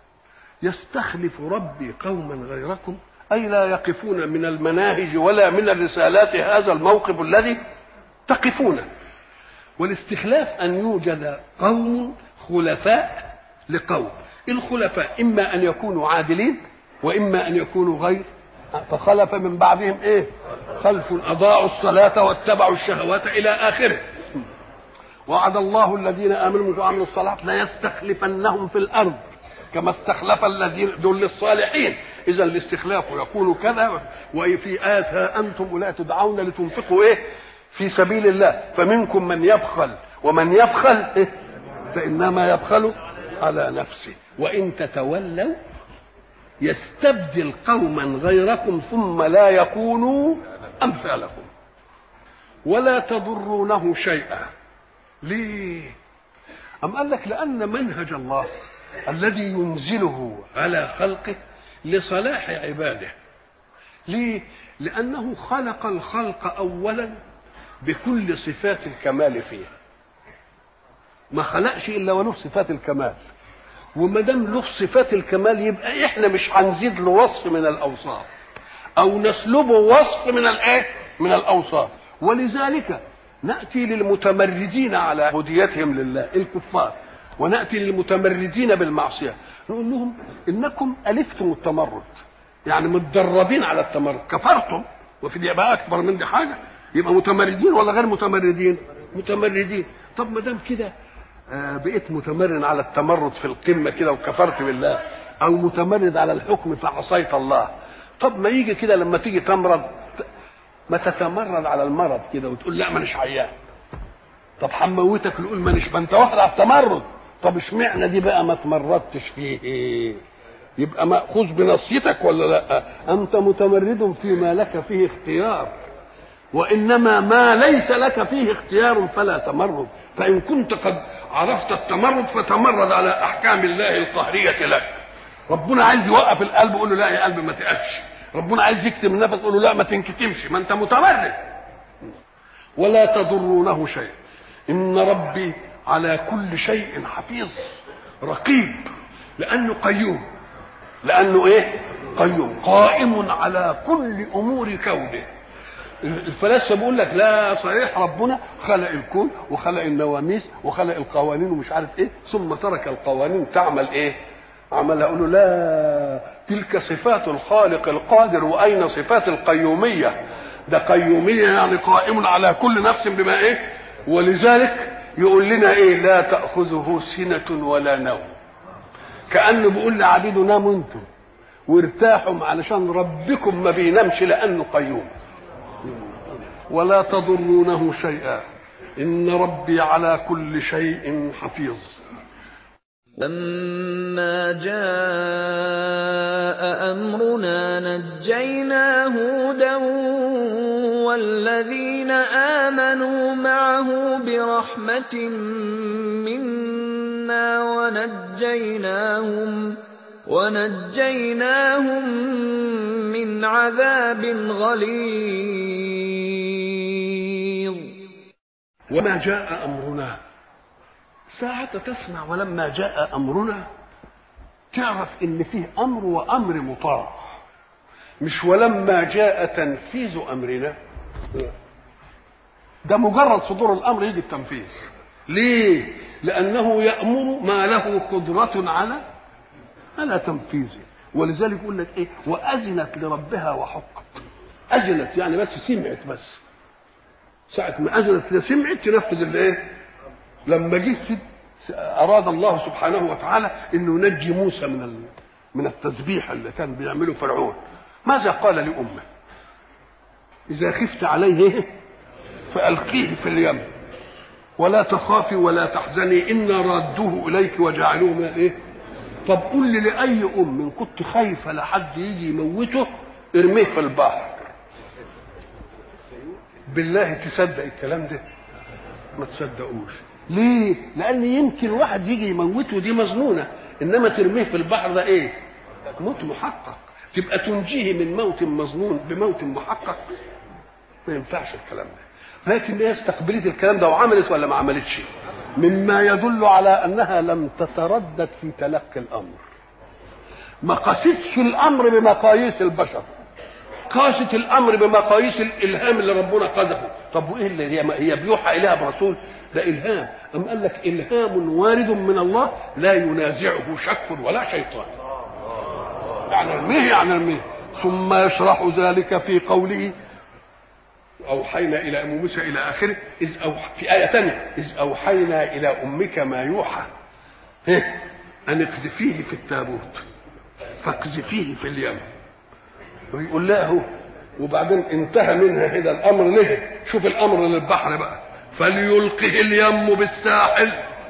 يستخلف ربي قوما غيركم أي لا يقفون من المناهج ولا من الرسالات هذا الموقف الذي تقفونه. والاستخلاف أن يوجد قوم خلفاء لقوم. الخلفاء إما أن يكونوا عادلين وإما أن يكونوا غير. فخلف من بعدهم إيه؟ خلف أضاعوا الصلاة واتبعوا الشهوات إلى آخره. وعد الله الذين آمنوا وعملوا الصالحات لا يستخلفنهم في الأرض كما استخلف الذين دول الصالحين. إذا الاستخلاف يكون كذا. وفي آية ها أنتم أولئك تدعون لتنفقوا إيه؟ في سبيل الله فمنكم من يبخل ومن يبخل إيه؟ فإنما يبخل على نفسه. وإن تتولوا يستبدل قوما غيركم ثم لا يكونوا أمثالكم ولا تضرونه شيئا. ليه؟ أم قال لك لأن منهج الله الذي ينزله على خلقه لصلاح عباده. ليه؟ لأنه خلق الخلق أولا بكل صفات الكمال فيه، ما خلقش إلا وله صفات الكمال. وما دام له صفات الكمال يبقى إحنا مش هنزيد له وصف من الأوصاف أو نسلبه وصف من الإيه؟ من الأوصاف. ولذلك نأتي للمتمردين على عبوديتهم لله الكفار، ونأتي للمتمردين بالمعصية نقول لهم إنكم ألفتم التمرد، يعني متدربين على التمرد، كفرتم. وفي دي بقى أكبر من دي حاجة، يبقى متمردين ولا غير متمردين؟ متمردين. طب ما دام كده بقيت متمرد على التمرد في القمة كده وكفرت بالله، أو متمرد على الحكم فعصيت الله، طب ما يجي كده لما تيجي تمرض ما تتمرد على المرض كده وتقول لا مانيش عيان. طب حموتك نقول مانيش، ما انت واخد على التمرد. طب اشمعنى دي بقى ما تمردتش فيه ايه؟ يبقى ماخوذ بنصيتك ولا لا؟ انت متمرد فيما لك فيه اختيار، وانما ما ليس لك فيه اختيار فلا تمرد. فان كنت قد عرفت التمرد فتمرد على احكام الله القهريه لك. ربنا عايز يوقف القلب يقول له لا يا قلب ما تقفش. ربنا عايز يكتم النفس يقول له لا ما تنكتمش، ما انت متمرد. ولا تضرونه شيء ان ربي على كل شيء حفيظ رقيب، لانه قيوم. لانه ايه؟ قيوم قائم على كل امور كونه. الفلاسفه بيقول لك لا صحيح ربنا خلق الكون وخلق النواميس وخلق القوانين ومش عارف ايه، ثم ترك القوانين تعمل ايه؟ عملها. اقول له لا، تلك صفات الخالق القادر، واين صفات القيوميه؟ ده قيوميه يعني قائم على كل نفس بما ايه. ولذلك يقول لنا ايه؟ لا تاخذه سنه ولا نوم، كانه بيقول لعبيده ناموا انتم وارتاحوا علشان ربكم ما بينامش لأنه قيوم. ولا تضرونه شيئا إن ربي على كل شيء حفيظ. لما جاء أمرنا نجينا هودا والذين آمنوا معه برحمة منا ونجيناهم من عذاب غليظ. وما جاء أمرنا، ساعة تسمع ولما جاء أمرنا تعرف إن فيه أمر وأمر مطاع، مش ولما جاء تنفيذ أمرنا. ده مجرد صدور الأمر يجي التنفيذ. ليه؟ لأنه يأمر ما له قدرة على تنفيذه. ولذلك يقول لك إيه؟ وأذنت لربها وحقت. أذنت يعني بس سمعت، بس ساعة ما أذنت سمعت تنفذ الإيه؟ لما جه أراد الله سبحانه وتعالى إنه ينجي موسى من التسبيح اللي كان بيعمله فرعون، ماذا قال لأمه؟ إذا خفت عليه فألقيه في اليم ولا تخافي ولا تحزني إنا رادوه إليك وجعلوه من إيه؟ طب قل لي لأي أم كنت خايفة لحد يجي يموته ارميه في البحر، بالله تصدق الكلام ده؟ ما تصدقوش. ليه؟ لأن يمكن واحد يجي يموته دي مظنونة، إنما ترميه في البحر ده إيه؟ موت محقق. تبقى تنجيه من موت مظنون بموت محقق؟ ما ينفعش الكلام ده. لكن هي استقبلت الكلام ده وعملت ولا ما عملتش؟ مما يدل على أنها لم تتردد في تلقي الأمر. ما قاستش الأمر بمقاييس البشر، قاست الأمر بمقاييس الإلهام اللي ربنا قذفه. طب وإيه اللي هي بيوحى إليها برسول؟ ده إلهام. أم قال لك إلهام وارد من الله لا ينازعه شك ولا شيطان. يعني الميه ثم يشرح ذلك في قوله أوحينا إلى أم موسى إلى آخره. في آية ثانية إذ أوحينا إلى أمك ما يوحى أن اقذفيه في التابوت فاقذفيه في اليم. ويقول له وبعدين انتهى منها هذا الأمر. ليه؟ شوف الأمر للبحر بقى فليلقه اليم بالساحل.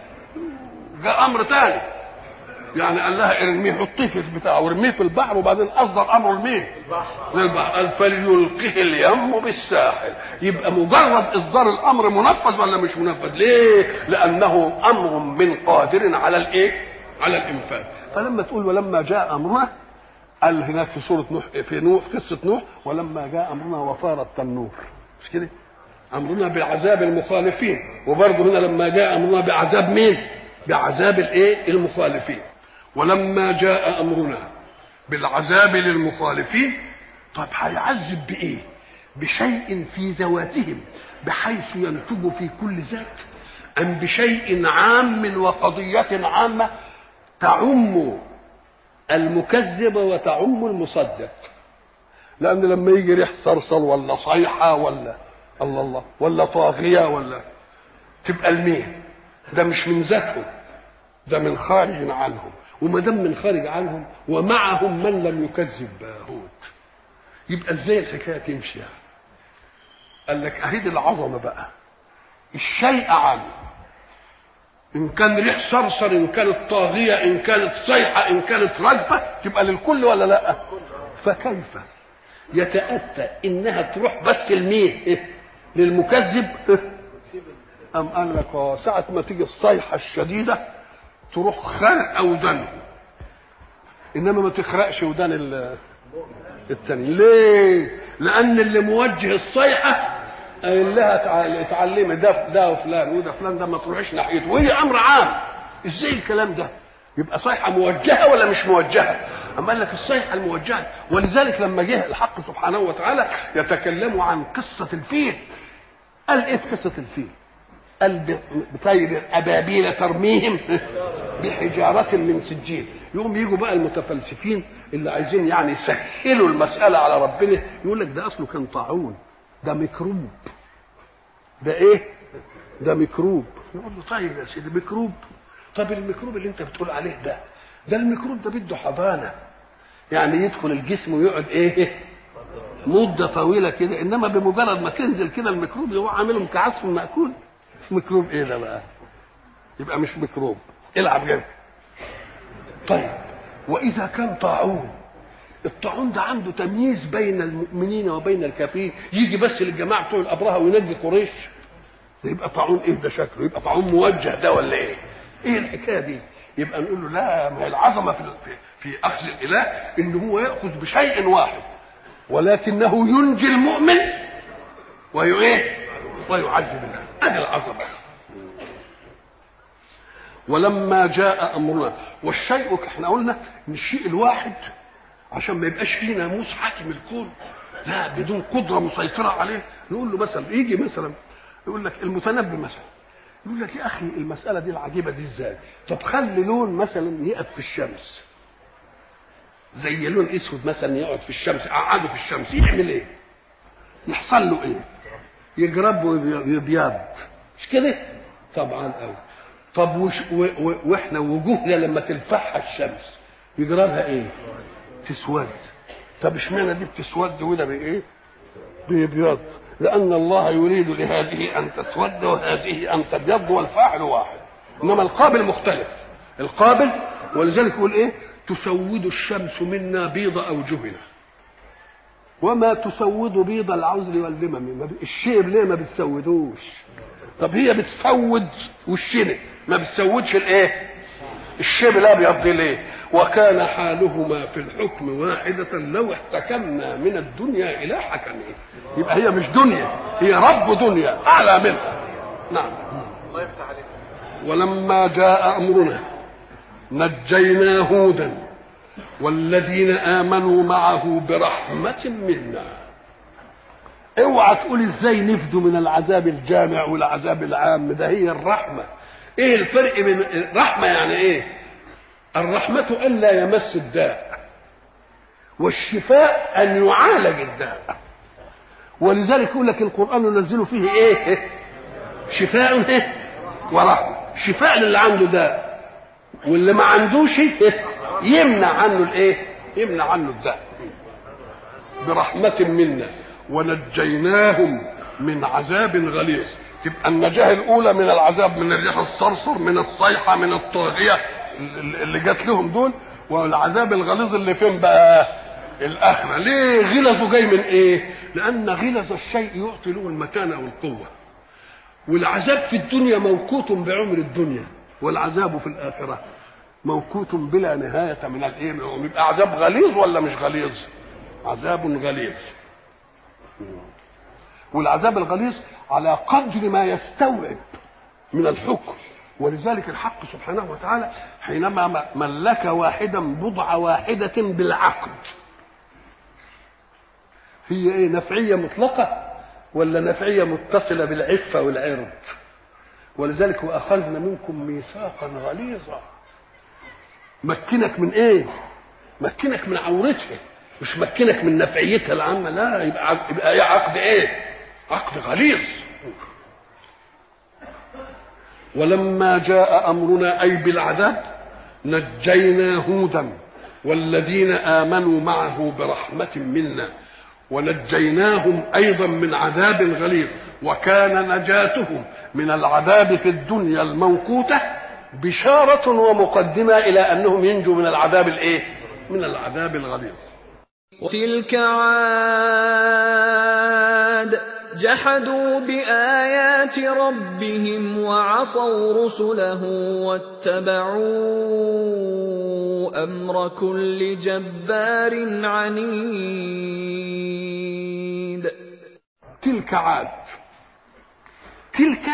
جاء أمر ثاني يعني قال لها ارميه حطيه في بتاعه وارميه في البحر، وبعدين أصدر أمر لمين؟ للبحر. قال فليلقه اليم بالساحل. يبقى مجرد إصدار الأمر منفذ ولا مش منفذ؟ ليه؟ لأنه أمر من قادر على الإيه؟ على الإنفاذ. فلما تقول ولما جاء أمرنا، قال هناك في سورة نوح في قصة نوح ولما جاء أمرنا وفار التنور، مش كده؟ أمرنا بعذاب المخالفين. وبرضه هنا لما جاء أمرنا بعذاب مين؟ بعذاب الإيه؟ المخالفين. ولما جاء أمرنا بالعذاب للمخالفين. طب هيعذب بإيه؟ بشيء في ذواتهم بحيث ينتج في كل ذات، أم بشيء عام وقضية عامة تعم المكذب وتعم المصدق؟ لأن لما يجي ريح صرصر ولا صيحة ولا الله ولا طاغية ولا تبقى المين ده مش من ذاتهم، ده من خارج عنهم. وما دام من خارج عنهم ومعهم من لم يكذب باهوت، يبقى ازاي الحكايه تمشي يعني؟ قال لك اهيد العظمه بقى. الشيء عام، ان كان ريح صرصر، ان كانت طاغيه، ان كانت صيحه، ان كانت رجفه، تبقى للكل ولا لا؟ فكيف يتاتى انها تروح بس لمين؟ للمكذب؟ أم قال لك ساعة ما تيجي الصيحة الشديدة تروح خرق ودانه، إنما ما تخرقش ودان التاني. ليه؟ لأن اللي موجه الصيحة قال لها اتعلمي ده فلان وده فلان، ده ما تروحش ناحيته، وهي أمر عام. إزاي الكلام ده؟ يبقى صيحة موجهة ولا مش موجهة؟ أما قال لك الصيحة الموجهة. ولذلك لما جه الحق سبحانه وتعالى يتكلم عن قصة الفيل، قال إيه في قصة الفيل؟ قال بطير أبابيل ترميهم بحجارة من سجيل. يقوم يجوا بقى المتفلسفين اللي عايزين يعني يسهلوا المسألة على ربنا، يقول لك ده أصله كان طاعون، ده ميكروب. ده إيه؟ ده ميكروب. نقول له طيب يا سيدي ميكروب. طب الميكروب اللي أنت بتقول عليه ده الميكروب ده بده حضانة. يعني يدخل الجسم ويقعد ايه مده طويله كده، انما بمجرد ما تنزل كده الميكروب يروح عاملهم كعصف ماكول. ميكروب ايه ده بقى؟ يبقى مش ميكروب. العب جنب. طيب واذا كان طاعون، الطاعون ده عنده تمييز بين المؤمنين وبين الكافرين، يجي بس للجماعه بتوع الابرهه وينجي قريش؟ يبقى طاعون ايه ده شكله؟ يبقى طاعون موجه ده ولا ايه؟ ايه الحكايه دي؟ يبقى نقول له لا، ما هي العظمه في اخذ الاله ان هو ياخذ بشيء واحد ولكنه ينجي المؤمن ويعذب الله. هذه العظمه. ولما جاء امرنا، والشيء احنا قلنا ان الشيء الواحد عشان ما يبقاش فيه ناموس حاكم الكون، لا بدون قدره مسيطره عليه. نقول له مثلا يجي مثلا يقول لك المتنبي مثلا يقول لك يا اخي المساله دي العجيبه دي ازاي؟ طب خلي لون مثلا يقف في الشمس زي لون اسود مثلا يقعد في الشمس، قعده في الشمس، يعمل ايه؟ يحصل له ايه؟ يجرب ويبيض، مش كده؟ طبعا قوي. طب واحنا وجوهنا لما تلفحها الشمس يجربها ايه؟ تسود. طب اشمعنى دي بتسود وده بايه؟ بيبيض. لان الله يريد لهذه ان تسود وهذه ان تبيض، والفاعل واحد، انما القابل مختلف. القابل، ولذلك يقول ايه؟ تسود الشمس منا بيض اوجهنا وما تسود بيض العذر والذمم. الشيب ليه ما بتسودوش؟ طب هي بتسود والشنب ما بتسودش الايه؟ الشيب الابيض ليه؟ وكان حالهما في الحكم واحدة لو احتكمنا من الدنيا إلى حكمه. يبقى هي مش دنيا، هي رب دنيا أعلى منها. نعم. الله يفتح عليك. ولما جاء أمرنا نجينا هودا والذين آمنوا معه برحمة منا. اوعى تقول ازاي نفدوا من العذاب الجامع والعذاب العام، ده هي الرحمة. ايه الفرق بين الرحمة؟ يعني ايه؟ الرحمة ألا يمس الداء، والشفاء أن يعالج الداء. ولذلك يقول لك القرآن ينزل فيه إيه؟ شفاء إيه؟ ورحمة. شفاء للي عنده داء، واللي ما عندوش إيه؟ يمنع عنه الإيه؟ يمنع عنه الداء. برحمة منا ونجيناهم من عذاب غليظ. تبقى النجاة الأولى من العذاب، من الريح الصرصر، من الصيحة، من الطاغية اللي جات لهم دول، والعذاب الغليظ اللي فين بقى؟ الآخرة. ليه غلظه جاي من ايه؟ لأن غلظ الشيء يعطي له المتانة والقوة، والعذاب في الدنيا موقوت بعمر الدنيا، والعذاب في الآخرة موقوت بلا نهاية من الايه؟ يبقى عذاب غليظ ولا مش غليظ؟ عذاب غليظ. والعذاب الغليظ على قدر ما يستوعب من الحكم. ولذلك الحق سبحانه وتعالى حينما ملك واحدا بضع واحدة بالعقد، هي ايه؟ نفعية مطلقة ولا نفعية متصلة بالعفة والعرض؟ ولذلك وأخذنا منكم ميثاقا غليظا. مكنك من ايه؟ مكنك من عورتها، مش مكنك من نفعيتها العامة. لا، يبقى عقد ايه؟ عقد غليظ. ولما جاء أمرنا أي بالعذاب نجينا هودا والذين آمنوا معه برحمة منا، ونجيناهم أيضا من عذاب غليظ. وكان نجاتهم من العذاب في الدنيا الموقوتة بشارة ومقدمة إلى أنهم ينجوا من العذاب الإيه؟ من العذاب الغليظ. وتلك عاد جحدوا بآيات ربهم وعصوا رسله واتبعوا أمر كل جبار عنيد. تلك عاد. تلك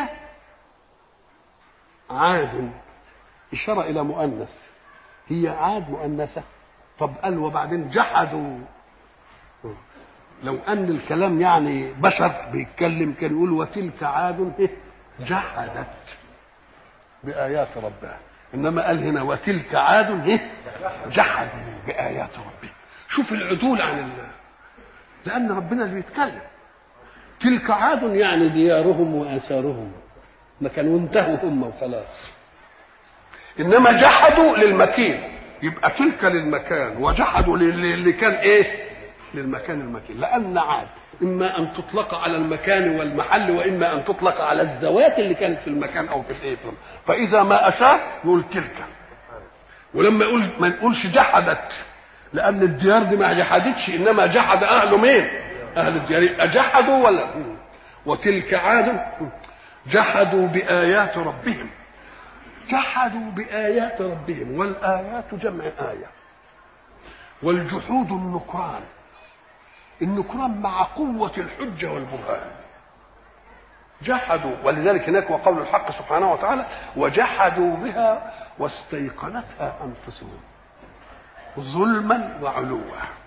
عاد إشارة إلى مؤنث، هي عاد مؤنثة. طب قال وبعدين جحدوا. لو أن الكلام يعني بشر بيتكلم كان يقول وتلك عاد جحدت بآيات ربها، إنما قال هنا وتلك عاد جحدوا بآيات ربها. شوف العدول عن الله، لأن ربنا اللي بيتكلم. تلك عاد يعني ديارهم وآثارهم، ما كانوا انتهوا هم وخلاص، إنما جحدوا للمكين. يبقى تلك للمكان وجحدوا اللي كان ايه؟ للمكان المكين. لان عاد اما ان تطلق على المكان والمحل واما ان تطلق على الذوات اللي كانت في المكان او في الايه. فاذا ما اشار يقول تلك. ولما يقول ما نقولش جحدت، لان الديار دي ما جحدتش، انما جحد اهله مين؟ اهل الديار. اجحدوا ولا؟ وتلك عاد جحدوا بايات ربهم. جحدوا بايات ربهم، والايات جمع ايه، والجحود النكران. النكران مع قوه الحجه والبرهان. جحدوا، ولذلك هناك وقول الحق سبحانه وتعالى وجحدوا بها واستيقنتها انفسهم ظلما وعلوا.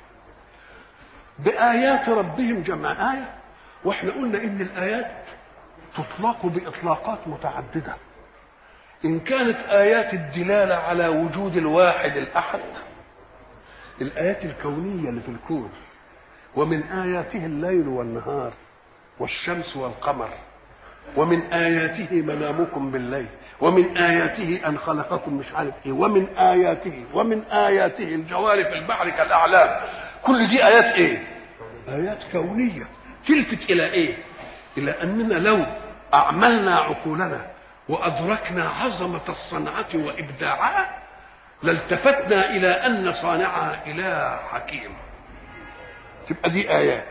بآيات ربهم جمع آية. واحنا قلنا ان الآيات تطلق بإطلاقات متعددة. إن كانت آيات الدلالة على وجود الواحد الأحد، الآيات الكونية اللي في الكون، ومن آياته الليل والنهار والشمس والقمر، ومن آياته منامكم بالليل، ومن آياته أن خلقكم مش عارف إيه، ومن آياته الجوار في البحر كالأعلام. كل دي آيات إيه؟ آيات كونية تلفت إلى إيه؟ إلى أننا لو أعملنا عقولنا وأدركنا عظمة الصنعة وإبداعها لالتفتنا إلى أن صانعها إله حكيم. تبقى دي آيات.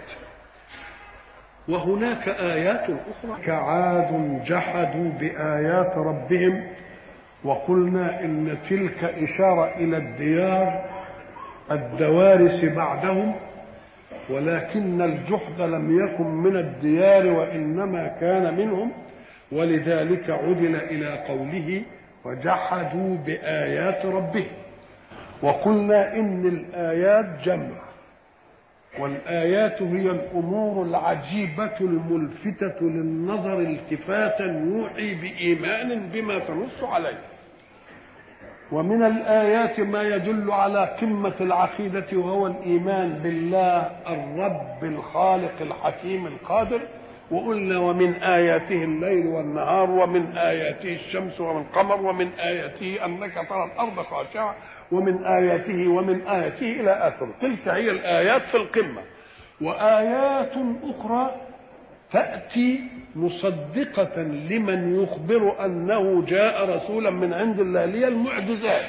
وهناك آيات أخرى كعاد جحدوا بآيات ربهم. وقلنا إن تلك إشارة إلى الديار الدوارس بعدهم، ولكن الجحد لم يكن من الديار وإنما كان منهم، ولذلك عدل إلى قوله وجحدوا بآيات ربهم. وقلنا إن الآيات جمع، والآيات هي الأمور العجيبة الملفتة للنظر التفاتا يوحي بإيمان بما تنص عليه. ومن الآيات ما يدل على قمة العقيدة وهو الإيمان بالله الرب الخالق الحكيم القادر. وقلنا ومن آياته الليل والنهار، ومن آياته الشمس والقمر، ومن آياته أنك ترى الأرض خاشعة، ومن آياته إلى آخره. تلك هي الآيات في القمة. وآيات أخرى تأتي مصدقة لمن يخبر أنه جاء رسولا من عند الله، لي المعجزات.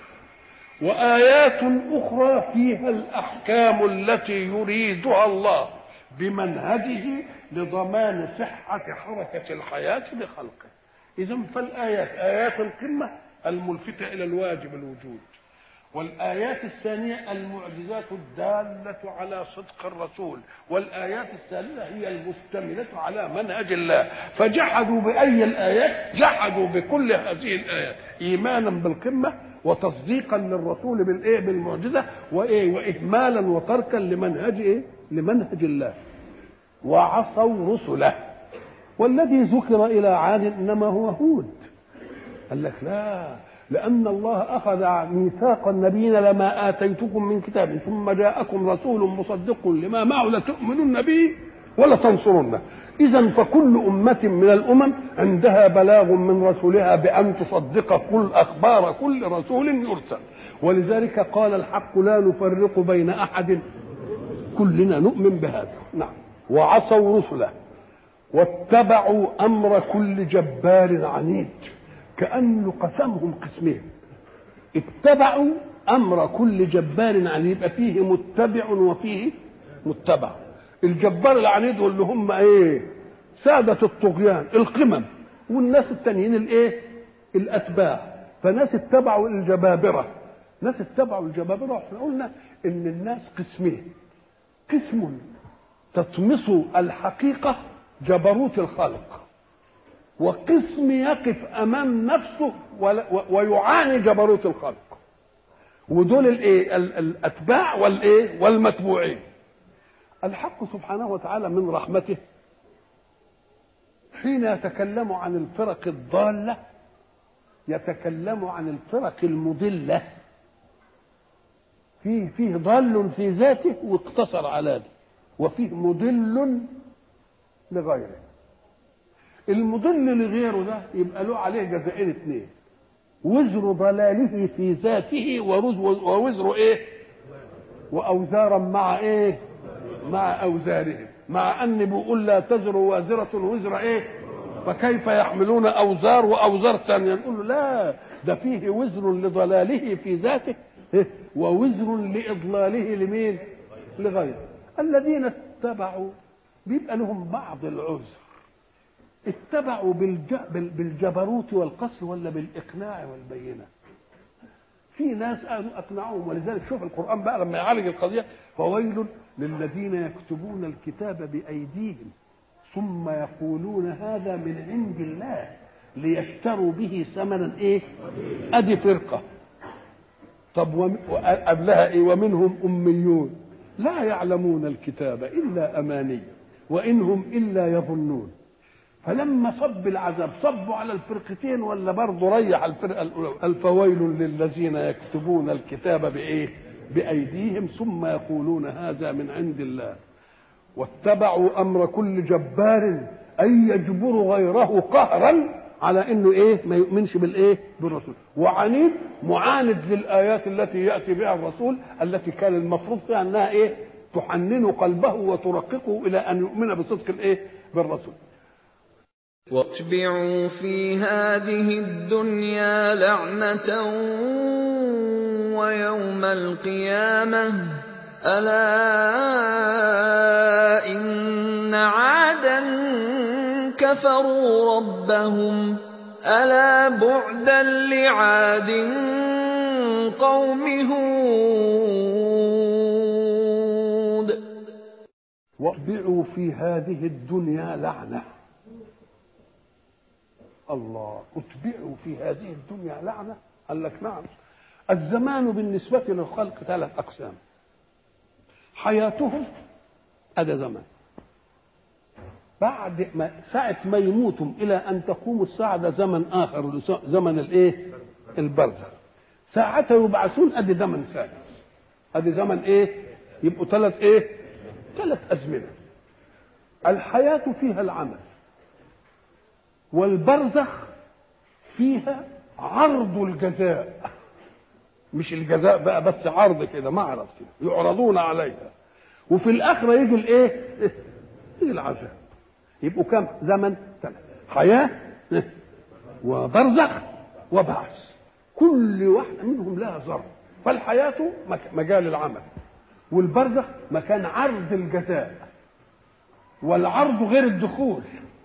وآيات أخرى فيها الأحكام التي يريدها الله بمنهجه لضمان صحة حركة الحياة بخلقه. إذن فالآيات آيات القمة الملفتة إلى الواجب الوجود، والآيات الثانية المعجزات الدالة على صدق الرسول، والآيات الثالثة هي المشتملة على منهج الله. فجحدوا بأي الآيات؟ جحدوا بكل هذه الآيات إيمانا بالقمة وتصديقا للرسول بالإيه؟ بالمعجزة، وإهمالا وتركا لمنهج إيه؟ لمنهج الله. وعصوا رسله. والذي ذكر إلى عاد إنما هو هود. قال لك لا، لأن الله أخذ ميثاق النبيين لما آتيتكم من كتاب ثم جاءكم رسول مصدق لما معه لتؤمنن به ولا تنصرنه. إذن فكل أمة من الأمم عندها بلاغ من رسولها بأن تصدق كل أخبار كل رسول يرسل. ولذلك قال الحق لا نفرق بين أحد، كلنا نؤمن بهذا. نعم. وعصوا رسله واتبعوا أمر كل جبار عنيد. كأنه قسمهم قسمين. اتبعوا أمر كل جبار عنيد، يبقى فيه متبع وفيه متبع. الجبار العنيد اللي هم ايه؟ سادة الطغيان القمم، والناس التانيين الايه؟ الأتباع. فناس اتبعوا الجبابرة، ناس اتبعوا الجبابرة. احنا قلنا ان الناس قسمين: قسم تطمس الحقيقة جبروت الخلق، وقسم يقف امام نفسه ويعاني جبروت الخلق. ودول الايه؟ الاتباع والايه؟ والمتبوعين. الحق سبحانه وتعالى من رحمته حين يتكلم عن الفرق الضالة يتكلم عن الفرق المضلة. فيه ضال في ذاته واقتصر على ذلك، وفيه مضل لغيره. المضل لغيره ده يبقى له عليه جزائين اثنين: وزر ضلاله في ذاته ووزر ايه واوزارا مع ايه مع اوزارهم، مع ان بيقول لا تزر وازرة وزر ايه فكيف يحملون اوزار واوزار ثانيه. نقول له لا، ده فيه وزر لضلاله في ذاته ووزر لاضلاله لمين؟ لغيره. الذين اتبعوا بيبقى لهم بعض العذر، اتبعوا بالجبروت والقصر ولا بالاقناع والبينه؟ في ناس قالوا اقنعوهم، ولذلك شوف القران بقى لما يعالج القضيه: فويل للذين يكتبون الكتاب بايديهم ثم يقولون هذا من عند الله ليشتروا به ثمنا ايه؟ ادي فرقه. طب قبلها ايه؟ ومنهم اميون لا يعلمون الكتاب الا اماني وانهم الا يظنون. فلما صب العذاب صبوا على الفرقتين ولا برضه ريح الفرقه الاولى؟ الفويل للذين يكتبون الكتاب بايه؟ بايديهم ثم يقولون هذا من عند الله واتبعوا امر كل جبار اي يجبر غيره قهرا على انه ايه؟ ما يؤمنش بالايه؟ بالرسول. وعنيد معاند للايات التي ياتي بها الرسول التي كان المفروض فيها انها ايه؟ تحنن قلبه وترققه الى ان يؤمن بصدق الايه؟ بالرسول. واتبعوا في هذه الدنيا لعنة ويوم القيامة ألا إن عادا كفروا ربهم ألا بعدا لعاد قوم هود. واتبعوا في هذه الدنيا لعنة. الله، اتبعوا في هذه الدنيا لعنة. قال لك نعم. الزمان بالنسبة للخلق 3 أقسام: حياتهم هذا زمان، بعد ما ساعة ما يموتوا إلى أن تقوم الساعة ده زمن آخر، زمن الإيه؟ البرزخ. ساعة يبعثون أدي زمن ثالث، أدي زمن إيه؟ يبقوا 3 إيه؟ 3 أزمنة. الحياة فيها العمل، والبرزخ فيها عرض الجزاء، مش الجزاء بقى بس عرض كده، معرض كده يعرضون عليها، وفي الآخرة يجي الإيه؟ يجي العذاب. يبقوا كم زمن؟ 3: حياة وبرزخ وبعث، كل واحدة منهم لها ظرف. فالحياة مجال العمل، والبرزخ مكان عرض الجزاء، والعرض غير الدخول،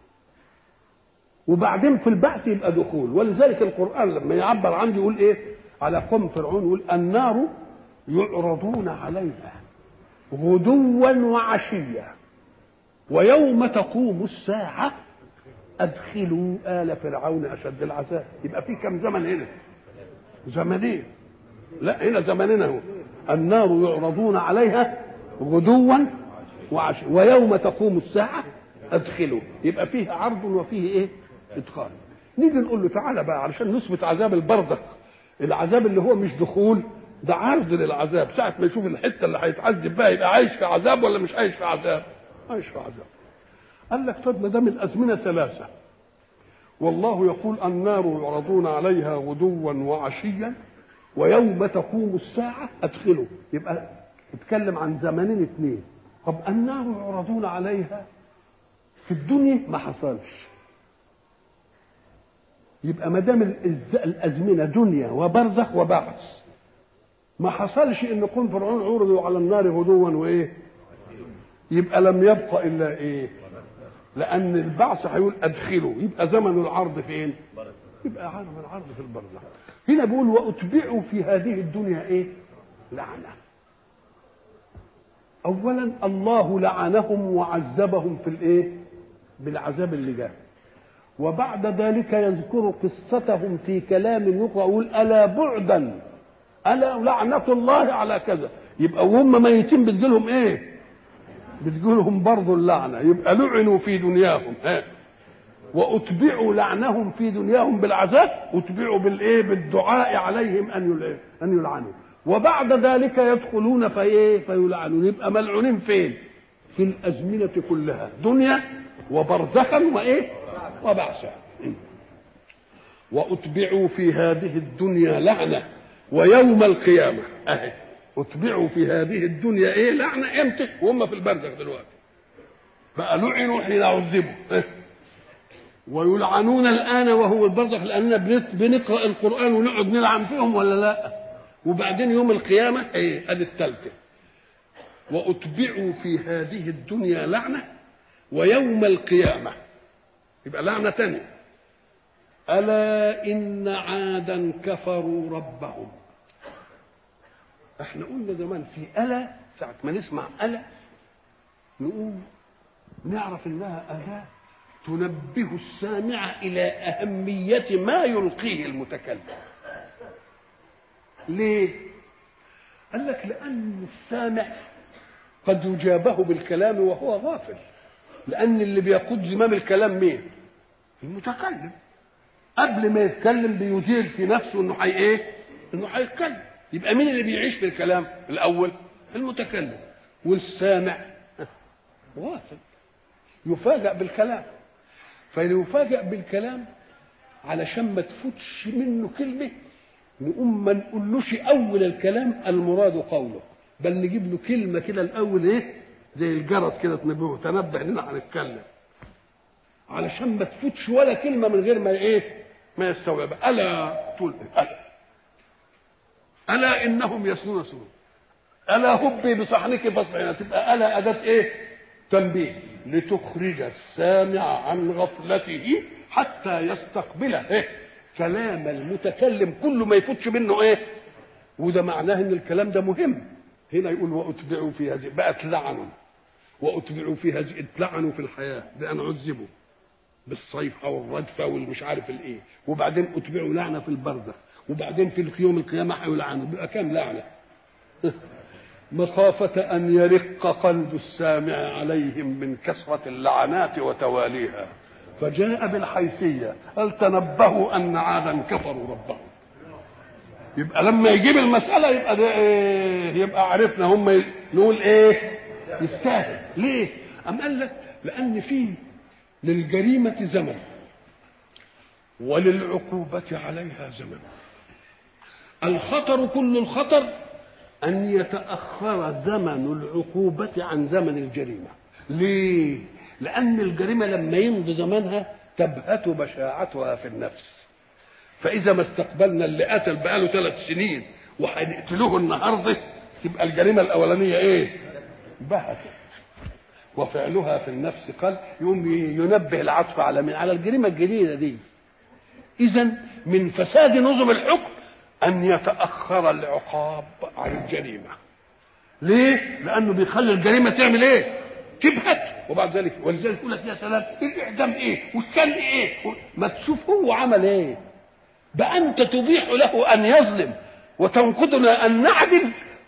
وبعدين في البعث يبقى دخول. ولذلك القرآن لما يعبر عنه يقول ايه على قوم فرعون؟ يقول النار يعرضون عليها غدوا وعشيا ويوم تقوم الساعة أدخلوا آل فرعون أشد العذاب. يبقى في كم زمن هنا؟ زمنين. لا، هنا زمنين اهو: النار يعرضون عليها غدوا وعشيا ويوم تقوم الساعة أدخلوا. يبقى فيه عرض وفيه ايه؟ ادخال. نيجي نقول له تعالى بقى علشان نثبت عذاب البرزخ، العذاب اللي هو مش دخول، ده عرض للعذاب. ساعة ما يشوف الحتة اللي هيتعذب بقى يبقى عايش في عذاب ولا مش عايش في عذاب؟ عايش في عذاب. قال لك طب ما دام الأزمنة 3 والله يقول النار يعرضون عليها غدوا وعشيا ويوم تقوم الساعة أدخلوا، يبقى اتكلم عن زمنين 2. طب النار يعرضون عليها في الدنيا ما حصلش، يبقى ما دام الازمنه دنيا وبرزخ وبعث ما حصلش ان قوم فرعون عرضوا على النار غدوا وايه؟ يبقى لم يبقى الا ايه؟ لان البعث هيقول ادخلوا، يبقى زمن العرض فين؟ يبقى عالم العرض في البرزخ. هنا بيقول واتبعوا في هذه الدنيا ايه؟ لعنه. اولا الله لعنهم وعذبهم في الايه؟ بالعذاب اللي جاء، وبعد ذلك يذكر قصتهم في كلام يقرأ يقول ألا بعدا ألا لعنة الله على كذا. يبقى وهم ميتين بتجيلهم ايه؟ بتجيلهم برضو اللعنة. يبقى لعنوا في دنياهم واتبعوا لعنهم في دنياهم بالعذاب، اتبعوا بالايه؟ بالدعاء عليهم ان يلعنوا، وبعد ذلك يدخلون فيلعنون. يبقى ملعونين فين؟ في الازمنه كلها، دنيا وبرزخا وايه؟ وبعثا. وأتبعوا في هذه الدنيا لعنة ويوم القيامة أهي أتبعوا في هذه الدنيا إيه لعنة إمتى وهم في البرزخ دلوقتي بقى لعنوا حين عذبوا ويلعنون الآن وهو البرزخ لأننا بنقرأ القرآن ونقعد نلعن فيهم ولا لا وبعدين يوم القيامة إيه أدي الثالثة وأتبعوا في هذه الدنيا لعنة ويوم القيامة يبقى لعنة تانية ألا إن عادا كفروا ربهم. احنا قلنا زمان في ألا ساعة ما نسمع ألا نقول نعرف إنها أداة تنبه السامع إلى أهمية ما يلقيه المتكلم. ليه؟ قال لك لأن السامع قد يجابه بالكلام وهو غافل لأن اللي بيقود زمام الكلام مين؟ المتكلم. قبل ما يتكلم بيدير في نفسه انه انه هيتكلم. يبقى مين اللي بيعيش في الكلام الاول؟ المتكلم. والسامع غافل يفاجأ بالكلام. فليفاجأ بالكلام علشان ما تفوتش منه كلمه نقوم ما نقولوش اول الكلام المراد قوله بل نجيب له كلمه كده الاول زي الجرس كده تنبه لنا هنتكلم علشان ما تفوتش ولا كلمه من غير ما يستوعب. الا تقول الا انهم يسنون سنون الا هبي بصحنك فاصبحنا تبقى الا اداه تنبيه لتخرج السامع عن غفلته حتى يستقبله كلام المتكلم كله ما يفوتش منه وده معناه ان الكلام ده مهم. هنا يقول واتبعوا في هذه بقت لعنوا واتبعوا في هذه اتلعنوا في الحياه بان عذبوا بالصيحه والردفه والمش عارف الايه وبعدين اتبعوا لعنه في البرزخ وبعدين في يوم القيامه هيلعنوا بقى كام لعنه مخافه ان يرق قلب السامع عليهم من كثره اللعنات وتواليها فجاء بالحيثيه قال تنبهوا ان عادا كفروا ربهم. يبقى لما يجيب المساله يبقى ده يبقى عرفنا هم نقول يستاهل. ليه؟ أم قال لك لأن فيه للجريمة زمن وللعقوبة عليها زمن. الخطر كل الخطر أن يتأخر زمن العقوبة عن زمن الجريمة. ليه؟ لأن الجريمة لما يمضي زمنها تبهت بشاعتها في النفس. فإذا ما استقبلنا اللي قتل بقاله 3 سنين وهنقتلوه النهارده تبقى الجريمة الأولانية بهتت وفعلها في النفس قال يوم ينبه العطف على من على الجريمة الجديدة دي. إذن من فساد نظم الحكم أن يتأخر العقاب عن الجريمة. ليه؟ لأنه بيخلي الجريمة تعمل تبهت وبعد ذلك ولذلك يقول لك يا سلام الإعدام والسلب ما تشوف هو عمل بقى أنت تبيح له أن يظلم وتنقضنا أن نعدل.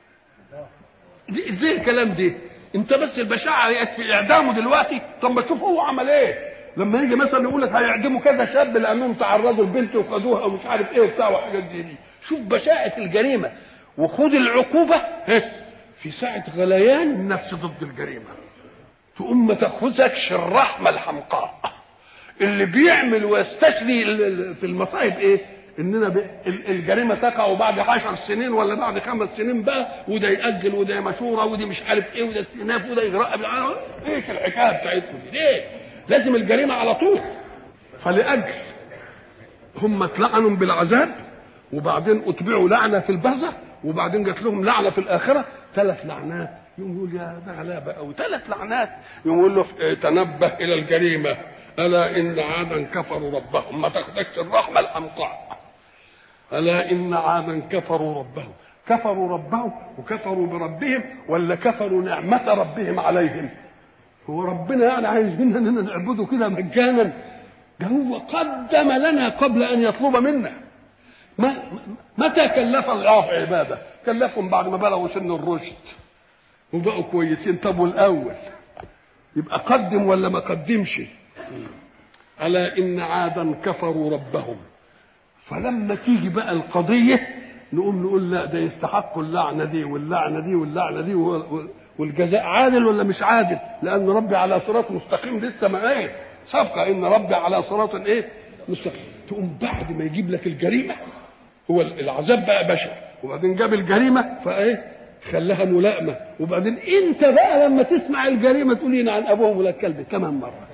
زي الكلام ده انت بس البشاعه في اعدامه دلوقتي. طب ما تشوف هو عمل لما يجي مثلا يقول لك هيعدموا كذا شاب لانهم تعرضوا لبنت وخدوها ومش عارف وبتاع وحاجات دي. شوف بشاعه الجريمه وخد العقوبه في ساعه غليان النفس ضد الجريمه تقوم ما تاخذكش الرحمه الحمقاء اللي بيعمل ويستشري في المصائب اننا الجريمه تقع بعد 10 سنين ولا بعد 5 سنين بقى وده يأجل وده مشوره وده مش عارف وده استئناف وده اغراء ايش الحكايه بتاعتكم دي؟ ليه؟ لازم الجريمه على طول. فلأجل هم اتلعنوا بالعذاب وبعدين اتبعوا لعنه في البرزخ وبعدين جات لهم لعنه في الاخره 3 لعنات. يقوم يقول يا ده غلابه قوي 3 لعنات. يقوم يقول له تنبه الى الجريمه الا ان عادا كفروا ربهم. ما تاخدكش الرحمه الحمقاء. ألا إن عادا كفروا ربهم. كفروا ربهم وكفروا بربهم ولا كفروا نعمة ربهم عليهم؟ هو ربنا عايز منا أننا نعبده كده مجانا؟ ده هو قدم لنا قبل أن يطلب منا. متى كلف الله عباده؟ كلفهم بعد ما بلغوا سن الرشد وبقوا كويسين. طب والأول يبقى قدم ولا ما قدمش؟ ألا إن عادا كفروا ربهم. فلما تيجي بقى القضية نقوم نقول لا ده يستحقوا اللعنة دي واللعنة دي واللعنة دي والجزاء عادل ولا مش عادل؟ لأن ربي على صراط مستقيم لسه ما صفقة إن ربي على صراط مستقيم. تقوم بعد ما يجيب لك الجريمه، هو العذاب بقى بشع، وبعدين جاب الجريمه فايه خلاها ملائمه، وبعدين انت بقى لما تسمع الجريمه تقول لي عن ابوهم ولا الكلب كمان مره.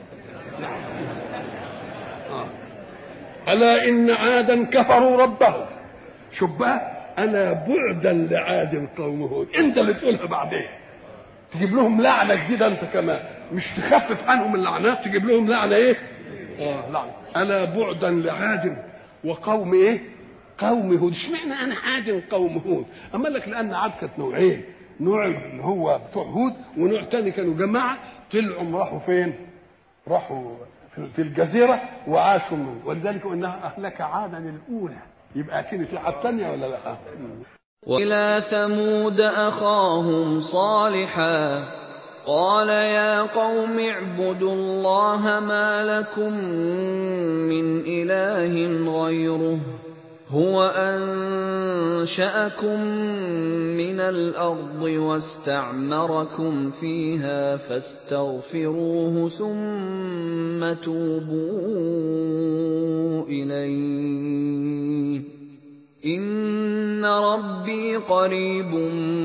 الا ان عادا كفروا ربهم. شوف بقى، الا بعدا لعاد قوم هود، انت اللي تقولها بعدين، تجيب لهم لعنه جديده انت كمان، مش تخفف عنهم اللعنات، تجيب لهم لعنه ايه؟ لعنه. الا بعدا لعاد وقوم ايه؟ قوم هود. اشمعنى انا عاد قوم هود؟ اما لك لان عاد كانت نوعين، نوع اللي هو بتوع هود، ونوع تاني كانوا جماعه طلعوا راحوا فين؟ راحوا في الجزيره وعاشوا منه، ولذلك انها اهلك عادا الاولى، يبقى اكيد في عاد ثانيه ولا لا؟ وإلى ثمود أخاهم صالحا قال يا قوم اعبدوا الله ما لكم من إله غيره هو أنشأكم من الأرض واستعمركم فيها فاستغفروه ثم توبوا إليه إن ربي قريب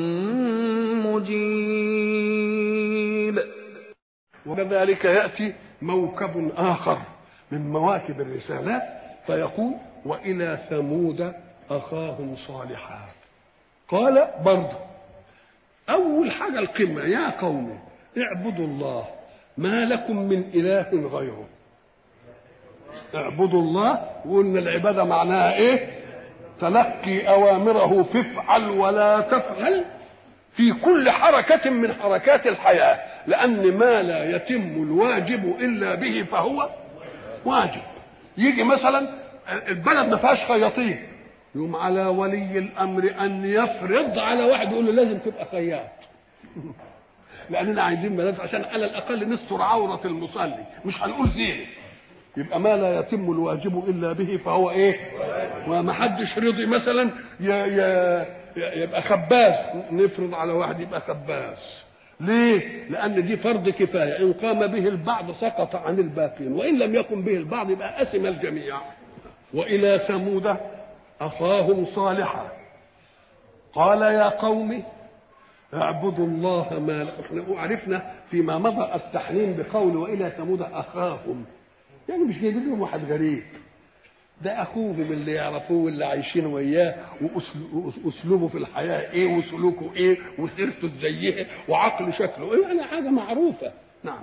مجيب. وكذلك يأتي موكب آخر من مواكب الرسالات فيقول وإلى ثمود أخاهم صالحا. قال برضه أول حاجة القمة، يا قوم اعبدوا الله ما لكم من إله غيره. اعبدوا الله، وقلنا العبادة معناها إيه؟ تلقي أوامره فافعل ولا تفعل في كل حركة من حركات الحياة، لأن ما لا يتم الواجب إلا به فهو واجب. يجي مثلا البلد ما فيهاش خياطين، يقوم على ولي الأمر أن يفرض على واحد يقول له لازم تبقى خياط لأننا عايزين بلد عشان على الأقل نستر عورة المصلي، مش هنقول زينه. يبقى ما لا يتم الواجب الا به فهو ايه؟ وما حدش رضي مثلا يبقى خباز، نفرض على واحد يبقى خباز. ليه؟ لان دي فرض كفايه، ان قام به البعض سقط عن الباقين، وان لم يقم به البعض يبقى اثم الجميع. والى ثمود اخاهم صالحا قال يا قوم اعبدوا الله ما احنا عرفنا فيما مضى التحليم بقول والى ثمود اخاهم، يعني مش جايبين لهم واحد غريب، ده اخوهم اللي يعرفوه واللي عايشين وياه، واسلوبه في الحياه ايه، وسلوكه ايه، وسيرته ازاي، وعقله شكله ايه، يعني حاجه معروفه. نعم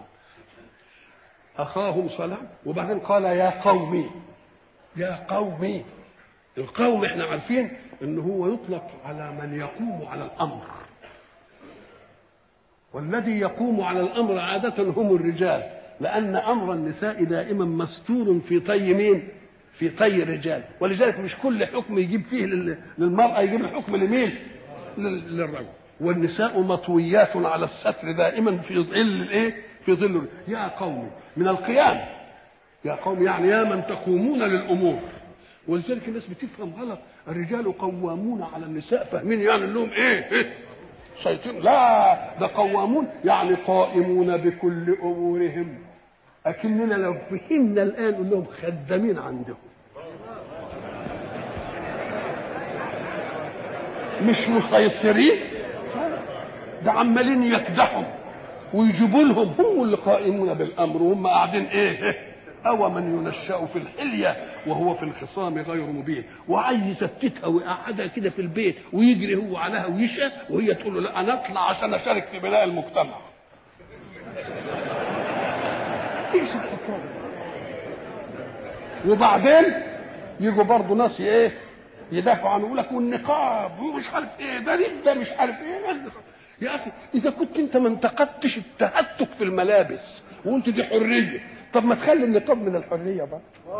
اخاهم صالح. وبعدين قال يا قومي، يا قومي. القوم احنا عارفين ان هو يطلق على من يقوم على الامر، والذي يقوم على الامر عاده هم الرجال، لأن أمر النساء دائما مستور في طي مين؟ في طي الرجال، ولذلك مش كل حكم يجيب فيه للمرأة يجيب الحكم لمين؟ للرجل. والنساء مطويات على الستر دائما في ظل الايه؟ في ظل. يا قوم من القيام، يا قوم يعني يا من تقومون للأمور. ولذلك الناس بتفهم غلط، الرجال قوامون على النساء، فاهمين يعني لهم ايه؟ شيطان. لا، ده قوامون يعني قائمون بكل امورهم، اكننا لو فهمنا الان نقول لهم خدامين عندهم، مش مسيطرين، ده عمالين يكدحوا ويجيبوا لهم، هم اللي قائمون بالامر، وهم قاعدين ايه؟ أو من ينشأ في الحلية وهو في الخصام غير مبين، وعايز يثبتها ويقعدها كده في البيت ويجري هو عليها ويشى، وهي تقول له لا انا اطلع عشان اشارك في بناء المجتمع. ايش الحكايه؟ وبعدين يجوا برضه ناس ايه؟ يدافعوا عنه، يقول لك والنقاب ومش عارف ايه، ده مش عارف ايه. يا اخي اذا كنت انت ما انتقدتش التهتك في الملابس وقلت دي حريه، طب ما تخلي النقاب من الحريه بقى.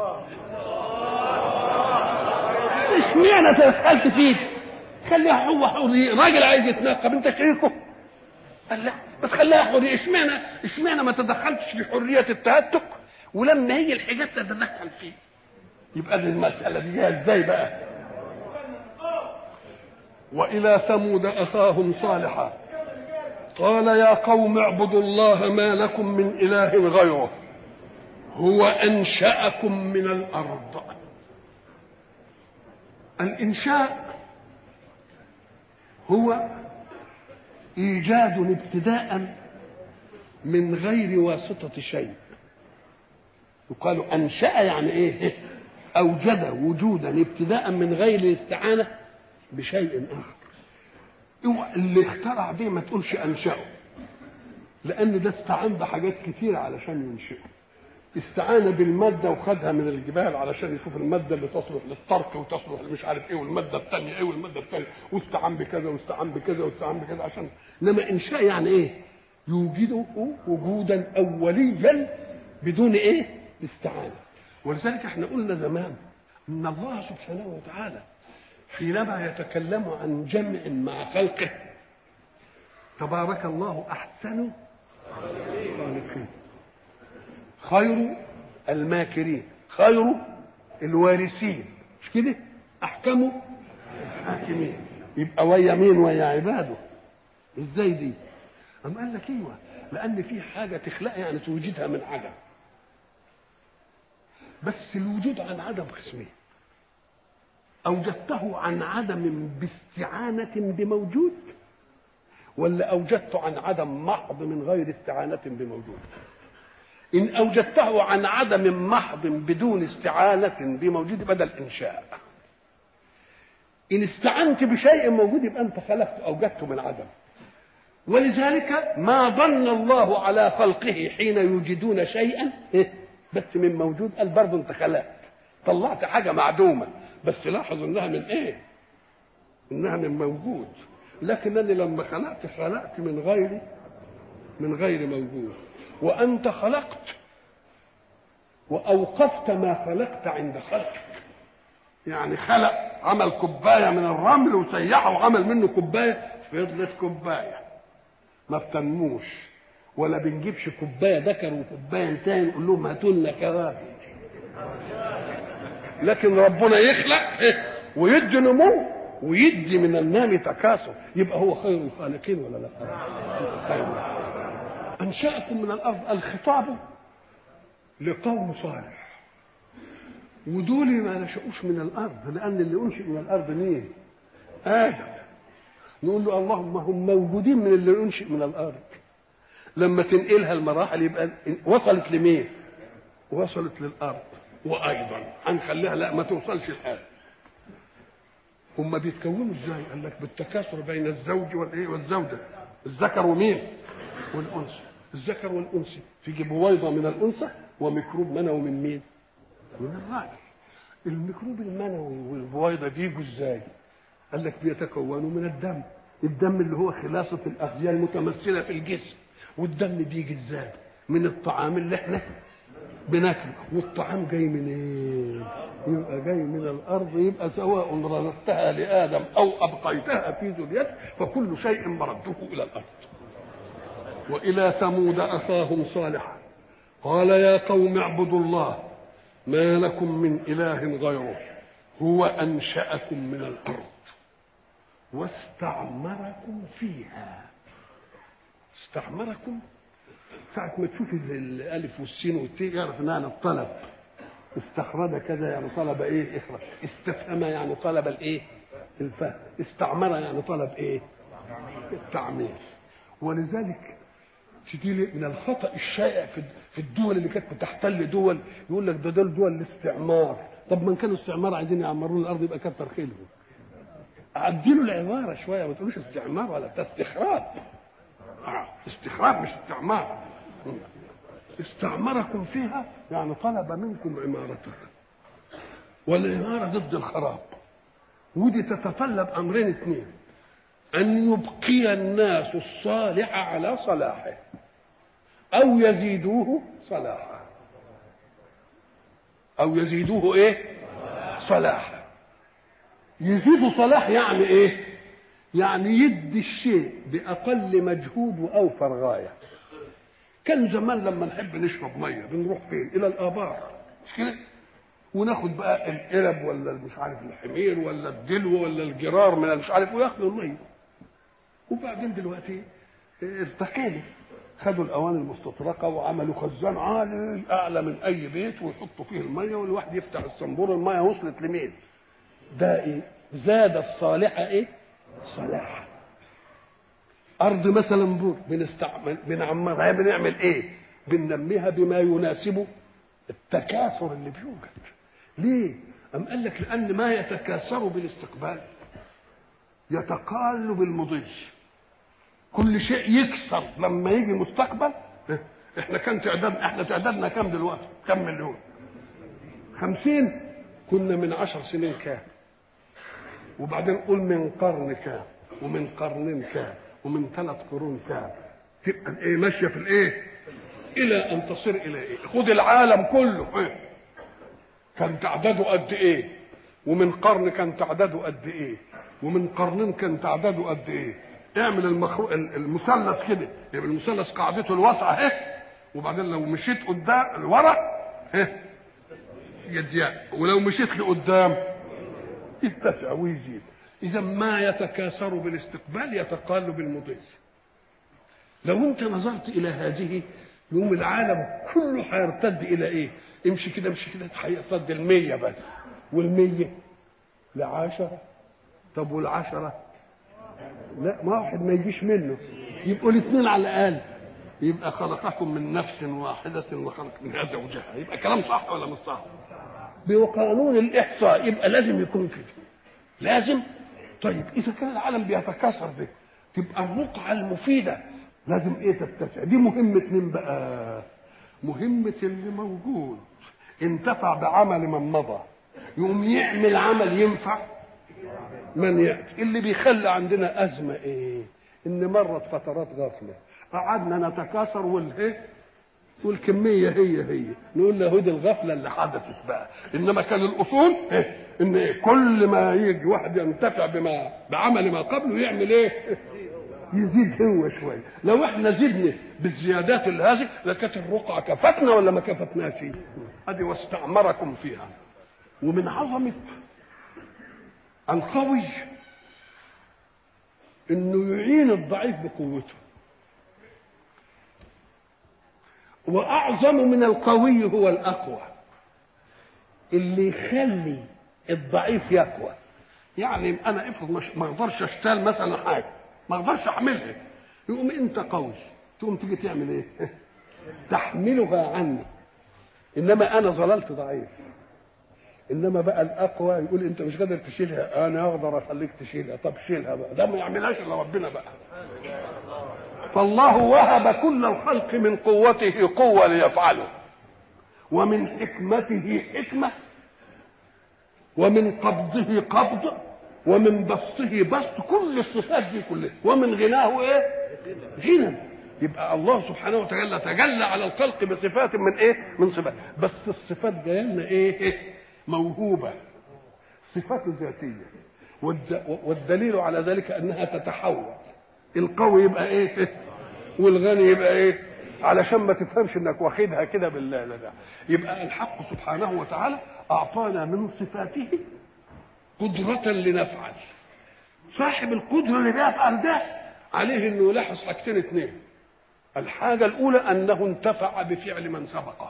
اشمعنى دخلت فيه؟ خليها هو حريه، راجل عايز يتنقب انت شريكه؟ قال لا، ما تخليها حريه. اشمعنى ما تدخلتش في حريه التهتك، ولما هي الحجاب تتدخل فيه؟ يبقى دي المساله دي ازاي بقى؟ والى ثمود اخاهم صالحا قال يا قوم اعبدوا الله ما لكم من اله غيره هو انشاكم من الارض. الإنشاء هو إيجاد ابتداء من غير واسطة شيء. يقال أنشأ يعني إيه؟ أوجد وجودا ابتداء من غير الاستعانة بشيء آخر. اللي اخترع دي ما تقولش أنشأه، لأن ده استعان بحاجات كتير علشان ينشئه. استعان بالمادة وخدها من الجبال علشان يشوف المادة اللي تصلح للطرق وتصلح مش عارف ايه، والمادة الثانية ايه والمادة الثانية، واستعان بكذا واستعان بكذا واستعان بكذا عشان. انما انشاء يعني ايه؟ يوجده وجودا اوليا بدون ايه؟ استعانة. ولذلك احنا قلنا زمان ان الله سبحانه وتعالى حينما يتكلم عن جمع مع خلقه تبارك الله احسن خالقين، خير الماكرين، خير الوارثين، مش كده؟ احكم الحاكمين. يبقى ويا مين؟ ويا عباده. ازاي دي؟ أم قال لك ايوه، لان في حاجه تخلقها يعني توجدها من عدم. بس الوجود عن عدم قسمين: اوجدته عن عدم باستعانه بموجود، ولا اوجدته عن عدم محض من غير استعانه بموجود. إن أوجدته عن عدم محض بدون استعانة بموجود بدل إنشاء. إن استعنت بشيء موجود يبقى أنت خلقت أوجدته من عدم. ولذلك ما ظن الله على خلقه حين يوجدون شيئا بس من موجود، قال برضه أنت خلقت، طلعت حاجة معدومة، بس لاحظ إنها من إيه؟ إنها من موجود. لكنني لما خلقت من غير موجود. وأنت خلقت وأوقفت ما خلقت عند خلقك. يعني خلق، عمل كوباية من الرمل وسيحه وعمل منه كوباية، فضلت كوباية ما بتنموش. ولا بنجيبش كوباية ذكر وكوباية تاني نقول لهم هاتوا لنا كوابي. لكن ربنا يخلق ويدي نمو ويدي من النام تكاثر. يبقى هو خير الخالقين ولا لا؟ خير. أنشأكم من الأرض، الخطاب لقوم صالح، ودول ما نشأوش من الأرض، لأن اللي أنشئ من الأرض مين؟ آدم. نقول له اللهم هم موجودين من اللي أنشئ من الأرض. لما تنقلها المراحل يبقى وصلت لمين؟ وصلت للأرض. وأيضا هنخليها لا ما توصلش لحاجة. هم بيتكونوا ازاي؟ قال لك بالتكاثر بين الزوج والزوجة، الذكر ومين؟ والأنثى. الذكر والأنثى تيجي بويضة من الأنثى وميكروب منوي من مين؟ من الراجل. الميكروب المنوي والبويضة بيجوا ازاي؟ قال لك بيتكونوا من الدم. الدم اللي هو خلاصة الأغذية المتمثلة في الجسم. والدم بيجي ازاي؟ من الطعام اللي احنا بناكله. والطعام جاي من ايه؟ يبقى جاي من الارض. يبقى سواء رددتها لادم او ابقيتها في ذريته فكل شيء مرده الى الارض. والى ثمود اخاهم صالحا قال يا قوم اعبدوا الله ما لكم من اله غيره هو انشاكم من الارض واستعمركم فيها. استعمركم ساعة ما تشوف الالف والسين والتاء يعرف انها عن الطلب. استخرج كذا يعني طلب ايه؟ اخرج. استفهم يعني طلب الايه؟ الفهم. استعمر يعني طلب ايه؟ التعمير. ولذلك تجي من الخطأ الشائع في الدول اللي كانت بتحتل دول، يقول لك ده دول الاستعمار. طب ما كانوا استعمار عايزين يعمرون الارض يبقى كتر خيرهم. عدلوا العباره شويه، ما تقولوش استعمار ولا استخراج. استخراج مش استعمار. استعمركم فيها يعني طلب منكم عمارتها، والعمارة ضد الخراب. ودي تتطلب أمرين اثنين: أن يبقي الناس الصالح على صلاحه أو يزيدوه صلاحا. أو يزيدوه إيه؟ صلاحا. يزيدوا صلاح يعني إيه؟ يعني يدي الشيء بأقل مجهود وأوفر غاية. كان زمان لما نحب نشرب ميه بنروح فين؟ الى الابار، مش كده؟ وناخد بقى القرب ولا مش عارف الحمير ولا الدلو ولا الجرار من مش عارف وياخدوا الميه. وبعدين دلوقتي ارتقينا، خدوا الاواني المستطرقه وعملوا خزان عالي اعلى من اي بيت ويحطوا فيه الميه، والواحد يفتح الصنبور الميه وصلت لمين؟ ده ايه؟ زاد الصالح ايه؟ صلاح. ارض مثلا بور بنعمرها، بنعمل ايه؟ بننميها بما يناسب التكاثر اللي بيوجد. ليه؟ أم قال لك لأن ما يتكاثر بالاستقبال يتقال بالمضي. كل شيء يكسر لما يجي مستقبل. احنا تعدادنا كام دلوقتي؟ كم مليون؟ 50. كنا من 10 سنين كام؟ وبعدين قول من قرن كام، ومن قرنين كام، ومن 3 قرون كام. تبقى ايه ماشيه في الايه الى ان تصير الى ايه. خد العالم كله ايه كان تعداده قد ايه، ومن قرن كان تعداده قد ايه، ومن قرنين كان تعداده قد ايه. اعمل المثلث كده، يبقى المثلث قاعدته الواسعه اهي، وبعدين لو مشيت قدام لورا يضيق، ولو مشيت لقدام يتسع ويزيد. اذا ما يتكاثر بالاستقبال يتقال بالمضي. لو انت نظرت الى هذه يوم العالم كله هيرتد الى ايه؟ امشي كده امشي كده هيرتد 100 بس، وال100 ل10. طب وال10 لا، ما واحد ما يجيش منه، يبقوا الاثنين على الاقل. يبقى خلقكم من نفس واحده وخلق منها زوجها. يبقى كلام صح ولا مش صح؟ بقانون الاحصاء يبقى لازم يكون كده، لازم. طيب اذا كان العالم بيتكاثر ده، تبقى الرقعه المفيده لازم ايه تتسع. دي مهمه مين بقى؟ مهمه اللي موجود انتفع بعمل من مضى، يقوم يعمل عمل ينفع من ياتي. اللي بيخلي عندنا ازمه ايه؟ ان مرت فترات غفله قعدنا نتكاثر والكميه هي نقول له دي الغفله اللي حدثت بقى. انما كان الاصول ان إيه؟ كل ما يجي واحد ينتفع بعمل ما قبله يعمل ايه؟ يزيد هو شويه. لو احنا زدنا بالزيادات اللي هذه لكانت الرقعه كفتنا ولا ما كفتناش؟ ادي واستعمركم فيها. ومن عظمه القوي انه يعين الضعيف بقوته، واعظم من القوي هو الاقوى اللي يخلي الضعيف يقوى. يعني انا افرض ما اقدرش اشتغل مثلا حاجه، ما اقدرش احملها، يقوم انت قوي تقوم تيجي تعمل ايه؟ تحملها عني. انما انا ظللت ضعيف. انما بقى الاقوى يقول انت مش قادر تشيلها، انا اقدر اخليك تشيلها. طب شيلها بقى، ده ما يعملهاش الا ربنا بقى. فالله وهب كل الخلق من قوته قوه ليفعله، ومن حكمته حكمه، ومن قبضه قبض، ومن بسطه بسط. كل الصفات دي كلها. ومن غناه ايه؟ غنى. يبقى الله سبحانه وتعالى تجلى على الخلق بصفات من ايه؟ من صفات. بس الصفات جايه لنا ايه؟ موهوبه، صفات ذاتيه. والدليل على ذلك انها تتحول. القوي يبقى ايه؟ والغني يبقى ايه؟ علشان ما تفهمش انك واخدها كده بالله. لا، يبقى الحق سبحانه وتعالى اعطانا من صفاته قدرة لنفعل. صاحب القدرة اللي بيفعل ده عليه انه يلاحظ حاجتين اثنين. الحاجة الاولى انه انتفع بفعل من سبقه.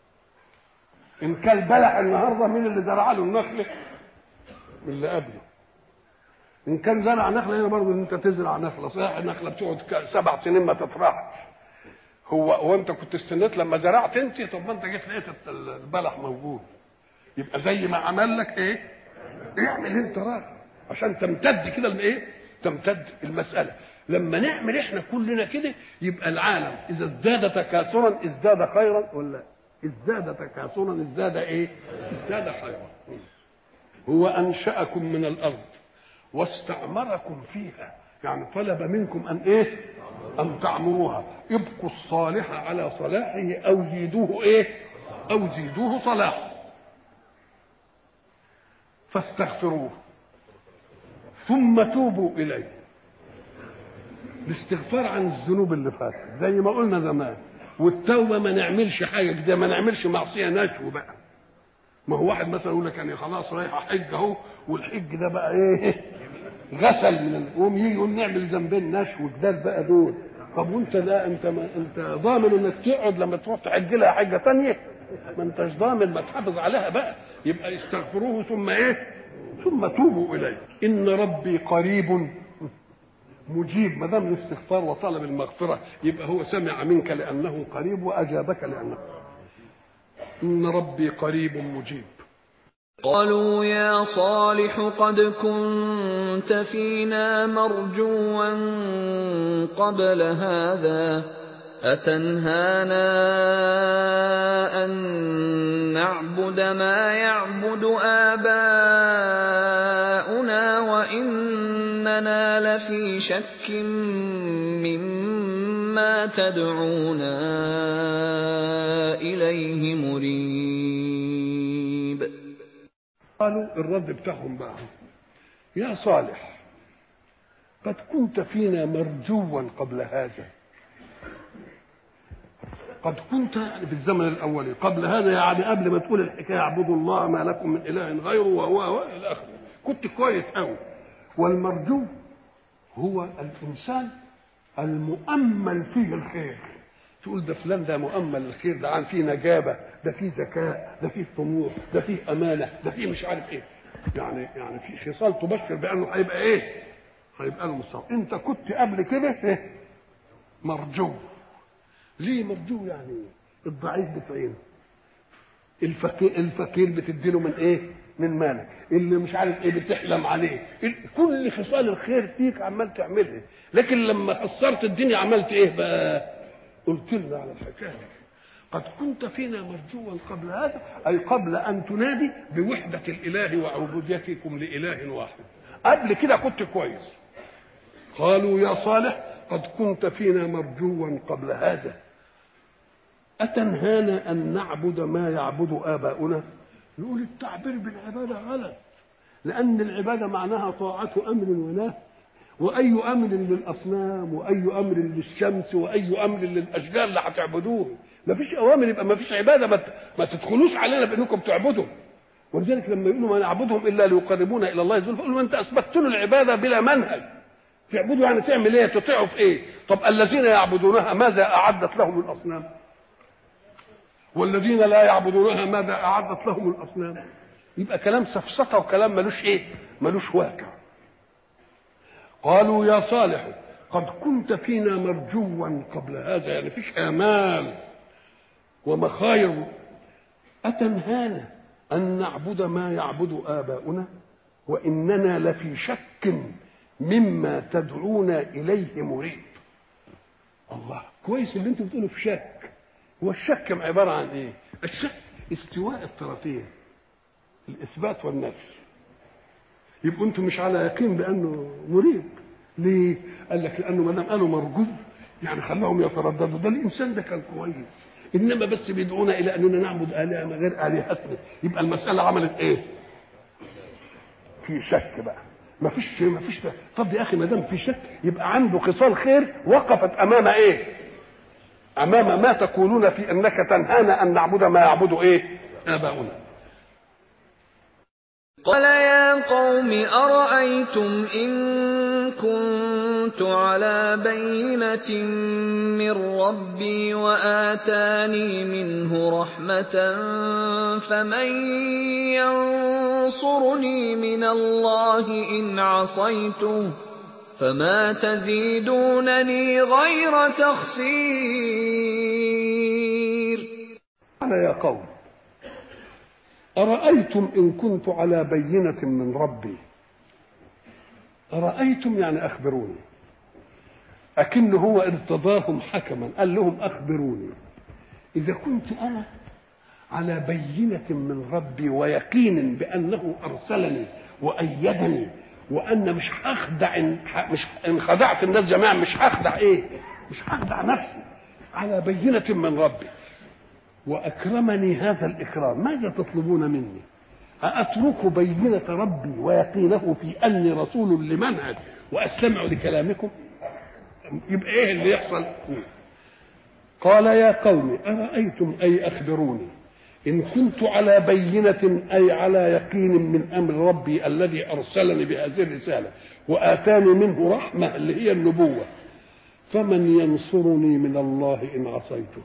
ان كان بلح النهارده مين اللي زرع له النخله؟ من اللي قبله. ان كان زرع نخله هنا برضه ان انت تزرع نخله، صحيح النخله بتقعد 7 سنين ما تطرحش. هو انت كنت استنيت لما زرعت انت؟ طب ما انت جيت لقيت البلح موجود. يبقى زي ما عمل لك ايه؟ اعمل انت راجل عشان تمتد كده الايه؟ تمتد المساله. لما نعمل احنا كلنا كده يبقى العالم اذا ازداد تكاثرا ازداد خيرا، ولا ازداد تكاثرا ازداد ايه؟ ازداد خيرا. هو انشأكم من الارض واستعمركم فيها، يعني طلب منكم ان ايه؟ ان تعمروها. ابقوا الصالح على صلاحه او زيدوه ايه؟ او زيدوه صلاحا. فاستغفروه ثم توبوا اليه. الاستغفار عن الذنوب اللي فاتت زي ما قلنا زمان، والتوبه ما نعملش حاجه كده، ما نعملش معصيه نشو بقى. ما هو واحد مثلا يقول لك انا خلاص رايح احج اهو، والحج ده بقى ايه؟ غسل من يقوم يجي يقول نعمل ذنبين نشو جداد بقى دول. طب وانت لا انت ضامن انك تقعد لما تروح تحج لها حاجه ثانيه؟ ما انتش ضامن، ما تحافظ عليها بقى. يبقى استغفروه ثم ايه؟ ثم توبوا إليه إن ربي قريب مجيب. ما دام الاستغفار وطلب المغفرة يبقى هو سمع منك لأنه قريب وأجابك لأنه إن ربي قريب مجيب. قالوا يا صالح قد كنت فينا مرجوا قبل هذا أتنهانا أن نعبد ما يعبد آباؤنا وإننا لفي شك مما تدعونا إليه مريب. قالوا الرد بتاعهم بقى يا صالح قد كنت فينا مرجوا قبل هذا. قد كنت يعني في الزمن الاولي قبل هذا، يعني قبل ما تقول الحكايه اعبدوا الله ما لكم من اله غيره وهو الى اخره، كنت كويس قوي. والمرجو هو الانسان المؤمل فيه الخير، تقول ده فلان ده مؤمل الخير، ده عن فيه نجابه، ده فيه ذكاء، ده فيه طموح، ده فيه امانه، ده فيه مش عارف ايه، يعني في خصال تبشر بانه هيبقى ايه؟ هيبقى له مستوى. انت كنت قبل كده مرجو. ليه مرجو؟ يعني الضعيف بتعينه، الفقير بتديله من ايه؟ من مالك، اللي مش عارف ايه بتحلم عليه، كل خصال الخير فيك عمال تعملها. لكن لما قصرت الدنيا عملت ايه بقى؟ قلت لنا على الحكايه قد كنت فينا مرجوا قبل هذا، اي قبل ان تنادي بوحده الاله وعبوديتكم لاله واحد. قبل كده كنت كويس. قالوا يا صالح قد كنت فينا مرجوا قبل هذا أتنهانا أن نعبد ما يعبد آباؤنا. يقول التعبير بالعبادة غلط، لأن العبادة معناها طاعة أمر ونهي، وأي أمر للأصنام وأي أمر للشمس وأي أمر للأشجار اللي هتعبدوه. ما فيش أوامر يبقى ما فيش عبادة، ما تدخلوش علينا بأنكم تعبدوا. ولذلك لما يقولوا ما نعبدهم إلا ليقربونا إلى الله زلفى، يقولوا أنت أثبتت له العبادة بلا منهج. تعبدوا يعني تعمل إيه؟ تطيعوا في إيه؟ طب الذين يعبدونها ماذا أعدت لهم الأصنام؟ والذين لا يعبدونها ماذا أعدت لهم الأصنام؟ يبقى كلام سفسطة وكلام ملوش إيه؟ ملوش واقع. قالوا يا صالح قد كنت فينا مرجوا قبل هذا، يعني فيش آمال ومخاير. أتنهانا أن نعبد ما يعبد آباؤنا وإننا لفي شك مما تدعونا إليه مريب. الله كويس اللي انتوا بتقولوا في شك. هو الشك عبارة عن ايه؟ الشك استواء الطرفين، الإثبات والنفي. يبقوا انتم مش على يقين بأنه مريب. ليه؟ قال لك لأنه ما دام قالوا مرجو يعني خلاهم يترددوا. ده الإنسان ده كان كويس، إنما بس بيدعونا إلى أننا نعبد آلهة غير آلهتنا. يبقى المسألة عملت إيه؟ في شك بقى. ما فيش. طب يا أخي ما دام في شك يبقى عنده خصال خير وقفت أمام إيه؟ أمام ما تقولون في أنك تنهانا أن نعبد ما يعبد إيه؟ آباؤنا. قال يا قوم أرأيتم إن كنت على بينة من ربي وآتاني منه رحمة فمن ينصرني من الله إن عصيته فما تزيدونني غير تخسير. قال يا قوم أرأيتم إن كنت على بينة من ربي. أرأيتم يعني أخبروني، أكن هو ارتضاهم حكما قال لهم أخبروني إذا كنت أنا على بينة من ربي ويقين بأنه أرسلني وأيدني وأن مش هخدع، مش إن خدعت الناس جميعا مش هخدع إيه؟ مش هخدع نفسي، على بينة من ربي وأكرمني هذا الإكرام، ماذا تطلبون مني؟ أترك بينة ربي ويقينه في أني رسول لمنهج وأستمع لكلامكم؟ يبقى إيه اللي يحصل؟ قال يا قوم أرأيتم أي أخبروني إن كنت على بينة أي على يقين من أمر ربي الذي أرسلني بهذه الرسالة وآتاني منه رحمة اللي هي النبوة، فمن ينصرني من الله إن عصيته؟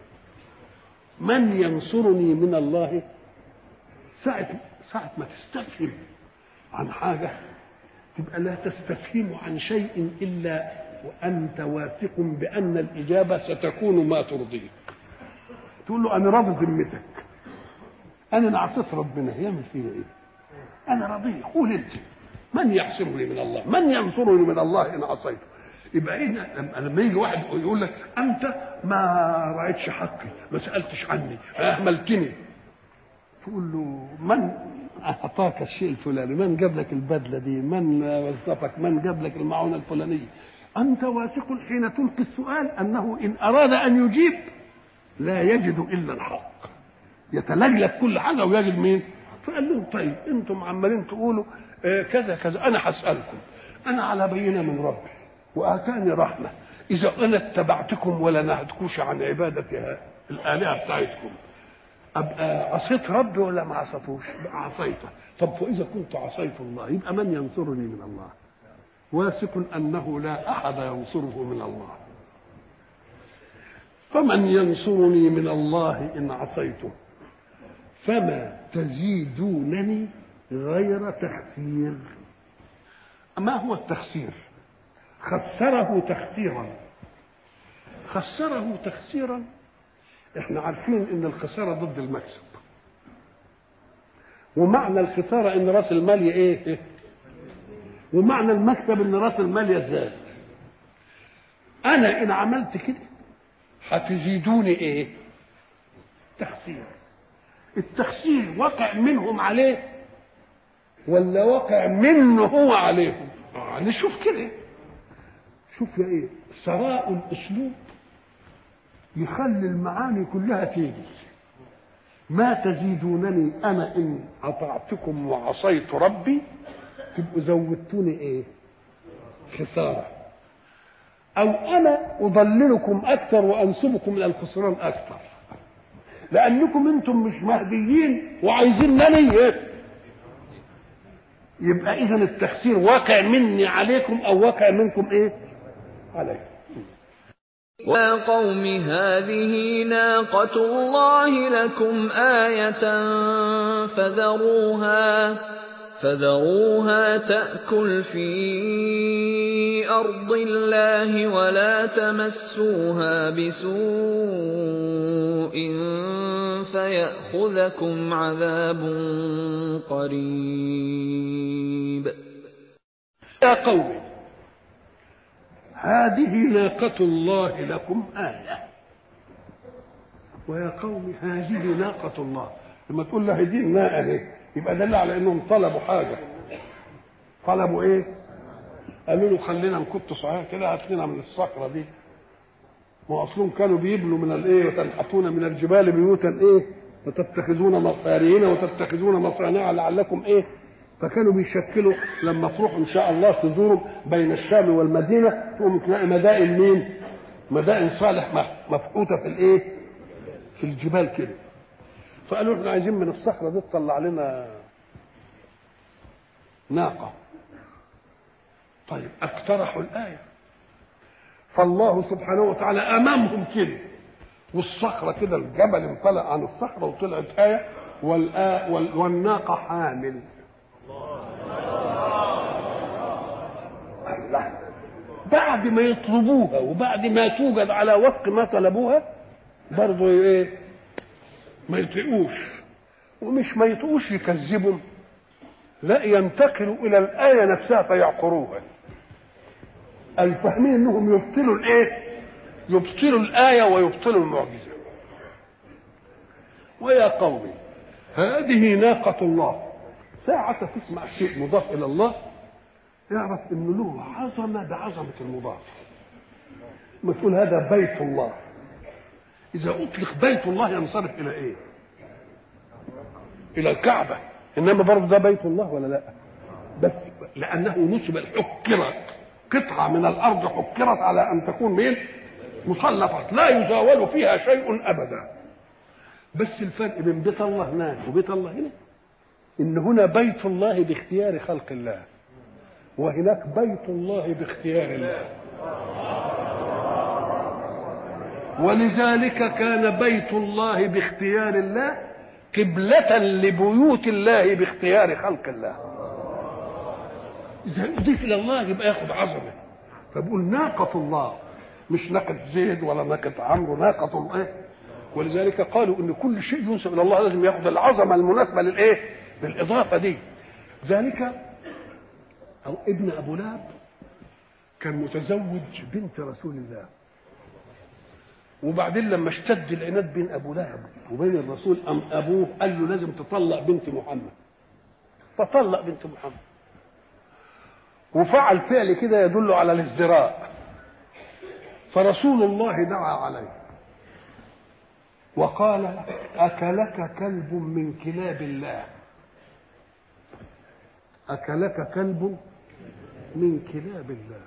من ينصرني من الله؟ ساعة ما تستفهم عن حاجة تبقى لا تستفهم عن شيء إلا وأنت واثق بأن الإجابة ستكون ما ترضيك. تقول له أنا راضي ذمتك، أنا عصيت ربنا، يعمل فيا إيه؟ أنا راضي، قول أنت من يعصمني من الله؟ من ينصرني من الله إن عصيته؟ يبقى إيه لما يجي واحد يقول لك أنت ما رأيتش حقي، ما سألتش عني، أهملتني، تقول له من أعطاك الشيء الفلاني؟ من جاب لك البدلة دي؟ من وظفك؟ من جاب لك المعونة الفلانية؟ أنت واثق حين تلقي السؤال أنه إن أراد أن يجيب لا يجد إلا الحق، يتلجلج كل حاجة ويجد مين؟ فقال لهم طيب أنتم عمالين تقولوا كذا كذا، أنا هسألكم، أنا على بينة من ربي وآتاني رحمة، إذا أنا اتبعتكم ولا نهتكوش عن عبادة الآلهة بتاعتكم أبقى عصيت ربي ولا ما عصيتوش؟ بقى عصيته. طب فإذا كنت عصيت الله يبقى من ينصرني من الله؟ واثق أنه لا أحد ينصره من الله. فمن ينصرني من الله إن عصيته؟ فما تزيدونني غير تخسير. ما هو التخسير؟ خسره تخسيرا. خسره تخسيرا، احنا عارفين ان الخسارة ضد المكسب، ومعنى الخسارة ان راس المال ايه، ومعنى المكسب ان راس المال يزداد. انا ان عملت كده هتزيدوني ايه؟ تخسير. التخسير واقع منهم عليه ولا واقع منه هو عليهم؟ نشوف كده، شوف يا ايه ثراء الاسلوب يخلي المعاني كلها تيجي. ما تزيدونني انا ان اطعتكم وعصيت ربي تبقوا زودتوني ايه؟ خساره. او انا اضللكم اكثر وانسبكم الى الخسران اكثر، لانكم انتم مش مهديين وعايزينني ايه؟ يبقى اذا التخسير واقع مني عليكم او واقع منكم ايه؟ عليكم. يا قوم هذه ناقة الله لكم آية فذروها تأكل في أرض الله ولا تمسوها بسوء فيأخذكم عذاب قريب. يا قوم هذه ناقة الله لكم آية. ويا قوم هذه ناقة الله، لما تقول له دي الناقة اهي يبقى دل على انهم طلبوا حاجة. طلبوا ايه؟ قالوا له خلينا نكت صحيح كده، هات لنا من الصخرة دي. ما اصلهم كانوا بيبنوا من الايه؟ وتنحتون من الجبال بيوتا ايه؟ وتتخذون مصارين وتتخذون مصانع لعلكم ايه؟ فكانوا بيشكلوا لما تروحوا ان شاء الله تزوروا بين الشام والمدينه تقوم تلاقي مدائن مين؟ مدائن صالح مفقوته في الايه؟ في الجبال كده. فقالوا احنا عايزين من الصخره دي تطلع لنا ناقه. طيب اقترحوا الايه، فالله سبحانه وتعالى امامهم كده، والصخره كده الجبل انطلق عن الصخره وطلعت ايه، والناقه حامل. بعد ما يطلبوها وبعد ما توجد على وفق ما طلبوها برضه ايه؟ ما يطيقوش. ومش ما يطيقوش يكذبوا، لا ينتقلوا الى الايه نفسها فيعقروها. الفاهمين انهم يبطلوا الايه؟ يبطلوا الايه ويبطلوا المعجزه. ويا قوم هذه ناقه الله. ساعة تسمع شيء مضاف الى الله يعرف انه له عظمه، ده عظمه المضاف. ما تقول هذا بيت الله، اذا اطلق بيت الله ينصرف الى ايه؟ الى الكعبه. انما برضه ده بيت الله ولا لا؟ بس لانه نسب حكرت قطعه من الارض، حكرت على ان تكون مين؟ مسلطه لا يزاول فيها شيء ابدا. بس الفرق بين بيت الله هناك وبيت الله هنا ان هنا بيت الله باختيار خلق الله، وهناك بيت الله باختيار الله. ولذلك كان بيت الله باختيار الله قبلة لبيوت الله باختيار خلق الله. إذا يضيف إلى الله يبقى ياخد عظمة. فبقول ناقة الله، مش ناقة زيد ولا ناقة عمرو، ناقة الله. ولذلك قالوا إن كل شيء ينسب إلى الله لازم ياخد العظمة المناسبة للإيه؟ للإضافة دي. ذلك أو ابن أبو لهب كان متزوج بنت رسول الله، وبعدين لما اشتد العناد بين أبو لهب وبين الرسول أبوه قال له لازم تطلق بنت محمد، فطلق بنت محمد، وفعل فعل كده يدل على الازدراء. فرسول الله دعا عليه وقال أكلك كلب من كلاب الله، أكلك كلب من كلاب الله.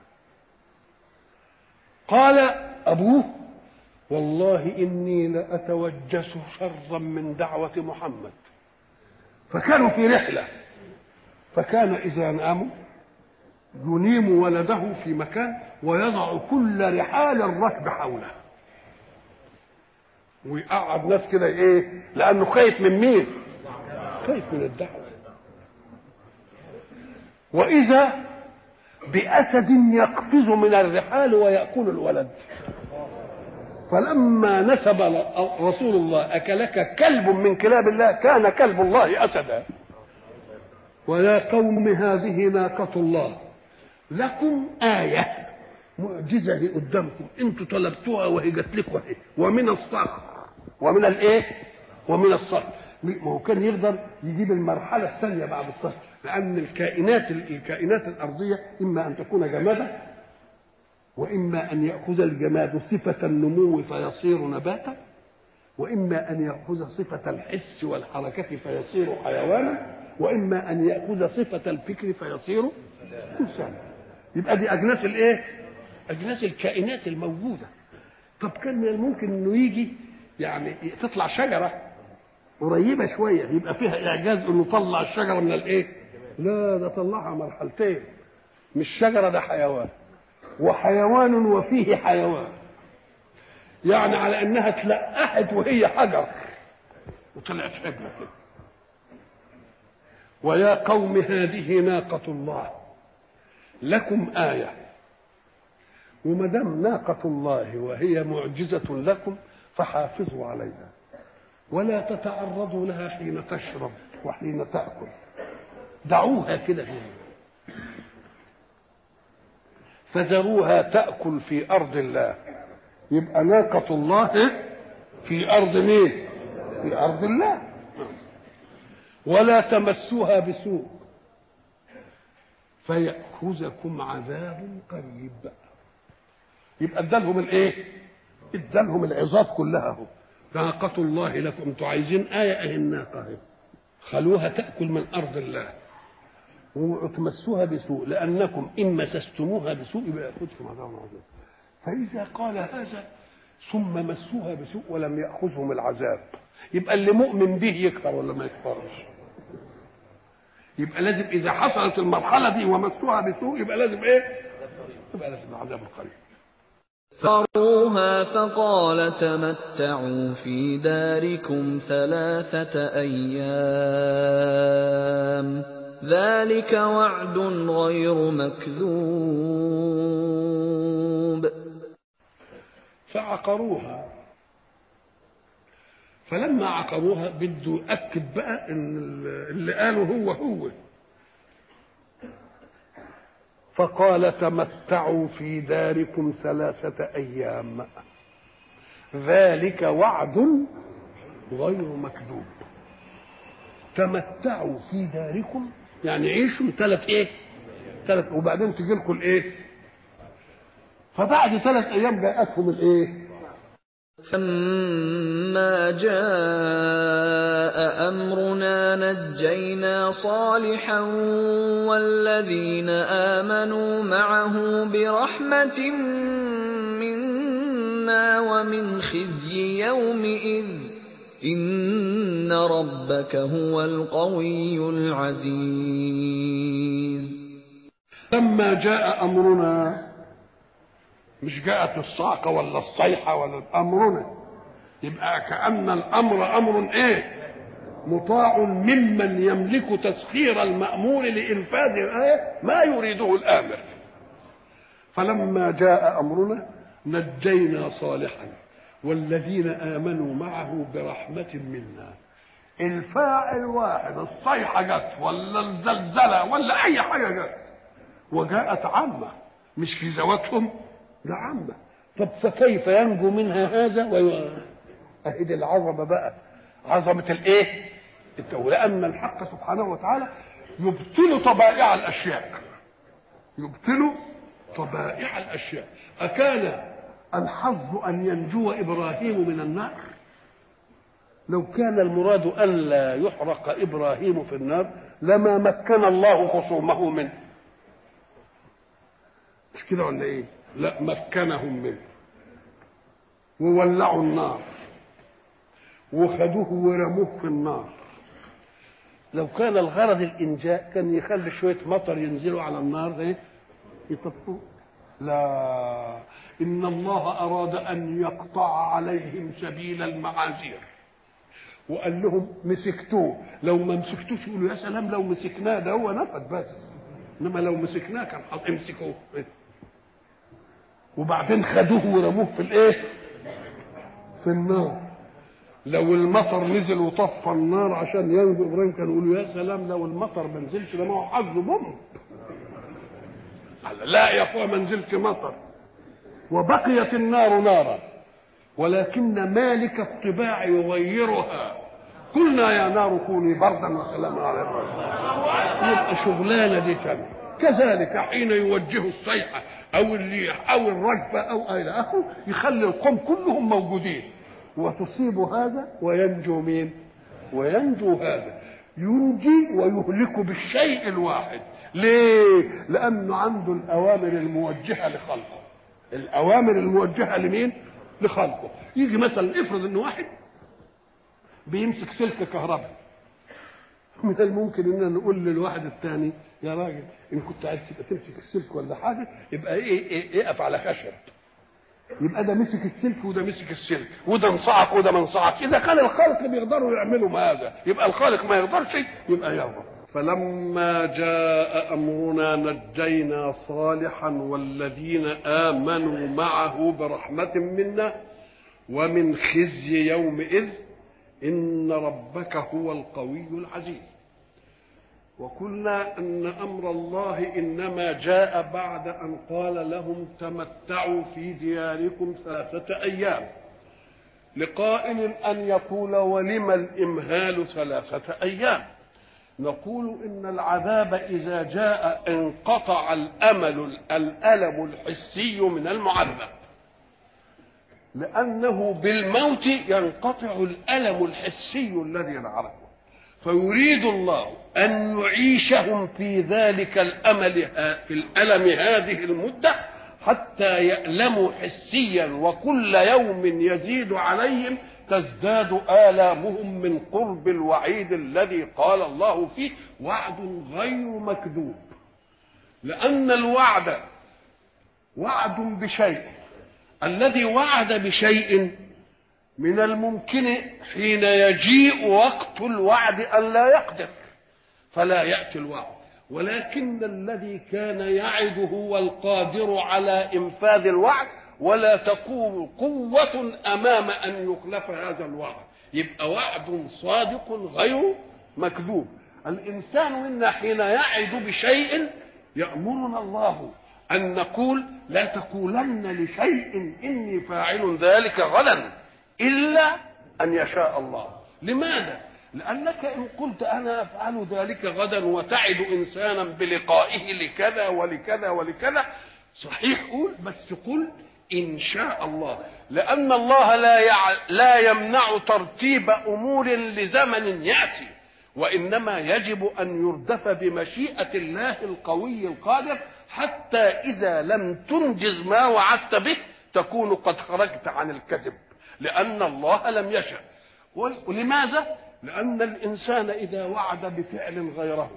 قال أبوه والله إني لأتوجس شرا من دعوة محمد. فكانوا في رحلة، فكان إذا ناموا ينيم ولده في مكان ويضع كل رحال الركب حوله، ويقعد ناس كده ايه، لانه خايف من مين؟ خايف من الدعوه. واذا باسد يقفز من الرحال وياكل الولد. فلما نسب رسول الله اكلك كلب من كلاب الله كان كلب الله اسدا. ويا قوم هذه ناقة الله لكم آية معجزة قدامكم، انتوا طلبتوها وهي جت لكم، ومن الصخر، ومن الايه؟ ومن الصخر. ما هو كان يقدر يجيب المرحلة الثانية بعد الصخر، لأن الكائنات الأرضية إما أن تكون جمادا، وإما أن يأخذ الجماد صفة النمو فيصير نباتا، وإما أن يأخذ صفة الحس والحركة فيصير حيوانا، وإما أن يأخذ صفة الفكر فيصير إنسانا. يبقى دي أجناس الإيه؟ أجناس الكائنات الموجودة. طب كان من الممكن إنه يجي يعني تطلع شجرة قريبة شوية يبقى فيها إعجاز إنه طلع الشجرة من الإيه؟ لا، ده طلعها مرحلتين، مش شجرة، ده حيوان، وحيوان وفيه حيوان، يعني على إنها تلقحت وهي حجر وطلعت حبلة كده. ويا قوم هذه ناقة الله لكم آية. وما دام ناقة الله وهي معجزة لكم فحافظوا عليها ولا تتعرضوا لها حين تشرب وحين تأكل، دعوها كده فذروها تأكل في أرض الله. يبقى ناقة الله في أرض مين؟ في أرض الله. ولا تمسوها بسوء فيأخذكم عذاب قريب. يبقى ادالهم الايه؟ ادالهم العظات كلها. اهو ناقة الله لكم، انتوا عايزين آية اهي الناقة اهي، خلوها تأكل من أرض الله وتمسوها بسوء، لأنكم إن مسستموها بسوء يبقى يأخذكم عذاب عظيم. فإذا قال هذا ثم مسوها بسوء ولم يأخذهم العذاب، يبقى اللي مؤمن به يكفر ولا ما يكفرش؟ يبقى لازم إذا حصلت المرحلة دي ومسوها بسوء يبقى لازم إيه؟ يبقى لازم العذاب القريب. فَعَقَرُوهَا فَقَالَ تَمَتَّعُوا فِي دَارِكُمْ 3 أيام ذَلِكَ وَعْدٌ غَيْرُ مَكْذُوبٍ. فعقروها، فلما عقروها بده يأكد بقى ان اللي قاله هو فقال تمتعوا في داركم 3 أيام ذلك وعد غير مكذوب. تمتعوا في داركم يعني عيشوا 3 وبعدين تجي لكم الايه؟ فبعد 3 أيام جاءتهم الايه؟ فَلَمَّا جَاءَ أَمْرُنَا نَجَّيْنَا صَالِحًا وَالَّذِينَ آمَنُوا مَعَهُ بِرَحْمَةٍ مِنَّا وَمِنْ خِزْيِ يَوْمِئِذٍ إِنَّ رَبَّكَ هُوَ الْقَوِيُّ الْعَزِيزُ. لما جاء أمرنا، مش جاءت الصاعقة ولا الصيحة ولا أمرنا، يبقى كأن الأمر أمر إيه؟ مطاع ممن يملك تسخير المأمور لإنفاذ الآية ما يريده الآمر. فلما جاء أمرنا نجينا صالحا والذين آمنوا معه برحمة منا. الفاعل واحد، الصيحة جت ولا الزلزلة ولا أي حاجة جت وجاءت عامة، مش في ذواتهم، ده عامة. طب فكيف ينجو منها هذا أهد العظمة بقى، عظمة الإيه؟ لأن الحق سبحانه وتعالى يبطل طبائع الأشياء، يبطل طبائع الأشياء. أكان الحظ أن ينجو إبراهيم من النار؟ لو كان المراد أن لا يحرق إبراهيم في النار لما مكن الله خصومه منه، مش كده ولا إيه؟ لا، مكنهم منه وولعوا النار وخدوه ورموه في النار. لو كان الغرض الإنجاء كان يخلي شوية مطر ينزلوا على النار إيه؟ يطفوه. لا، إن الله أراد أن يقطع عليهم سبيل المعاذير وقال لهم مسكتوه، لو ما مسكتوش يقولوا يا سلام لو مسكناه، ده هو نفد بس، إنما لو مسكناه كان امسكوه. وبعدين خدوه ورموه في الإيه؟ في النار. لو المطر نزل وطفى النار عشان ينجو ابراهيم كانوا يقولوا يا سلام لو المطر ما نزلش ده ما هو حظه بوم. لا يا اخويا ما نزلش مطر وبقيت النار نارا، ولكن مالك الطباع يغيرها. قلنا يا نار كوني بردا وسلاما على ابراهيم. يبقى شغلانه دي تاني. كذلك حين يوجه الصيحه او الريح او الرجفه او الى اخره يخلي القوم كلهم موجودين، وتصيب هذا وينجو مين؟ وينجو هذا. ينجي ويهلك بالشيء الواحد. ليه؟ لأنه عنده الأوامر الموجهة لخلقه. الأوامر الموجهة لمين؟ لخلقه. يجي مثلا افرض إن واحد بيمسك سلك كهرباء، من الممكن إننا نقول للواحد الثاني يا راجل إن كنت عايز تمسك السلك ولا حاجة يبقى اقف على خشب. يبقى ده مسك السلك وده مسك السلك وده انصعق وده ما انصعقش. اذا كان الخالق بيقدروا يعملوا هذا يبقى الخالق ما يقدرش يبقى يغضب. فلما جاء امرنا نجينا صالحا والذين امنوا معه برحمه منا ومن خزي يومئذ ان ربك هو القوي العزيز. وقلنا ان امر الله انما جاء بعد ان قال لهم تمتعوا في دياركم 3 ايام، لقائل ان يقول ولم الامهال 3 ايام؟ نقول ان العذاب اذا جاء انقطع الالم الحسي من المعذب، لانه بالموت ينقطع الالم الحسي الذي نعرفه، فيريد الله أن يعيشهم في ذلك في الألم هذه المدة حتى يألموا حسيا، وكل يوم يزيد عليهم تزداد آلامهم من قرب الوعيد الذي قال الله فيه وعد غير مكذوب. لأن الوعد وعد بشيء، الذي وعد بشيء من الممكن حين يجيء وقت الوعد أن لا يقدر فلا يأتي الوعد، ولكن الذي كان يعد هو القادر على إنفاذ الوعد، ولا تقوم قوة أمام أن يخلف هذا الوعد. يبقى وعد صادق غير مكذوب. الإنسان منا حين يعد بشيء يأمرنا الله أن نقول لا تقولن لشيء إني فاعل ذلك غدا إلا أن يشاء الله. لماذا؟ لأنك إن قلت أنا أفعل ذلك غدا وتعد إنسانا بلقائه لكذا ولكذا ولكذا، صحيح قول، بس قل إن شاء الله، لأن الله لا يمنع ترتيب أمور لزمن يأتي، وإنما يجب أن يردف بمشيئة الله القوي القادر، حتى إذا لم تنجز ما وعدت به تكون قد خرجت عن الكذب، لأن الله لم يشأ. ولماذا؟ لأن الإنسان إذا وعد بفعل غيره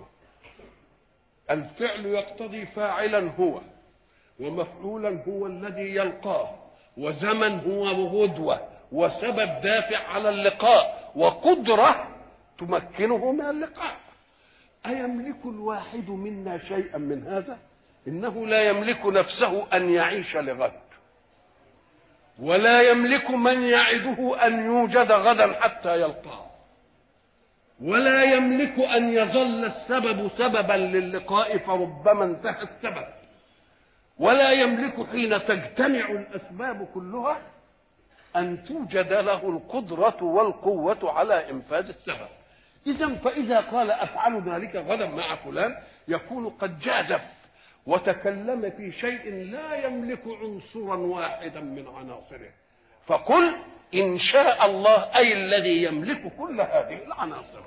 الفعل يقتضي فاعلا هو، ومفعولا هو الذي يلقاه، وزمن هو غدوة، وسبب دافع على اللقاء، وقدرة تمكنه من اللقاء. أيملك الواحد منا شيئا من هذا؟ إنه لا يملك نفسه أن يعيش لغد، ولا يملك من يعده أن يوجد غدا حتى يلقاه، ولا يملك أن يظل السبب سببا للقاء فربما انتهى السبب، ولا يملك حين تجتمع الأسباب كلها أن توجد له القدرة والقوة على إنفاذ السبب. فإذا قال أفعل ذلك غدا مع فلان يكون قد جازف وتكلم في شيء لا يملك عنصرا واحدا من عناصره. فقل إن شاء الله، أي الذي يملك كل هذه العناصر.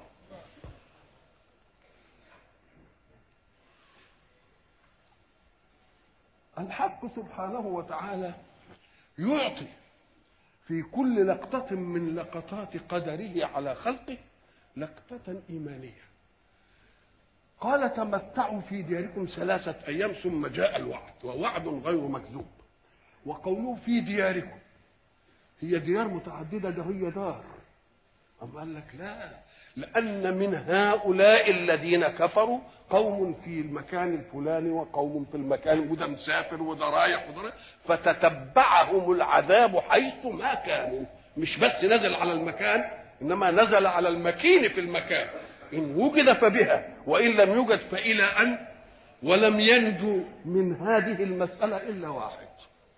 الحق سبحانه وتعالى يعطي في كل لقطة من لقطات قدره على خلقه لقطة إيمانية. قال تمتعوا في دياركم 3 أيام ثم جاء الوعد، ووعد غير مكذوب. وقوله في دياركم، هي ديار متعددة، ده هي دار. أم قال لك لا، لأن من هؤلاء الذين كفروا قوم في المكان الفلاني وقوم في المكان، وده مسافر وده رايح وده رايح، فتتبعهم العذاب حيث ما كانوا. مش بس نزل على المكان، إنما نزل على المكين في المكان. إن وجد فبها، وإن لم يوجد فإلى أن. ولم ينجو من هذه المسألة إلا واحد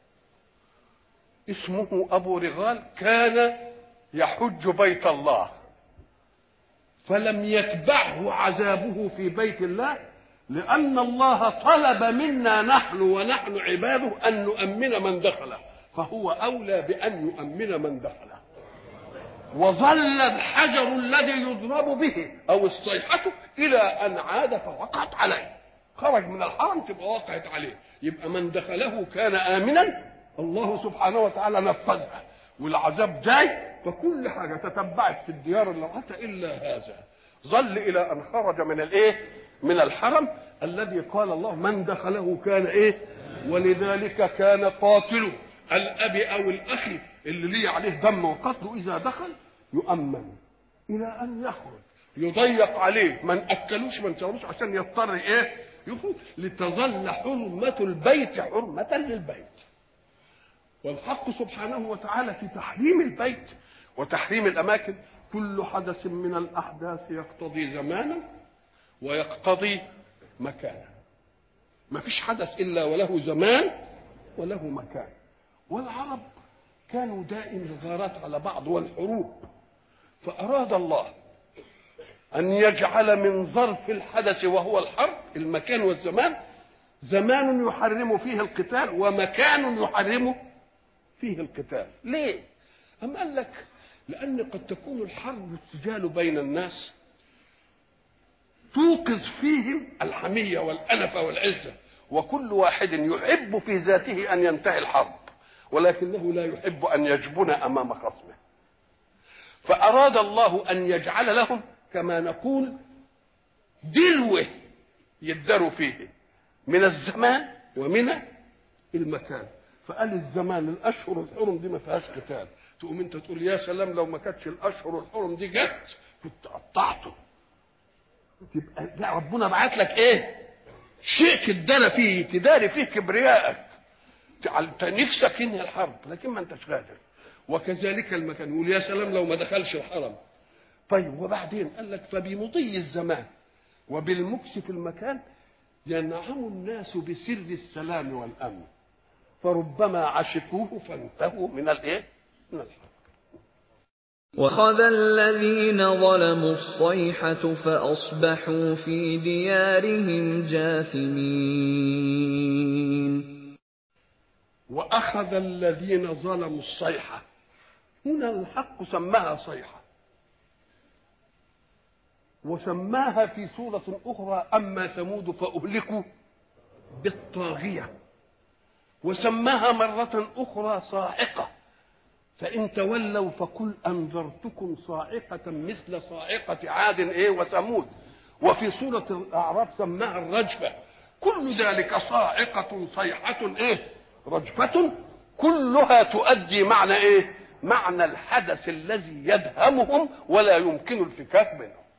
اسمه أبو رغال، كان يحج بيت الله، فلم يتبعه عذابه في بيت الله، لأن الله طلب منا نحن ونحن عباده أن نؤمن من دخله، فهو أولى بأن يؤمن من دخله. وظل الحجر الذي يضرب به أو الصيحة إلى أن عاد فوقعت عليه. خرج من الحرم تبقى وقعت عليه، يبقى من دخله كان آمنا. الله سبحانه وتعالى نفذها، والعذاب جاي، فكل حاجة تتبعت في الديار اللي رأتها إلا هذا. ظل إلى أن خرج من الحرم الذي قال الله من دخله كان ولذلك كان قاتله الأب أو الأخ اللي ليه عليه دم وقتله إذا دخل يؤمن إلى أن يخرج، يضيق عليه، من أكلوش من شربوش عشان يضطر يخرج، لتظل حرمة البيت حرمة للبيت. والحق سبحانه وتعالى في تحريم البيت وتحريم الأماكن كل حدث من الأحداث يقتضي زمانا ويقتضي مكانا. ما فيش حدث إلا وله زمان وله مكان. والعرب كانوا دائم الغارات على بعض والحروب، فأراد الله أن يجعل من ظرف الحدث وهو الحرب المكان والزمان، زمان يحرم فيه القتال ومكان يحرم فيه القتال. ليه؟ أم قال لك لأن قد تكون الحرب والسجال بين الناس توقظ فيهم الحمية والأنفة والعزة، وكل واحد يحب في ذاته أن ينتهي الحرب، ولكنه لا يحب أن يجبن أمام خصمه. فأراد الله أن يجعل لهم كما نقول دلوة يداروا فيه من الزمان ومن المكان. فقال الزمان الأشهر الحرم دي ما فيهاش قتال، تقوم انت تقول يا سلام لو ما كانتش الأشهر الحرم دي جت كنت قطعته. تبقى لا، ربنا بعت لك شيء تداري فيه، تداري فيه كبريائك، نفسك انهي الحرب لكن ما انتش قادر. وكذلك المكان، يقول يا سلام لو ما دخلش الحرم. طيب وبعدين قال لك فبمضي الزمان وبالمكس في المكان ينعم الناس بسر السلام والأمن، فربما عشقوه فانتهوا من الحرب. وَأَخَذَ الَّذِينَ ظَلَمُوا الصَّيْحَةُ فَأَصْبَحُوا فِي دِيَارِهِمْ جَاثِمِينَ. وأخذ الذين ظلموا الصيحة، هنا الحق سماها صيحة، وسماها في سورة أخرى أما ثمود فأهلكوا بالطاغية، وسماها مرة أخرى صاعقة، فإن تولوا فقل أنذرتكم صاعقة مثل صاعقة عاد وثمود. وفي سورة الأعراف سماها الرجفة. كل ذلك صاعقة صيحة رجفة، كلها تؤدي معنى معنى الحدث الذي يدهمهم ولا يمكن الفكاك منه.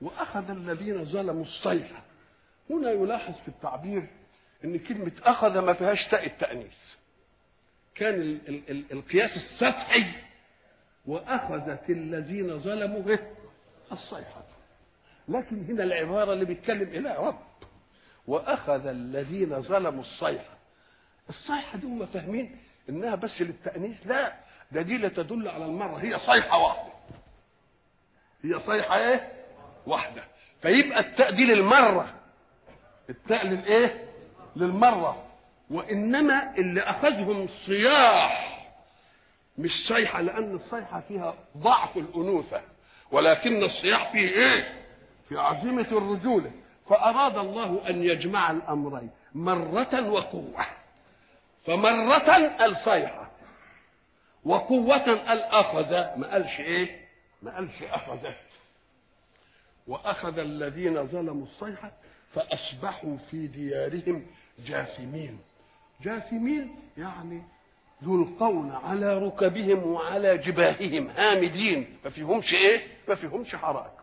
وأخذ الذين ظلموا الصيحة. هنا يلاحظ في التعبير إن كلمة أخذ ما فيهاش تاء التأنيث، كان القياس السطحي وأخذت الذين ظلموا الصيحة، لكن هنا العبارة اللي بيتكلم إلى رب وأخذ الذين ظلموا الصيحة. الصيحة دي هم فاهمين إنها بس للتأنيث، لا، ده دي لا تدل على المرة، هي صيحة واحدة، هي صيحة واحدة، فيبقى التاء دي للمرة، التاء للمرة. وإنما اللي أخذهم صياح مش صيحة، لأن الصيحة فيها ضعف الأنوثة، ولكن الصياح فيه في عزيمة الرجولة. فأراد الله أن يجمع الأمرين مرة وقوة، فمرة الصيحة وقوة الأخذ، ما قالش أخذت. وأخذ الذين ظلموا الصيحة فأصبحوا في ديارهم جاثمين. جاثمين يعني يلقون على ركبهم وعلى جباههم هامدين، ما فيهمش حراك.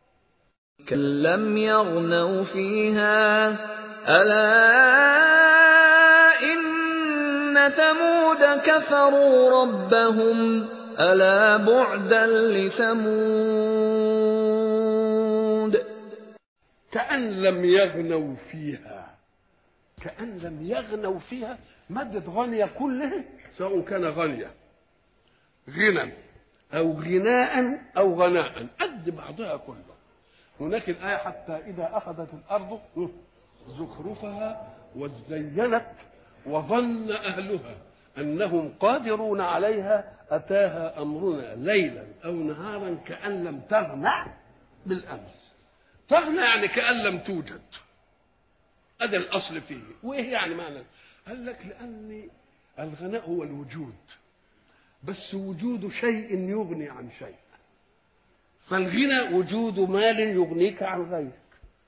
كلم يغنوا فيها ألا إن ثمود كفروا ربهم ألا بعدا لثمود. كأن لم يغنوا فيها، مادة غنية كلها سواء كان غنية غنى أو غناء أو غناء قد بعضها كله. هناك الآية حتى إذا أخذت الأرض زخرفها وزينت وظن أهلها أنهم قادرون عليها أتاها أمرنا ليلا أو نهارا كأن لم تغنى بالأمس. تغنى يعني كأن لم توجد، هذا الأصل فيه. وإيه يعني معنى؟ قال لك لأن الغناء هو الوجود، بس وجود شيء يغني عن شيء، فالغنى وجود مال يغنيك عن غيرك،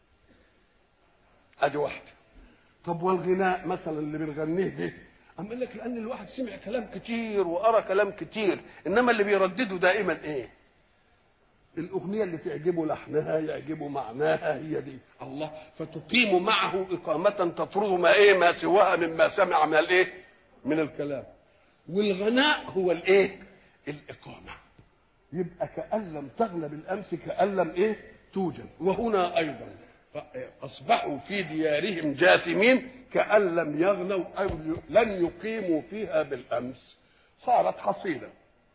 ادي واحده. طب والغناء مثلا اللي بنغنيه ده، اما قال لك لان الواحد سمع كلام كتير وقرا كلام كتير، انما اللي بيردده دائما الاغنيه اللي تعجبه لحنها يعجبه معناها، هي دي الله. فتقيم معه اقامه تفرض ما سواها مما سمع من الكلام. والغناء هو الاقامه. يبقى كأن لم تغلب الأمس كأن لم توجد. وهنا أيضا أصبحوا في ديارهم جاثمين كأن لم يغنوا أو لم يقيموا فيها بالأمس، صارت حصيلة.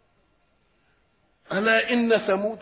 ألا إن ثمود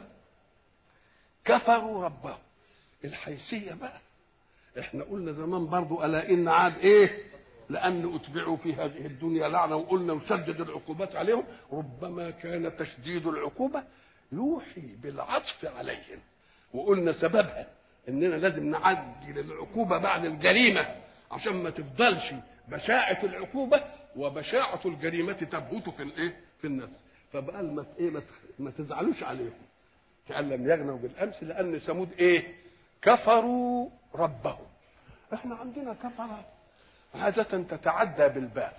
كفروا ربهم. الحيثية بقى احنا قلنا زمان برضو ألا إن عاد لأن أتبعوا في هذه الدنيا لعنة، وقلنا نشدد العقوبات عليهم. ربما كان تشديد العقوبة يوحي بالعطف عليهم، وقلنا سببها إننا لازم نعدي للعقوبة بعد الجريمة عشان ما تفضلش بشاعة العقوبة وبشاعة الجريمة تبهت في النفس. فبقى ما تزعلوش عليهم كأن لم يغنوا بالأمس، لأن ثمود كفروا ربهم. احنا عندنا كفر عادة تتعدى بالباء،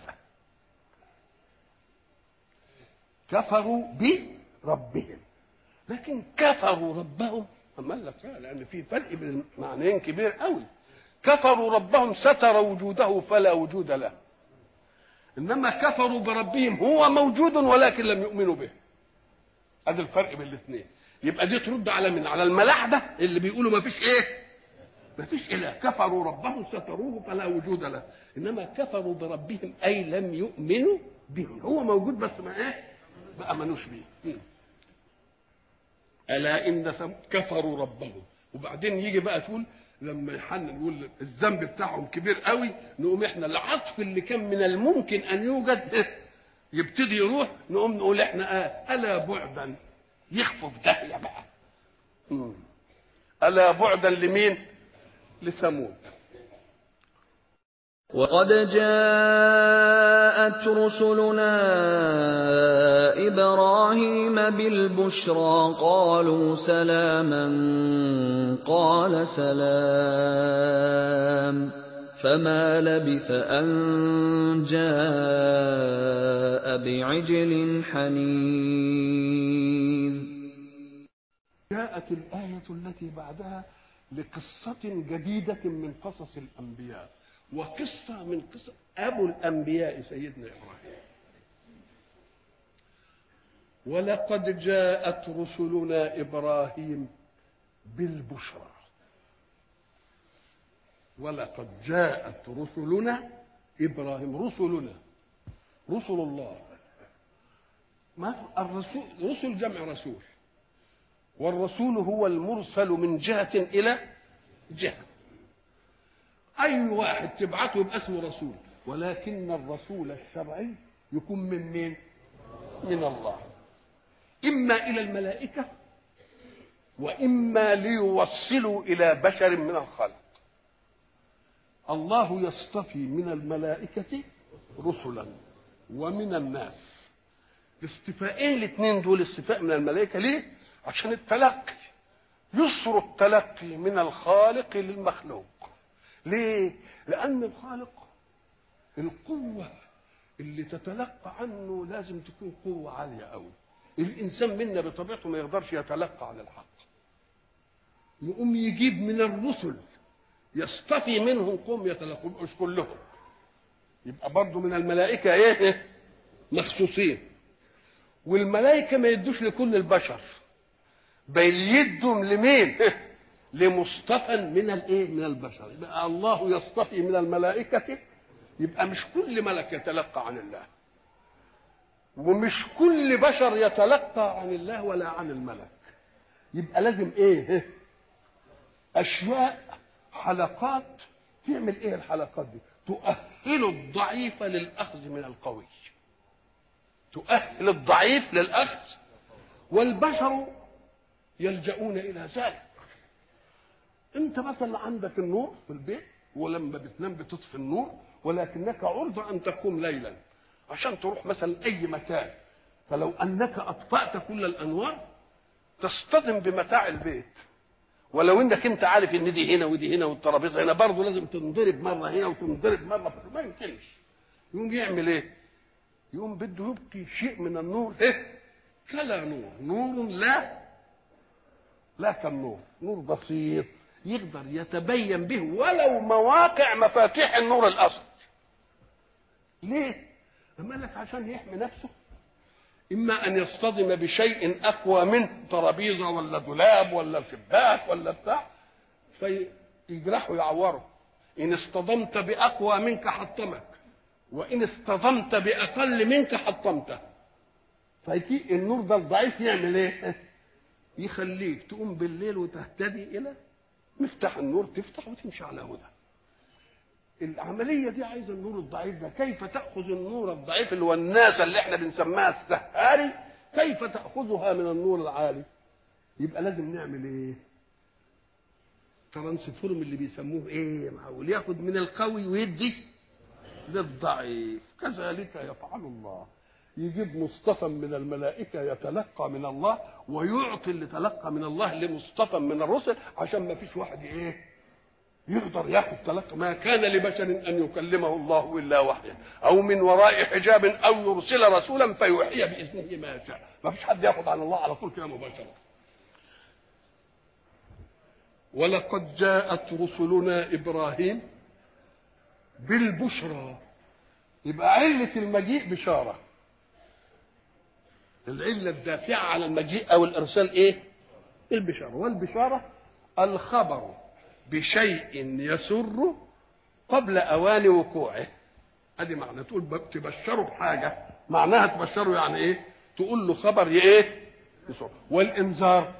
كفروا بربهم، لكن كفروا ربهم أما قال لك لأن في فرق بين معنيين كبير قوي. كفروا ربهم ستر وجوده فلا وجود له، إنما كفروا بربهم هو موجود ولكن لم يؤمنوا به. هذا الفرق بين الاثنين. يبقى دي ترد على من؟ على الملاحدة اللي بيقولوا ما فيش ما فيش إله. كفروا ربهم ستروه فلا وجود له، إنما كفروا بربهم أي لم يؤمنوا به، هو موجود بس ما ما أمنوش به. ألا إن كفروا ربهم. وبعدين يجي بقى تقول لما يحنن يقول الذنب بتاعهم كبير قوي، نقوم احنا العطف اللي كان من الممكن أن يوجد يبتدي يروح، نقوم نقول احنا ألا بعدا، يخفف داهية بقى. ألا بعدا لمين؟ لثمود. وقد جاءت رسلنا إبراهيم بالبشرى قالوا سلاما قال سلام فما لبث أن جاء بعجل حنيذ. جاءت الآية التي بعدها لقصة جديدة من قصص الأنبياء، وقصة من قصص أبو الأنبياء سيدنا إبراهيم. ولقد جاءت رسلنا إبراهيم بالبشرى. ولقد جاءت رسلنا إبراهيم. رسلنا رسل الله. ما الرسول، رسل جمع رسول، والرسول هو المرسل من جهة إلى جهة. أي واحد تبعته يبقى اسمه رسول، ولكن الرسول الشرعي يكون من مين؟ من الله، إما إلى الملائكة وإما ليوصلوا إلى بشر من الخلق. الله يصطفي من الملائكة رسلا ومن الناس. الاصطفاءين الاثنين دول، اصطفاء من الملائكة ليه؟ عشان التلقي، يسر التلقي من الخالق للمخلوق. ليه؟ لأن الخالق القوة اللي تتلقى عنه لازم تكون قوة عالية قوي. الإنسان منا بطبيعته ما يقدرش يتلقى عن الحق، يقوم يجيب من الرسل يصطفي منهم قوم يتلقوا، مش كلهم. يبقى برضه من الملائكة ايه؟ مخصوصين. والملائكة ما يدوش لكل البشر، بل يدهم لمين؟ لمصطفى من الايه؟ من البشر. يبقى الله يصطفي من الملائكة، يبقى مش كل ملك يتلقى عن الله، ومش كل بشر يتلقى عن الله ولا عن الملك. يبقى لازم ايه؟ اشياء، حلقات. تعمل ايه الحلقات دي؟ تؤهل الضعيف للاخذ من القوي، تؤهل الضعيف للاخذ، والبشر يلجؤون الى ذلك. انت مثلا عندك النور في البيت، ولما بتنام بتطفي النور، ولكنك عرضة ان تقوم ليلا عشان تروح مثلا اي مكان، فلو انك اطفأت كل الانوار تصطدم بمتاع البيت، ولو انك انت عارف ان دي هنا ودي هنا والترابيزه هنا، برضه لازم تنضرب مره هنا وتنضرب مره، ما يمكنش. يقوم يعمل ايه؟ يقوم بده يبقي شيء من النور، ايه؟ كلا نور، نور لا كالنور، نور بسيط يقدر يتبين به ولو مواقع مفاتيح النور الاصل. ليه؟ أما لك عشان يحمي نفسه، إما أن يصطدم بشيء أقوى منه، ترابيزة ولا دولاب ولا شباك ولا بتاع، فيجرحه يعوره. إن اصطدمت بأقوى منك حطمك، وإن اصطدمت بأقل منك حطمته. فيجي النور ده الضعيف يعمل إيه؟ يخليك تقوم بالليل وتهتدي إلى مفتاح النور، تفتح وتمشي على هدى. العملية دي عايزة النور الضعيف ده. كيف تأخذ النور الضعيف اللي هو الناس اللي احنا بنسميها السهاري، كيف تأخذها من النور العالي؟ يبقى لازم نعمل ايه؟ ترانسفورم اللي بيسموه ايه؟ معقول ياخد من القوي ويدي للضعيف. كذلك يفعل الله، يجيب مصطفى من الملائكة يتلقى من الله، ويعطي اللي تلقى من الله لمصطفى من الرسل، عشان ما فيش واحد ايه؟ يقدر ياخذ تلقى. ما كان لبشر ان يكلمه الله الا وحيا او من وراء حجاب او يرسل رسولا فيوحي باذنه ما يشاء. ما فيش حد ياخذ عن الله على طول كده مباشره. ولقد جاءت رسلنا ابراهيم بالبشرى. يبقى علة المجيء بشارة، العلة الدافعة على المجيء او الارسال ايه؟ البشارة. والبشارة الخبر بشيء يسر قبل اوان وقوعه. ادي معنى تقول تبشره بحاجه، معناها تبشره يعني ايه؟ تقول له خبر ايه؟ يسر. والانذار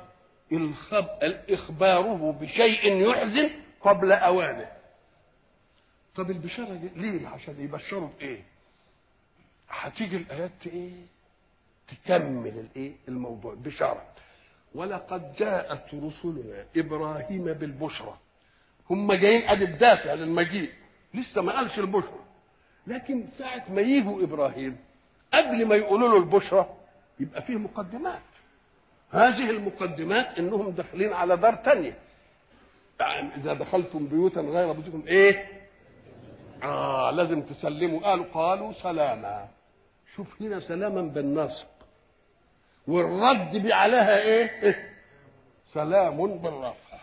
اخباره بشيء يحزن قبل اوانه. طب البشاره دي ليه؟ عشان يبشروا بايه؟ هتيجي الايات ايه؟ تكمل الايه؟ الموضوع. بشاره. ولقد جاءت رسلنا ابراهيم بالبشرى. هم جايين ادي الدافع للمجيء، لسه ما قالش البشرى، لكن ساعه ما يجوا ابراهيم قبل ما يقولوا له البشرى يبقى فيه مقدمات. هذه المقدمات انهم داخلين على دار تانية. يعني اذا دخلتم بيوتا غير بيوتكم ايه؟ لازم تسلموا. قالوا سلاما. شوف هنا سلاما بالنصب، والرد عليها ايه؟ سلام بالرفع.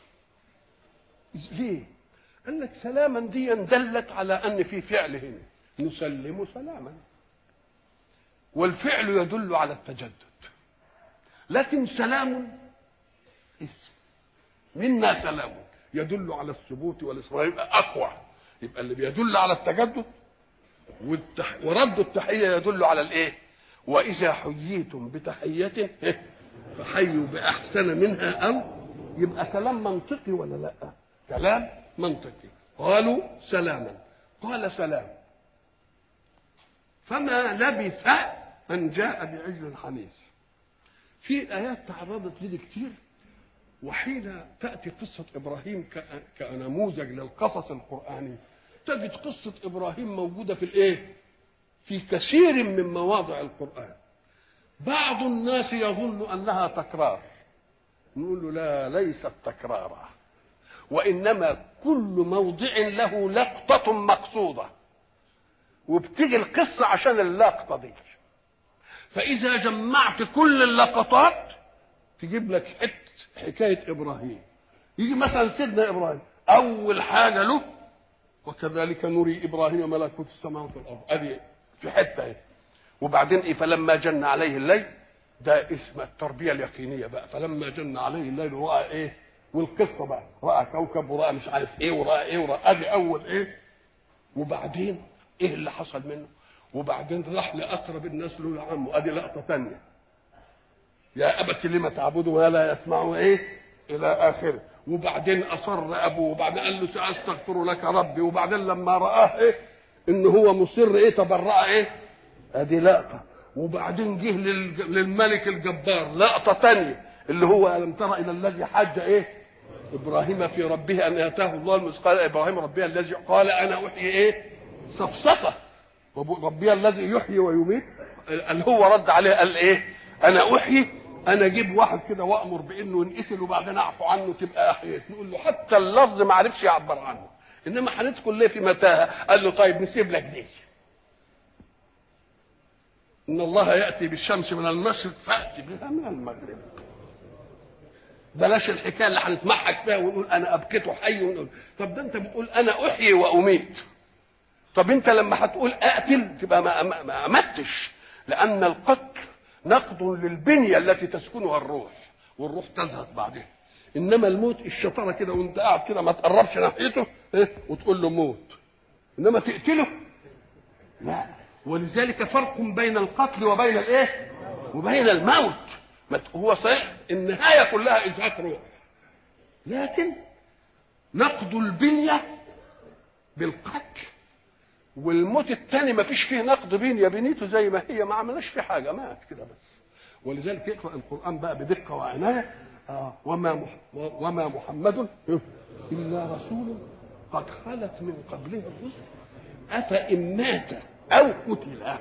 ليه؟ قال لك سلاما دي دلت على ان في فعل هنا، نسلم سلاما، والفعل يدل على التجدد. لكن سلام اسم، منا سلام يدل على الثبوت والاصرار، يبقى اقوى، يبقى اللي بيدل على التجدد ورد التحيه يدل على الايه؟ واذا حييتم بتحيه فحيوا باحسن منها، او يبقى كلام منطقي ولا لا؟ كلام منطقي. قالوا سلاما، قال سلام، فما لبث ان جاء بعجل حنيذ. في ايات تعرضت لدي كتير، وحين تاتي قصه ابراهيم كنموذج للقصص القراني تجد قصه ابراهيم موجوده في الايه؟ في كثير من مواضع القران. بعض الناس يظن انها تكرار، نقول له لا، ليست تكرارا، وانما كل موضع له لقطه مقصوده، وبتيجي القصه عشان اللقطه دي. فاذا جمعت كل اللقطات تجيب لك حكايه ابراهيم. يجي مثلا سيدنا ابراهيم اول حاجه له وكذلك نري ابراهيم ملكوت السماوات والارض، ادي في حته اهي. وبعدين ايه؟ فلما جن عليه الليل، ده اسم التربيه اليقينيه بقى. فلما جن عليه الليل راى ايه؟ والقصه بقى راى كوكب وراى مش عارف ايه وراى ايه وراى، ادي اول ايه. وبعدين ايه اللي حصل منه؟ وبعدين راح لاقرب الناس له لعمه، ادي لقطه ثانيه، يا ابت لما تعبد ما لا يسمع ايه الى اخره. وبعدين اصر ابوه، وبعدين قال له ساستغفر لك ربي، وبعدين لما راه ايه ان هو مصر ايه تبرأ ايه، ادي لقطه. وبعدين جه للملك الجبار لقطه ثانيه اللي هو الم ترى الى الذي حج ايه ابراهيم في ربه ان اتاه الله المثقال ابراهيم ربي الذي قال انا احيي ايه صفصفه، ربي الذي يحيي ويميت. اللي هو رد عليه قال ايه؟ انا احيي، انا اجيب واحد كده وامر بانه ينقتل وبعدين اعفو عنه تبقى احييت. نقول له حتى اللفظ ما عرفش يعبر عنه، انما هندخل ليه في متاهه؟ قال له طيب نسيب لك دي، ان الله ياتي بالشمس من المشرق فاتي بها من المغرب. بلاش الحكايه اللي هنتمحك فيها ونقول انا ابكيت حي ونقول. طب ده انت بتقول انا احيي واميت، طب انت لما هتقول اقتل تبقى ما امتش، لان القتل نقض للبنيه التي تسكنها الروح، والروح تزهق بعدها. انما الموت الشطاره كده وانت قاعد كده ما تقربش ناحيته وتقول له موت، انما تقتله لا. ولذلك فرق بين القتل وبين الايه وبين الموت. هو صحيح النهايه كلها ازهاق روح، لكن نقض البنيه بالقتل، والموت الثاني ما فيش فيه نقض بنيه، بنيته زي ما هي، ما عملناش فيه حاجه، مات كده بس. ولذلك يقرا القران بقى بدقه وعنايه. وما محمد الا رسول قد خلت من قبله الرسل افان مات او قتل.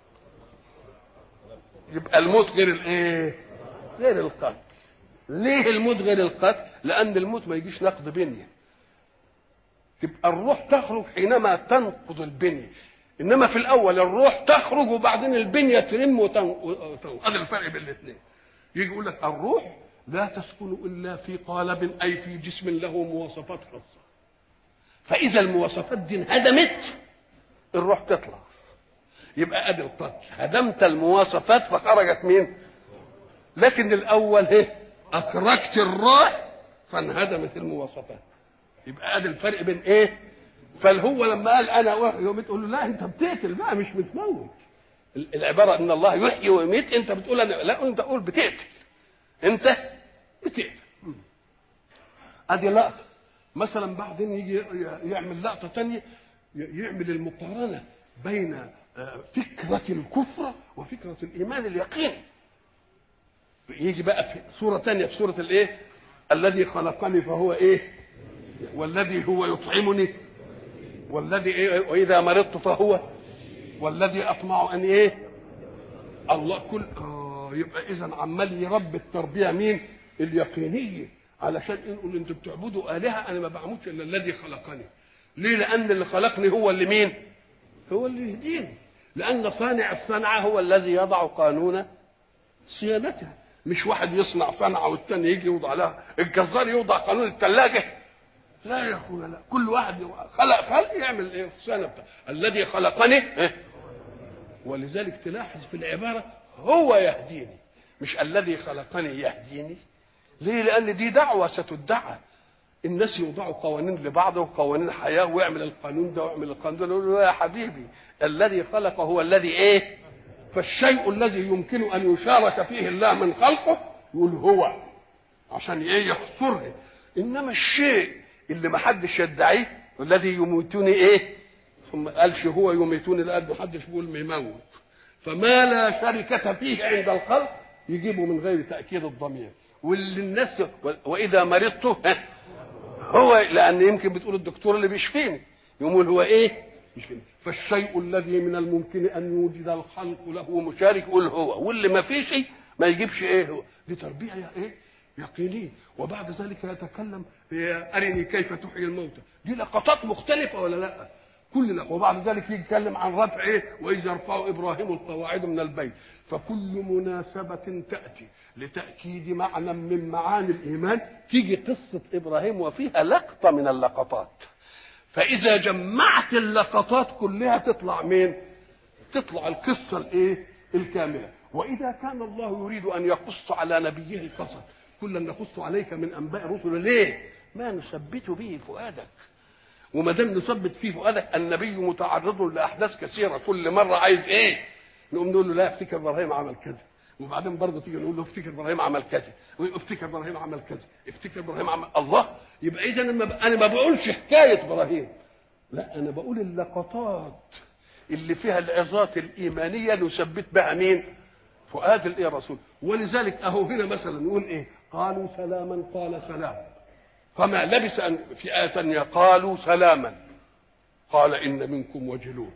يبقى الموت غير الايه؟ غير القتل. ليه الموت غير القتل؟ لان الموت ما يجيش نقض بنيه، تبقى الروح تخرج حينما تنقض البنيه، انما في الاول الروح تخرج وبعدين البنيه ترم وتنقض. هذا الفرق بين الاثنين. يجي يقول لك الروح لا تسكن الا في قالب، اي في جسم له مواصفات خاصه، فاذا المواصفات دي انهدمت الروح تطلع. يبقى ادي القتل، هدمت المواصفات فخرجت مين؟ لكن الاول اخرجت الروح فانهدمت المواصفات. يبقى ادي الفرق بين ايه؟ فالهو لما قال انا احيي واميت تقول له لا انت بتقتل بقى مش بتموت. العباره ان الله يحيي ويميت، انت بتقول انا لا، انت تقول بتقتل، انت بتقتل. ادي لقطه. مثلا بعدين يجي يعمل لقطه ثانيه، يعمل المقارنه بين فكره الكفر وفكره الايمان اليقيني. يجي بقى في سوره ثانيه، في سوره الايه؟ الذي خلقني فهو ايه؟ والذي هو يطعمني، والذي ايه؟ واذا مرضت فهو، والذي اطمع ان ايه؟ الله كل يبقى اذا عمال يربي التربيه مين؟ اليقينيه، علشان نقول انتوا بتعبدوا الهه، انا ما بعبدش الا الذي خلقني. ليه؟ لان اللي خلقني هو اللي مين؟ هو اللي يهديني، لان صانع الصنعه هو الذي يضع قانون صيانتها. مش واحد يصنع صنعه والتاني يجي يوضع لها، الجزار يوضع قانون الثلاجه، لا يا اخويا لا، كل واحد خلق يعمل ايه في السنه بتاع الذي خلقني ولذلك تلاحظ في العباره هو يهديني، مش الذي خلقني يهديني. ليه؟ لان دي دعوه ستدعى، الناس يوضعوا قوانين لبعض وقوانين حياه، ويعمل القانون ده ويعمل القانون ده، يقول له يا حبيبي الذي خلق هو الذي ايه، فالشيء الذي يمكن ان يشارك فيه الله من خلقه يقول هو، عشان ايه؟ يحصره. انما الشيء اللي ما حدش يدعيه والذي يميتوني ايه، ثم قالش هو يميتوني، لأن ما حدش بيقول يموت، فما لا شركة فيه عند الخلق يجيبه من غير تأكيد الضمير. واللي الناس واذا مرضت هو، لان يمكن بتقول الدكتور اللي بيشفيني، يقول هو ايه؟ يشفيني. فالشيء الذي من الممكن ان يوجد الخلق له مشارك يقول هو، واللي ما فيش ما يجيبش ايه هو. دي تربيه ايه؟ يقينيه. وبعد ذلك يتكلم ارني كيف تحيي الموتى، دي لقطات مختلفه ولا لا؟ كل لقطة. وبعد ذلك يتكلم عن رفع ايه؟ واذ يرفع ابراهيم القواعد من البيت. فكل مناسبه تاتي لتاكيد معنى من معاني الايمان تيجي قصه ابراهيم وفيها لقطه من اللقطات. فاذا جمعت اللقطات كلها تطلع مين؟ تطلع القصه الايه؟ الكامله. واذا كان الله يريد ان يقص على نبيه القصص، كلا نقص عليك من انباء رسل، ليه؟ ما نثبت به فؤادك. وما دام نثبت فيه فؤادك، النبي متعرض لاحداث كثيره، كل مره عايز ايه؟ نقوم نقول له لا افتكر ابراهيم عمل كذا، وبعدين برضه تيجي نقول له افتكر ابراهيم عمل كذا، وافتكر ابراهيم عمل كذا، افتكر ابراهيم عمل الله. يبقى اذا انا ما بقولش حكايه ابراهيم، لا انا بقول اللقطات اللي فيها العظات الايمانيه نثبت بها مين؟ فؤاد الايه؟ رسول. ولذلك اهو هنا مثلا نقول ايه؟ قالوا سلاما قال سلام، فما لبس ان في آية ثانية قالوا سلاما قال ان منكم وجلون.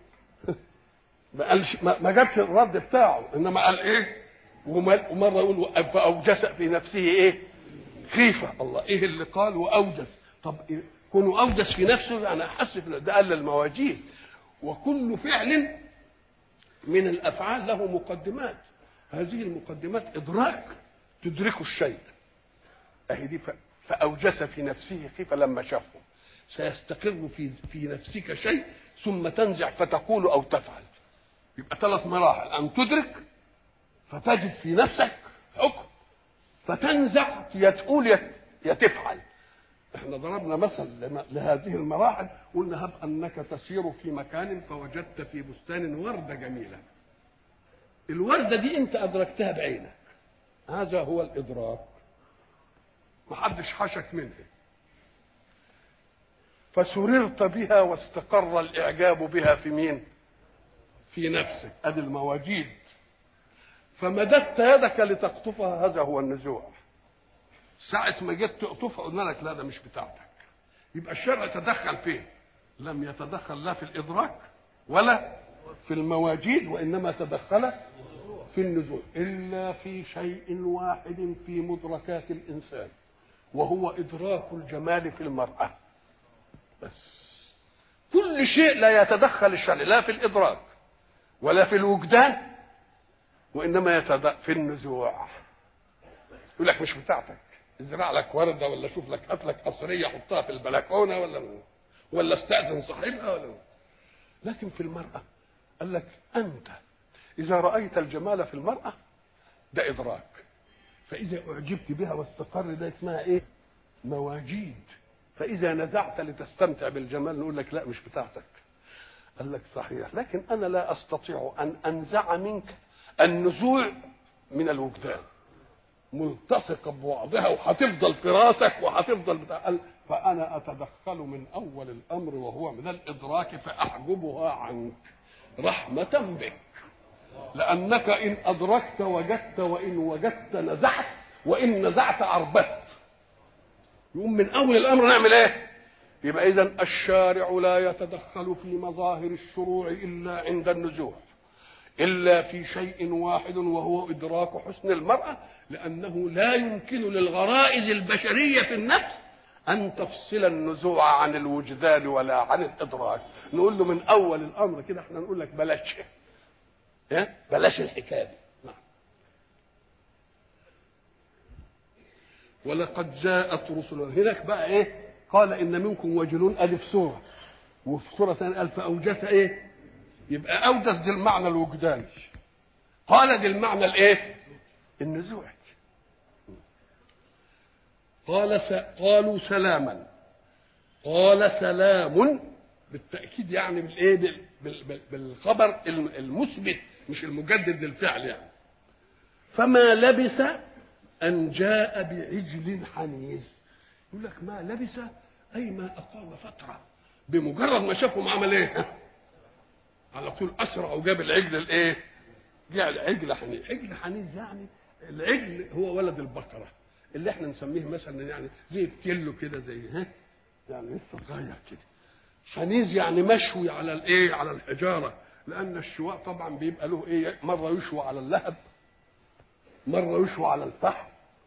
ما قالش، ما جابش الرد بتاعه، انما قال ايه؟ ومره يقول فاوجس في نفسه ايه؟ خيفه. الله، ايه اللي قال واوجس؟ طب إيه؟ كونه اوجس في نفسه يعني احس ده قال المواجيد. وكل فعل من الافعال له مقدمات، هذه المقدمات ادراك تدرك الشيء. اهي دي فاوجس في نفسه خيفه، لما شافه سيستقر في نفسك شيء ثم تنزع فتقول او تفعل. يبقى 3 مراحل: ان تدرك، فتجد في نفسك حكم، فتنزع يا تقول يا تفعل. احنا ضربنا مثل لهذه المراحل، قلنا هب انك تسير في مكان فوجدت في بستان ورده جميله، الورده دي انت ادركتها بعينك، هذا هو الادراك، محدش حشك منها، فسررت بها واستقر الاعجاب بها في مين؟ في نفسك. ادي المواجيد. فمددت يدك لتقطفها، هذا هو النزوع. ساعة ما جيت تقطفها قلنا لك لا ده مش بتاعتك. يبقى الشرع تدخل فين؟ لم يتدخل لا في الإدراك ولا في المواجيد، وإنما تدخل في النزوع، إلا في شيء واحد في مدركات الإنسان، وهو إدراك الجمال في المرأة بس. كل شيء لا يتدخل الشرع لا في الإدراك ولا في الوجدان، وإنما يتدخل في النزوع. يقول لك مش بتاعتك، ازرع لك ورده، ولا شوف لك هات لك قصريه حطها في البلكونه، ولا استاذن صاحبها ولا. لكن في المراه قال لك انت اذا رايت الجمال في المراه ده ادراك، فاذا اعجبت بها واستقر ده اسمها ايه؟ مواجيد. فاذا نزعت لتستمتع بالجمال نقول لك لا مش بتاعتك. قال لك صحيح، لكن انا لا استطيع ان انزع منك النزوع من الوجدان، ملتصقه ببعضها وهتفضل في راسك وهتفضل بتاع. فانا اتدخل من اول الامر وهو من الادراك فاحجبها عنك رحمه بك، لانك ان ادركت وجدت، وان وجدت نزعت، وان نزعت عربت. يقوم من اول الامر نعمل ايه؟ يبقى اذا الشارع لا يتدخل في مظاهر الشروع الا عند النزوع، إلا في شيء واحد وهو إدراك حسن المرأة، لأنه لا يمكن للغرائز البشرية في النفس أن تفصل النزوع عن الوجدان ولا عن الإدراك. نقول له من أول الأمر كده احنا نقول لك بلاش الحكاية دي. نعم. ولقد جاءت رسلنا. هناك بقى ايه؟ قال ان منكم وجلون، ادي في سوره، وفي سوره ثانيه قال فاوجس ايه؟ يبقى اوجس دي المعنى الوجداني، قال دي المعنى الايه؟ النزوعي. قالوا سلاما، قال سلام بالتاكيد يعني بالايه؟ بالخبر المثبت مش المجدد للفعل يعني. فما لبث ان جاء بعجل حنيذ. يقول لك ما لبث اي ما اقام فتره، بمجرد ما شافهم عمل ايه؟ على طول اسرع وجاب العجل الايه؟ جاء العجل حنيذ. عجل حنيذ يعني العجل هو ولد البقره اللي احنا نسميه مثلا يعني زي الكيلو كده، زي يعني لسه صغير كده. حنيذ يعني مشوي على الايه؟ على الحجاره، لان الشواء طبعا بيبقى له ايه؟ مره يشوى على اللهب، مره يشوى على الفحم،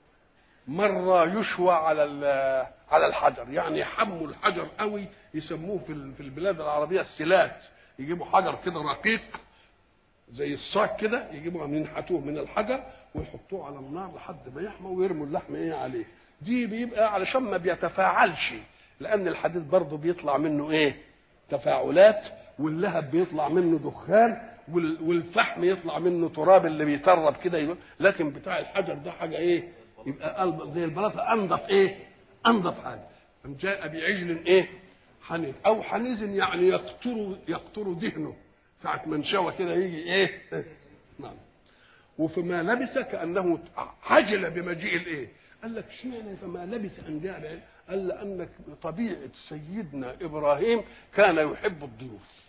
مره يشوى على الحجر. يعني يحموا الحجر قوي، يسموه في البلاد العربيه السلات. يجيبوا حجر كده رقيق زي الصاج كده، يجيبوا ينحتوه من الحجر ويحطوه على النار لحد ما يحمى ويرموا اللحم ايه عليه. دي بيبقى علشان ما بيتفاعلش، لان الحديد برضه بيطلع منه ايه؟ تفاعلات، واللهب بيطلع منه دخان، والفحم يطلع منه تراب اللي بيترب كده. لكن بتاع الحجر ده حاجه ايه؟ يبقى زي البلاطه، انضف ايه؟ انضف حاجه. ان جاء بعجل ايه؟ حنيذ او حنيذ يعني يقطر دهنه ساعه ما انشوى كده يجي ايه؟ نعم. وفيما لبث كانه عجل بمجيء الايه؟ قال لك اشمعنى فما لبث ان جاء بعجل؟ قال لانك طبيعه سيدنا ابراهيم كان يحب الضيوف،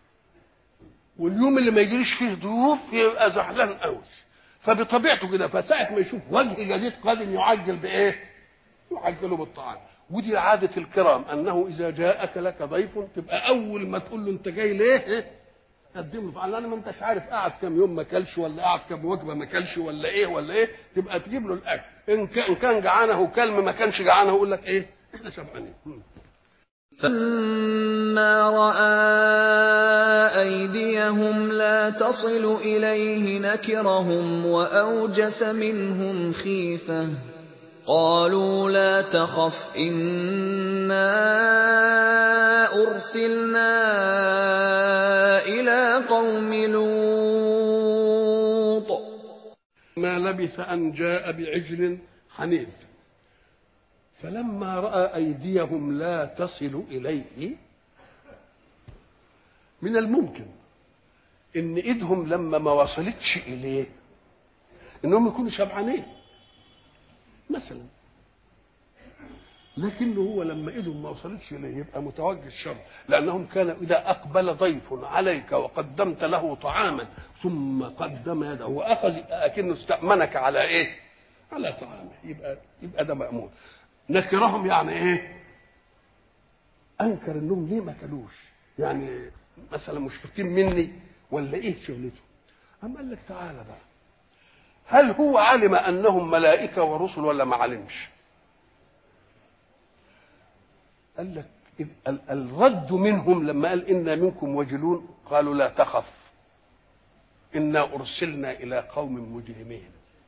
واليوم اللي ما يجيش فيه ضيوف يبقى زعلان قوي، فبطبيعته كده فساعه ما يشوف وجه جديد قادم يعجل بايه؟ يعجله بالطعام. ودي عاده الكرام انه اذا جاءك لك ضيف تبقى اول ما تقول له انت جاي ليه؟ قدم له، فعلا ما انتش عارف قعد كم يوم ما كلش، ولا قعد كم وجبه ما كلش، ولا ايه تبقى تجيب له الاكل. ان كان جعانه كلم، ما كانش جعانه يقول لك ايه؟ احنا شبعانين. فلما رأى أيديهم لا تصل إليه نكرهم وأوجس منهم خيفة. قالوا لا تخف إنا أرسلنا إلى قوم لوط. ما لبث أن جاء بعجل حنيذ. فلما رأى أيديهم لا تصل إليه، من الممكن إن إيدهم لما ما وصلتش إليه إنهم يكونوا شبعانين مثلا، لكنه هو لما إيدهم ما وصلتش إليه يبقى متوجه الشر، لأنهم كانوا إذا أقبل ضيف عليك وقدمت له طعاما ثم قدم يده وأخذ أكنه استأمنك على إيه؟ على طعامه، يبقى ده مأمون. نكرهم يعني ايه؟ انكر انهم ليه ما كلوش، يعني مثلا مشفقين مني ولا ايه شغلته. اما قال لك تعالى بقى، هل هو علم انهم ملائكه ورسل ولا ما علمش؟ قال لك الرد منهم لما قال انا منكم وجلون، قالوا لا تخف انا ارسلنا الى قوم مجرمين.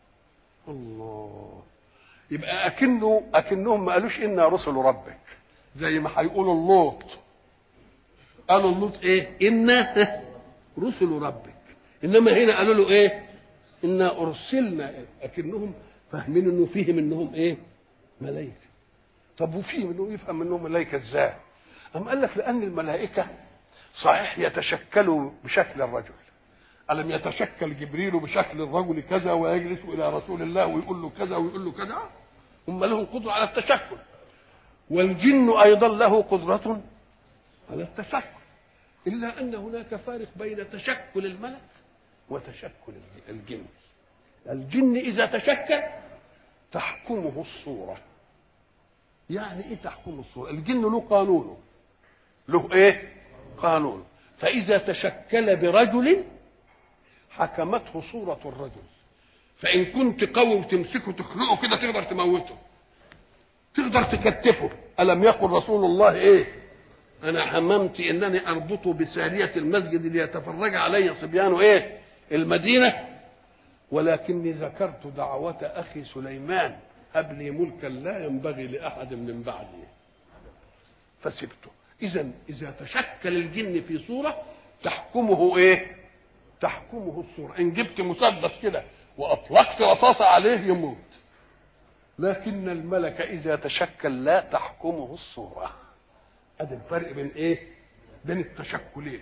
الله، يبقى اكنهم ما قالوش انا رسل ربك زي ما هيقولوا اللوط. قالوا اللوط ايه؟ انا رسل ربك، انما هنا قالوا له ايه؟ انا ارسلنا. اكنهم فاهمين انه فيهم انهم ايه؟ ملائكه. طب وفيهم انه يفهم انهم ملائكه ازاي؟ أم قال لك لان الملائكه صحيح يتشكلوا بشكل الرجل، ألم يتشكل جبريل بشكل الرجل كذا ويجلس إلى رسول الله ويقول له كذا ويقول له كذا؟ هم لهم قدرة على التشكل، والجن أيضا له قدرة على التشكل، إلا أن هناك فارق بين تشكل الملك وتشكل الجن. الجن إذا تشكل تحكمه الصورة. يعني إيه تحكمه الصورة؟ الجن له قانونه، له إيه؟ قانون. فإذا تشكل برجل حكمته صورة الرجل، فإن كنت قوي وتمسكه تخلقه كده تقدر تموته، تقدر تكتفه. ألم يقل رسول الله إيه؟ أنا هممت إنني أربطه بسارية المسجد ليتفرج علي صبيان إيه؟ المدينة، ولكني ذكرت دعوة أخي سليمان هب لي ملكا لا ينبغي لأحد من بعدي فسبته. إذا تشكل الجن في صورة تحكمه إيه؟ تحكمه الصورة. إن جبت مسدس كده وأطلقت رصاصة عليه يموت، لكن الملك إذا تشكل لا تحكمه الصورة. هذا الفرق بين إيه؟ بين التشكلين.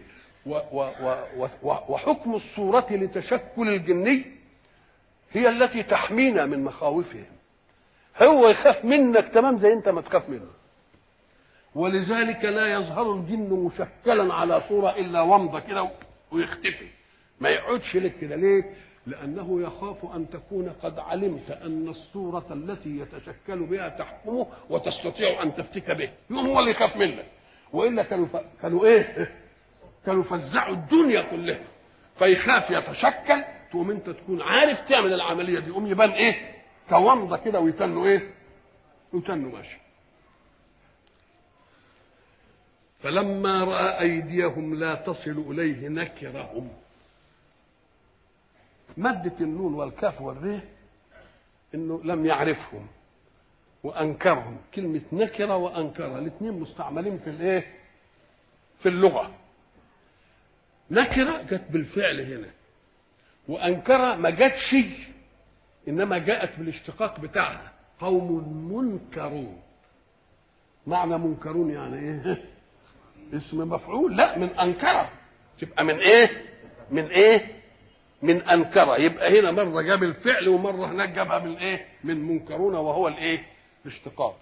وحكم الصورة لتشكل الجني هي التي تحمينا من مخاوفهم. هو يخاف منك تمام زي أنت ما تخاف منه، ولذلك لا يظهر الجن مشكلا على صورة إلا ومضة كده ويختفي، ما يقعدش لك كده. ليه؟ لأنه يخاف أن تكون قد علمت أن الصورة التي يتشكل بها تحكمه وتستطيع أن تفتك به، يوم هو اللي يخاف منك. وإلا كانوا إيه؟ كانوا فزعوا الدنيا كلها. فيخاف يتشكل، تقوم أنت تكون عارف تعمل العملية دي، يقوم يبان إيه؟ كومضة كده ويتنوا إيه؟ يتنوا ماشي. فلما رأى أيديهم لا تصل إليه نكرهم. مادة النون والكاف والريه إنه لم يعرفهم وأنكرهم. كلمة نكرة وأنكرة الاثنين مستعملين في الإيه؟ في اللغة. نكرة جت بالفعل هنا، وأنكرة ما جاتش، إنما جاءت بالاشتقاق بتاعها. قوم منكرون. معنى منكرون يعني إيه؟ اسم مفعول. لا، من أنكرة تبقى من إيه؟ من إيه؟ من أنكرة. يبقى هنا مرة جاب الفعل ومرة هناك جابها من إيه؟ من منكرون، وهو الإيه؟ الاشتقاق.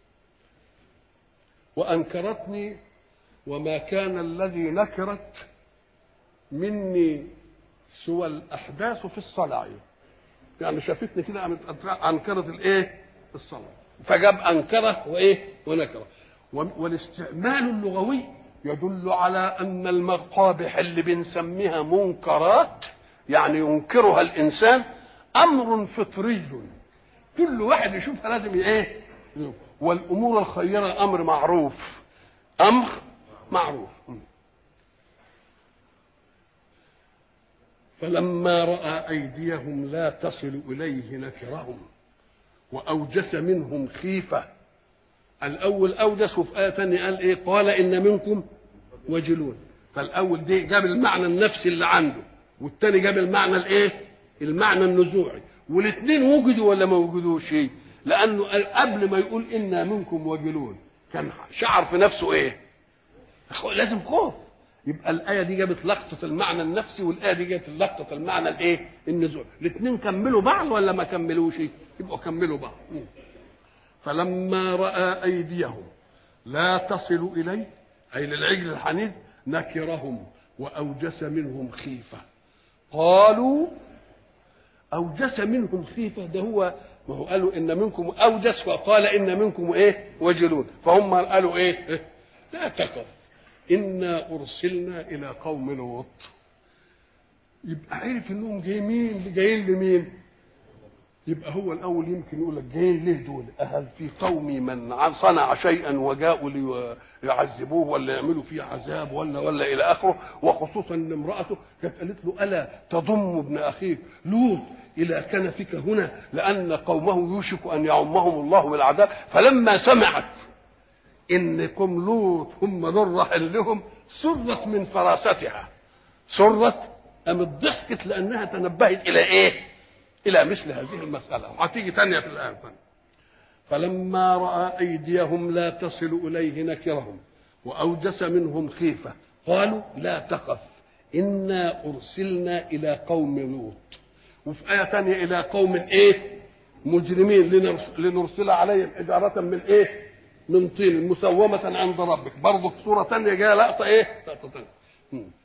وأنكرتني وما كان الذي نكرت مني سوى الأحداث في الصلع. يعني شافتني كده أنكرت الإيه؟ الصلع. فجاب أنكرة وإيه؟ ونكرة. والاستعمال اللغوي يدل على أن المقابح اللي بنسميها منكرات، يعني ينكرها الإنسان، أمر فطري كل واحد يشوفها لازم إيه؟ والأمور الخيرة أمر معروف. أمر معروف. فلما رأى أيديهم لا تصل إليه نكرهم وأوجس منهم خيفة. الأول أوجس، وفي آية ثانية قال إيه؟ قال إن منكم وجلون. فالأول دي جاب المعنى النفسي اللي عنده، والثاني جاب المعنى الإيه؟ المعنى النزوعي. والاثنين وجدوا ولا ما وجدوش؟ لأنه قبل ما يقول إن منكم وجلون كان شعر في نفسه إيه؟ لازم خوف. يبقى الآية دي جابت لقطة المعنى النفسي، والآية دي جابت لقطة المعنى الإيه؟ النزوعي. الاثنين كملوا بعض ولا ما كملوش؟ يبقوا كملوا بعض. فلما رأى أيديهم لا تصل إليه، أي للعجل الحنيذ، نكرهم وأوجس منهم خيفة. قالوا أوجس منهم خيفة، ده هو ما هو قالوا إن منكم أوجس، وقال إن منكم إيه؟ وجلون. فهم قالوا إيه؟ لا تخف إنا أرسلنا إلى قوم لوط. يبقى عارف إنهم جايين لمين؟ يبقى هو الأول يمكن يقول لك جايين ليه دول؟ أهل في قومي من صنع شيئا وجاءوا ليعذبوه ولا يعملوا فيه عذاب ولا إلى آخره. وخصوصا إن امرأته كانت قالت له ألا تضم ابن أخيك لوط إلى كنفك هنا لأن قومه يوشك أن يعمهم الله بالعذاب. فلما سمعت إنكم لوط هم دول راحل لهم سرت من فراستها، سرت قامت ضحكت لأنها تنبهت إلى إيه؟ إلى مثل هذه المسألة. وهتيجي تانية في الآية الثانية. فلما رأى أيديهم لا تصل إليه نكرهم وأوجس منهم خيفة قالوا لا تخف إنا أرسلنا إلى قوم لوط. وفي آية ثانية إلى قوم إيه؟ مجرمين لنرسل عليهم حجارة من إيه؟ من طين مسومة عند ربك. برضه في سورة ثانية جاء لقطة إيه؟ لقطة ثانية.